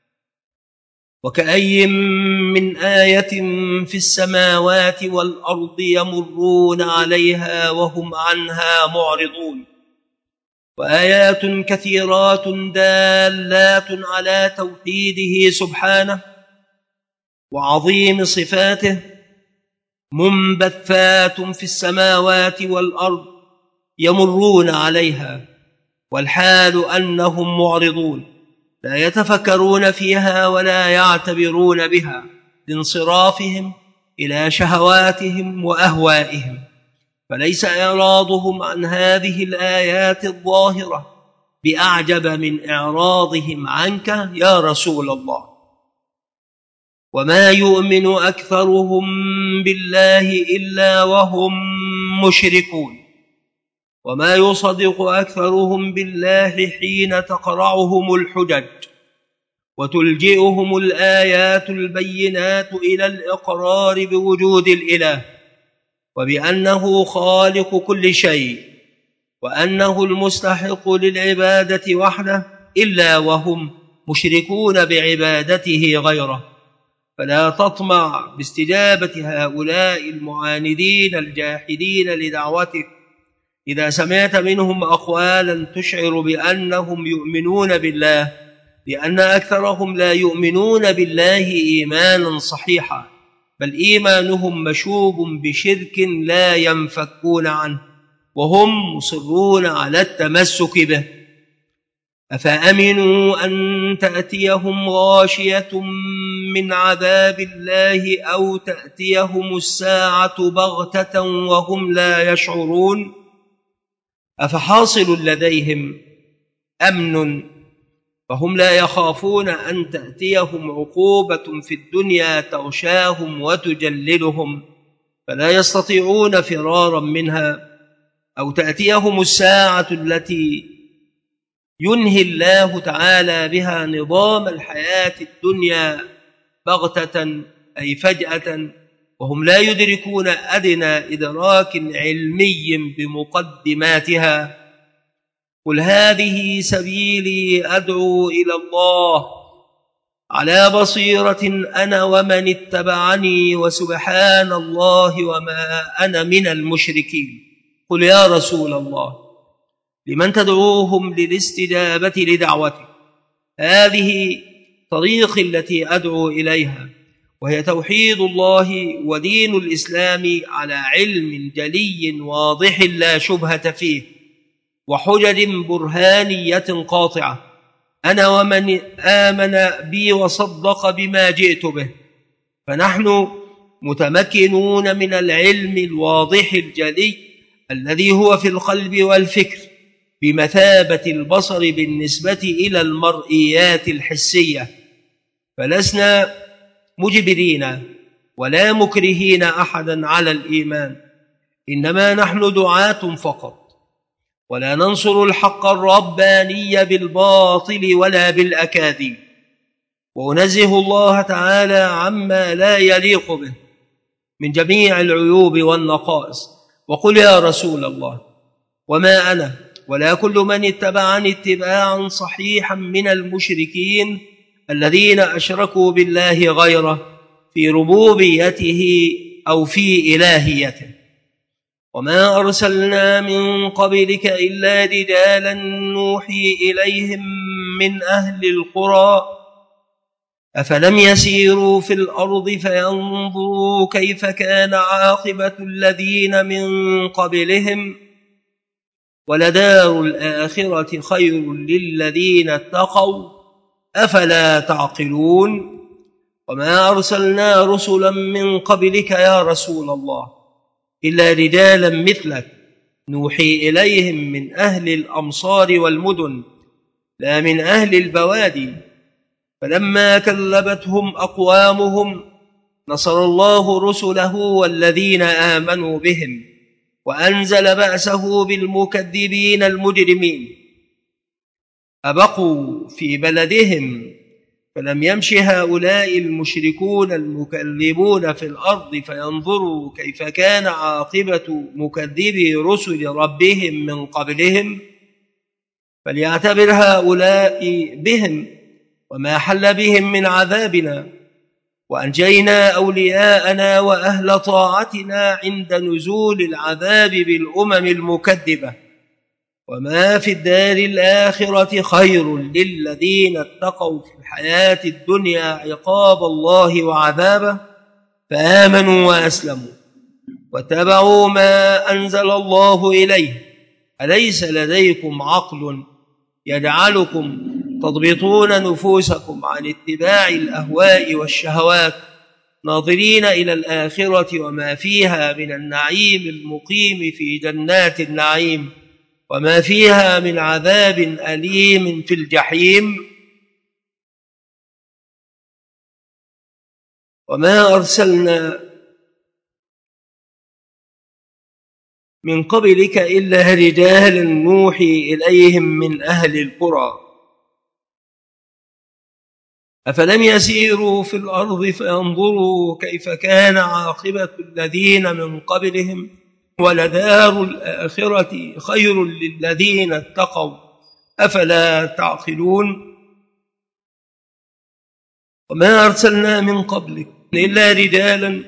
وكأي من آية في السماوات والأرض يمرون عليها وهم عنها معرضون. وآيات كثيرات دالات على توحيده سبحانه وعظيم صفاته منبثات في السماوات والأرض يمرون عليها والحال أنهم معرضون لا يتفكرون فيها ولا يعتبرون بها لانصرافهم إلى شهواتهم وأهوائهم. فليس إعراضهم عن هذه الآيات الظاهرة بأعجب من إعراضهم عنك يا رسول الله. وما يؤمن أكثرهم بالله إلا وهم مشركون. وما يصدق أكثرهم بالله حين تقرعهم الحجج وتلجئهم الآيات البينات إلى الإقرار بوجود الإله وبأنه خالق كل شيء وأنه المستحق للعبادة وحده، إلا وهم مشركون بعبادته غيره. فلا تطمع باستجابة هؤلاء المعاندين الجاحدين لدعوتك إذا سمعت منهم أقوالا تشعر بأنهم يؤمنون بالله، لأن أكثرهم لا يؤمنون بالله إيمانا صحيحا بل إيمانهم مشوب بشرك لا ينفكون عنه وهم مصرون على التمسك به. أفأمنوا أن تأتيهم غاشية من عذاب الله أو تأتيهم الساعة بغتة وهم لا يشعرون؟ أفحاصل لديهم أمن فهم لا يخافون أن تأتيهم عقوبة في الدنيا تغشاهم وتجللهم فلا يستطيعون فرارا منها، أو تأتيهم الساعة التي ينهي الله تعالى بها نظام الحياة الدنيا بغتة أي فجأة وهم لا يدركون أدنى إدراك علمي بمقدماتها. قل هذه سبيلي أدعو إلى الله على بصيرة أنا ومن اتبعني وسبحان الله وما أنا من المشركين. قل يا رسول الله لمن تدعوهم للاستجابة لدعوتك؟ هذه طريقي التي أدعو إليها، وهي توحيد الله ودين الإسلام على علم جلي واضح لا شبهة فيه وحجج برهانية قاطعة، أنا ومن آمن بي وصدق بما جئت به. فنحن متمكنون من العلم الواضح الجلي الذي هو في القلب والفكر بمثابة البصر بالنسبة إلى المرئيات الحسية، فلسنا مجبرين ولا مكرهين أحدا على الإيمان، إنما نحن دعاة فقط، ولا ننصر الحق الرباني بالباطل ولا بالأكاذيب. ونزه الله تعالى عما لا يليق به من جميع العيوب والنقائص. وقل يا رسول الله وما أنا ولا كل من اتبعني اتباعا صحيحا من المشركين الذين أشركوا بالله غيره في ربوبيته أو في إلهيته. وما أرسلنا من قبلك إلا رجالا نوحي إليهم من أهل القرى أفلم يسيروا في الأرض فينظروا كيف كان عاقبة الذين من قبلهم ولدار الآخرة خير للذين اتقوا أفلا تعقلون. وما أرسلنا رسلا من قبلك يا رسول الله إلا رجالا مثلك نوحي إليهم من أهل الأمصار والمدن لا من أهل البوادي، فلما كذبتهم أقوامهم نصر الله رسله والذين آمنوا بهم وأنزل بأسه بالمكذبين المجرمين. أبقوا في بلدهم فلم يمش هؤلاء المشركون المكذبون في الأرض فينظروا كيف كان عاقبة مكذبي رسل ربهم من قبلهم، فليعتبر هؤلاء بهم وما حل بهم من عذابنا، وأنجينا أولياءنا وأهل طاعتنا عند نزول العذاب بالأمم المكذبة. وما في الدار الآخرة خير للذين اتقوا في الحياة الدنيا عقاب الله وعذابه فآمنوا وأسلموا واتبعوا ما أنزل الله إليه. أليس لديكم عقل يجعلكم تضبطون نفوسكم عن اتباع الأهواء والشهوات ناظرين إلى الآخرة وما فيها من النعيم المقيم في جنات النعيم وما فيها من عذاب أليم في الجحيم؟ وما أرسلنا من قبلك إلا رجالا نوحي إليهم من أهل القرى أفلم يسيروا في الأرض فينظروا كيف كان عاقبة الذين من قبلهم ولدار الآخرة خير للذين اتقوا أفلا تعقلون. وما أرسلنا من قبلك إلا رجالا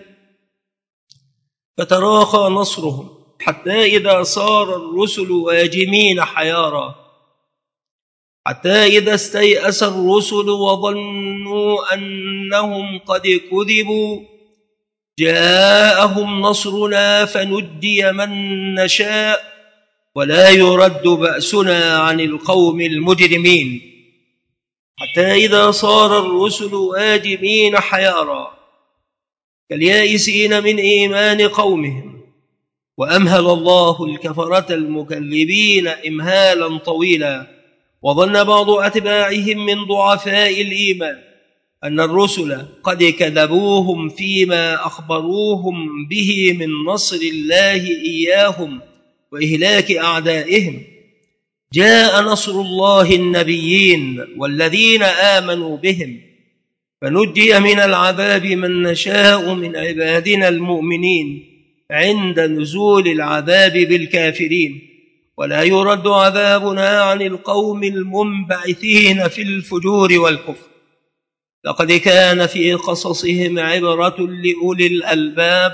فتراخى نصرهم حتى إذا صار الرسل واجمين حيارا حتى إذا استيأس الرسل وظنوا أنهم قد كذبوا جاءهم نصرنا فنجي من نشاء ولا يرد بأسنا عن القوم المجرمين حتى إذا صار الرسل واجمين حيارى كاليائسين من إيمان قومهم وأمهل الله الكفرة المكذبين إمهالا طويلا وظن بعض أتباعهم من ضعفاء الإيمان أن الرسل قد كذبوهم فيما أخبروهم به من نصر الله إياهم وإهلاك أعدائهم. جاء نصر الله النبيين والذين آمنوا بهم فنجي من العذاب من نشاء من عبادنا المؤمنين عند نزول العذاب بالكافرين ولا يرد عذابنا عن القوم المنبعثين في الفجور والكفر. لقد كان في قصصهم عبرة لأولي الألباب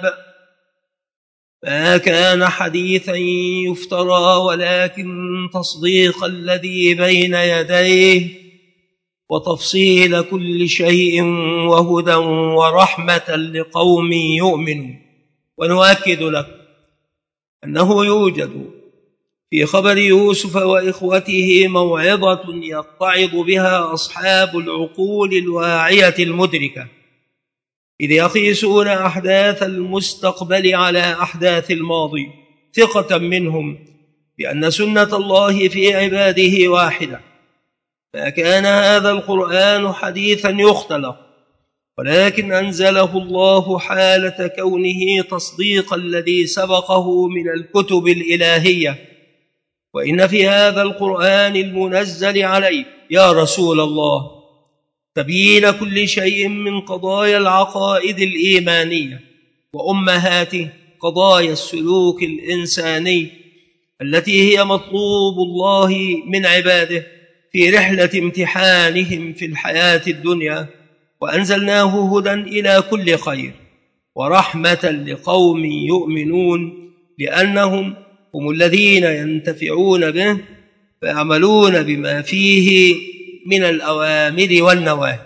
ما كان حديثا يفترى ولكن تصديق الذي بين يديه وتفصيل كل شيء وهدى ورحمة لقوم يؤمنون. ونؤكد لك أنه يوجد في خبر يوسف وإخوته موعظة يتعظ بها أصحاب العقول الواعية المدركة إذ يقيسون أحداث المستقبل على أحداث الماضي ثقة منهم بأن سنة الله في عباده واحدة. ما كان هذا القرآن حديثا يختلق ولكن أنزله الله حالة كونه تصديق الذي سبقه من الكتب الإلهية. وإن في هذا القرآن المنزل عليك يا رسول الله تبيين كل شيء من قضايا العقائد الإيمانية وأمهات قضايا السلوك الإنساني التي هي مطلوب الله من عباده في رحلة امتحانهم في الحياة الدنيا. وأنزلناه هدى إلى كل خير ورحمة لقوم يؤمنون لأنهم هم الذين ينتفعون به فيعملون بما فيه من الأوامر والنواهي.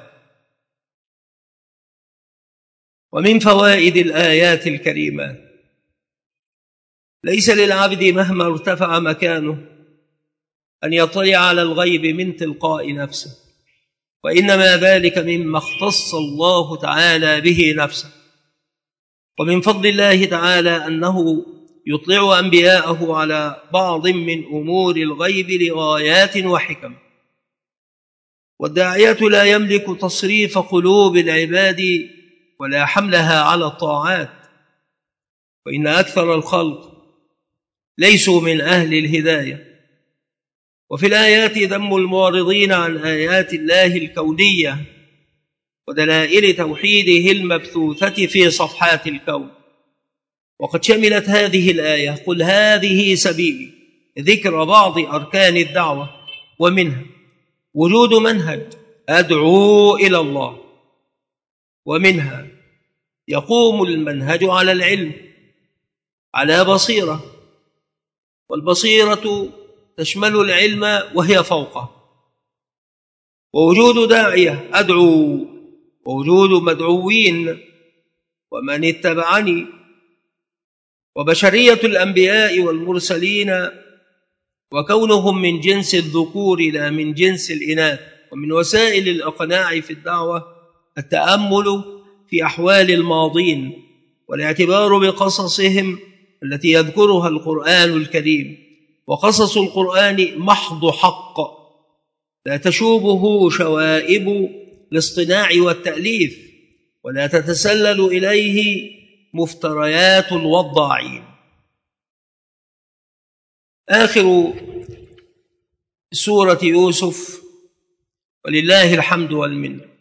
ومن فوائد الآيات الكريمة ليس للعبد مهما ارتفع مكانه أن يطلع على الغيب من تلقاء نفسه وإنما ذلك مما اختص الله تعالى به نفسه. ومن فضل الله تعالى أنه يطلع أنبياءه على بعض من أمور الغيب لغايات وحكم. والداعية لا يملك تصريف قلوب العباد ولا حملها على الطاعات وإن أكثر الخلق ليسوا من أهل الهداية. وفي الآيات ذم المعرضين عن آيات الله الكونية ودلائل توحيده المبثوثة في صفحات الكون. وقد شملت هذه الآية قل هذه سبيلي ذكر بعض أركان الدعوة ومنها وجود منهج أدعو إلى الله ومنها يقوم المنهج على العلم على بصيرة والبصيرة تشمل العلم وهي فوقه ووجود داعية أدعو ووجود مدعوين ومن اتبعني وبشرية الأنبياء والمرسلين وكونهم من جنس الذكور لا من جنس الإناث. ومن وسائل الإقناع في الدعوة التأمل في أحوال الماضين والاعتبار بقصصهم التي يذكرها القرآن الكريم. وقصص القرآن محض حق لا تشوبه شوائب الاصطناع والتأليف ولا تتسلل إليه مفتريات الوضاعين. آخر سورة يوسف ولله الحمد والمنة.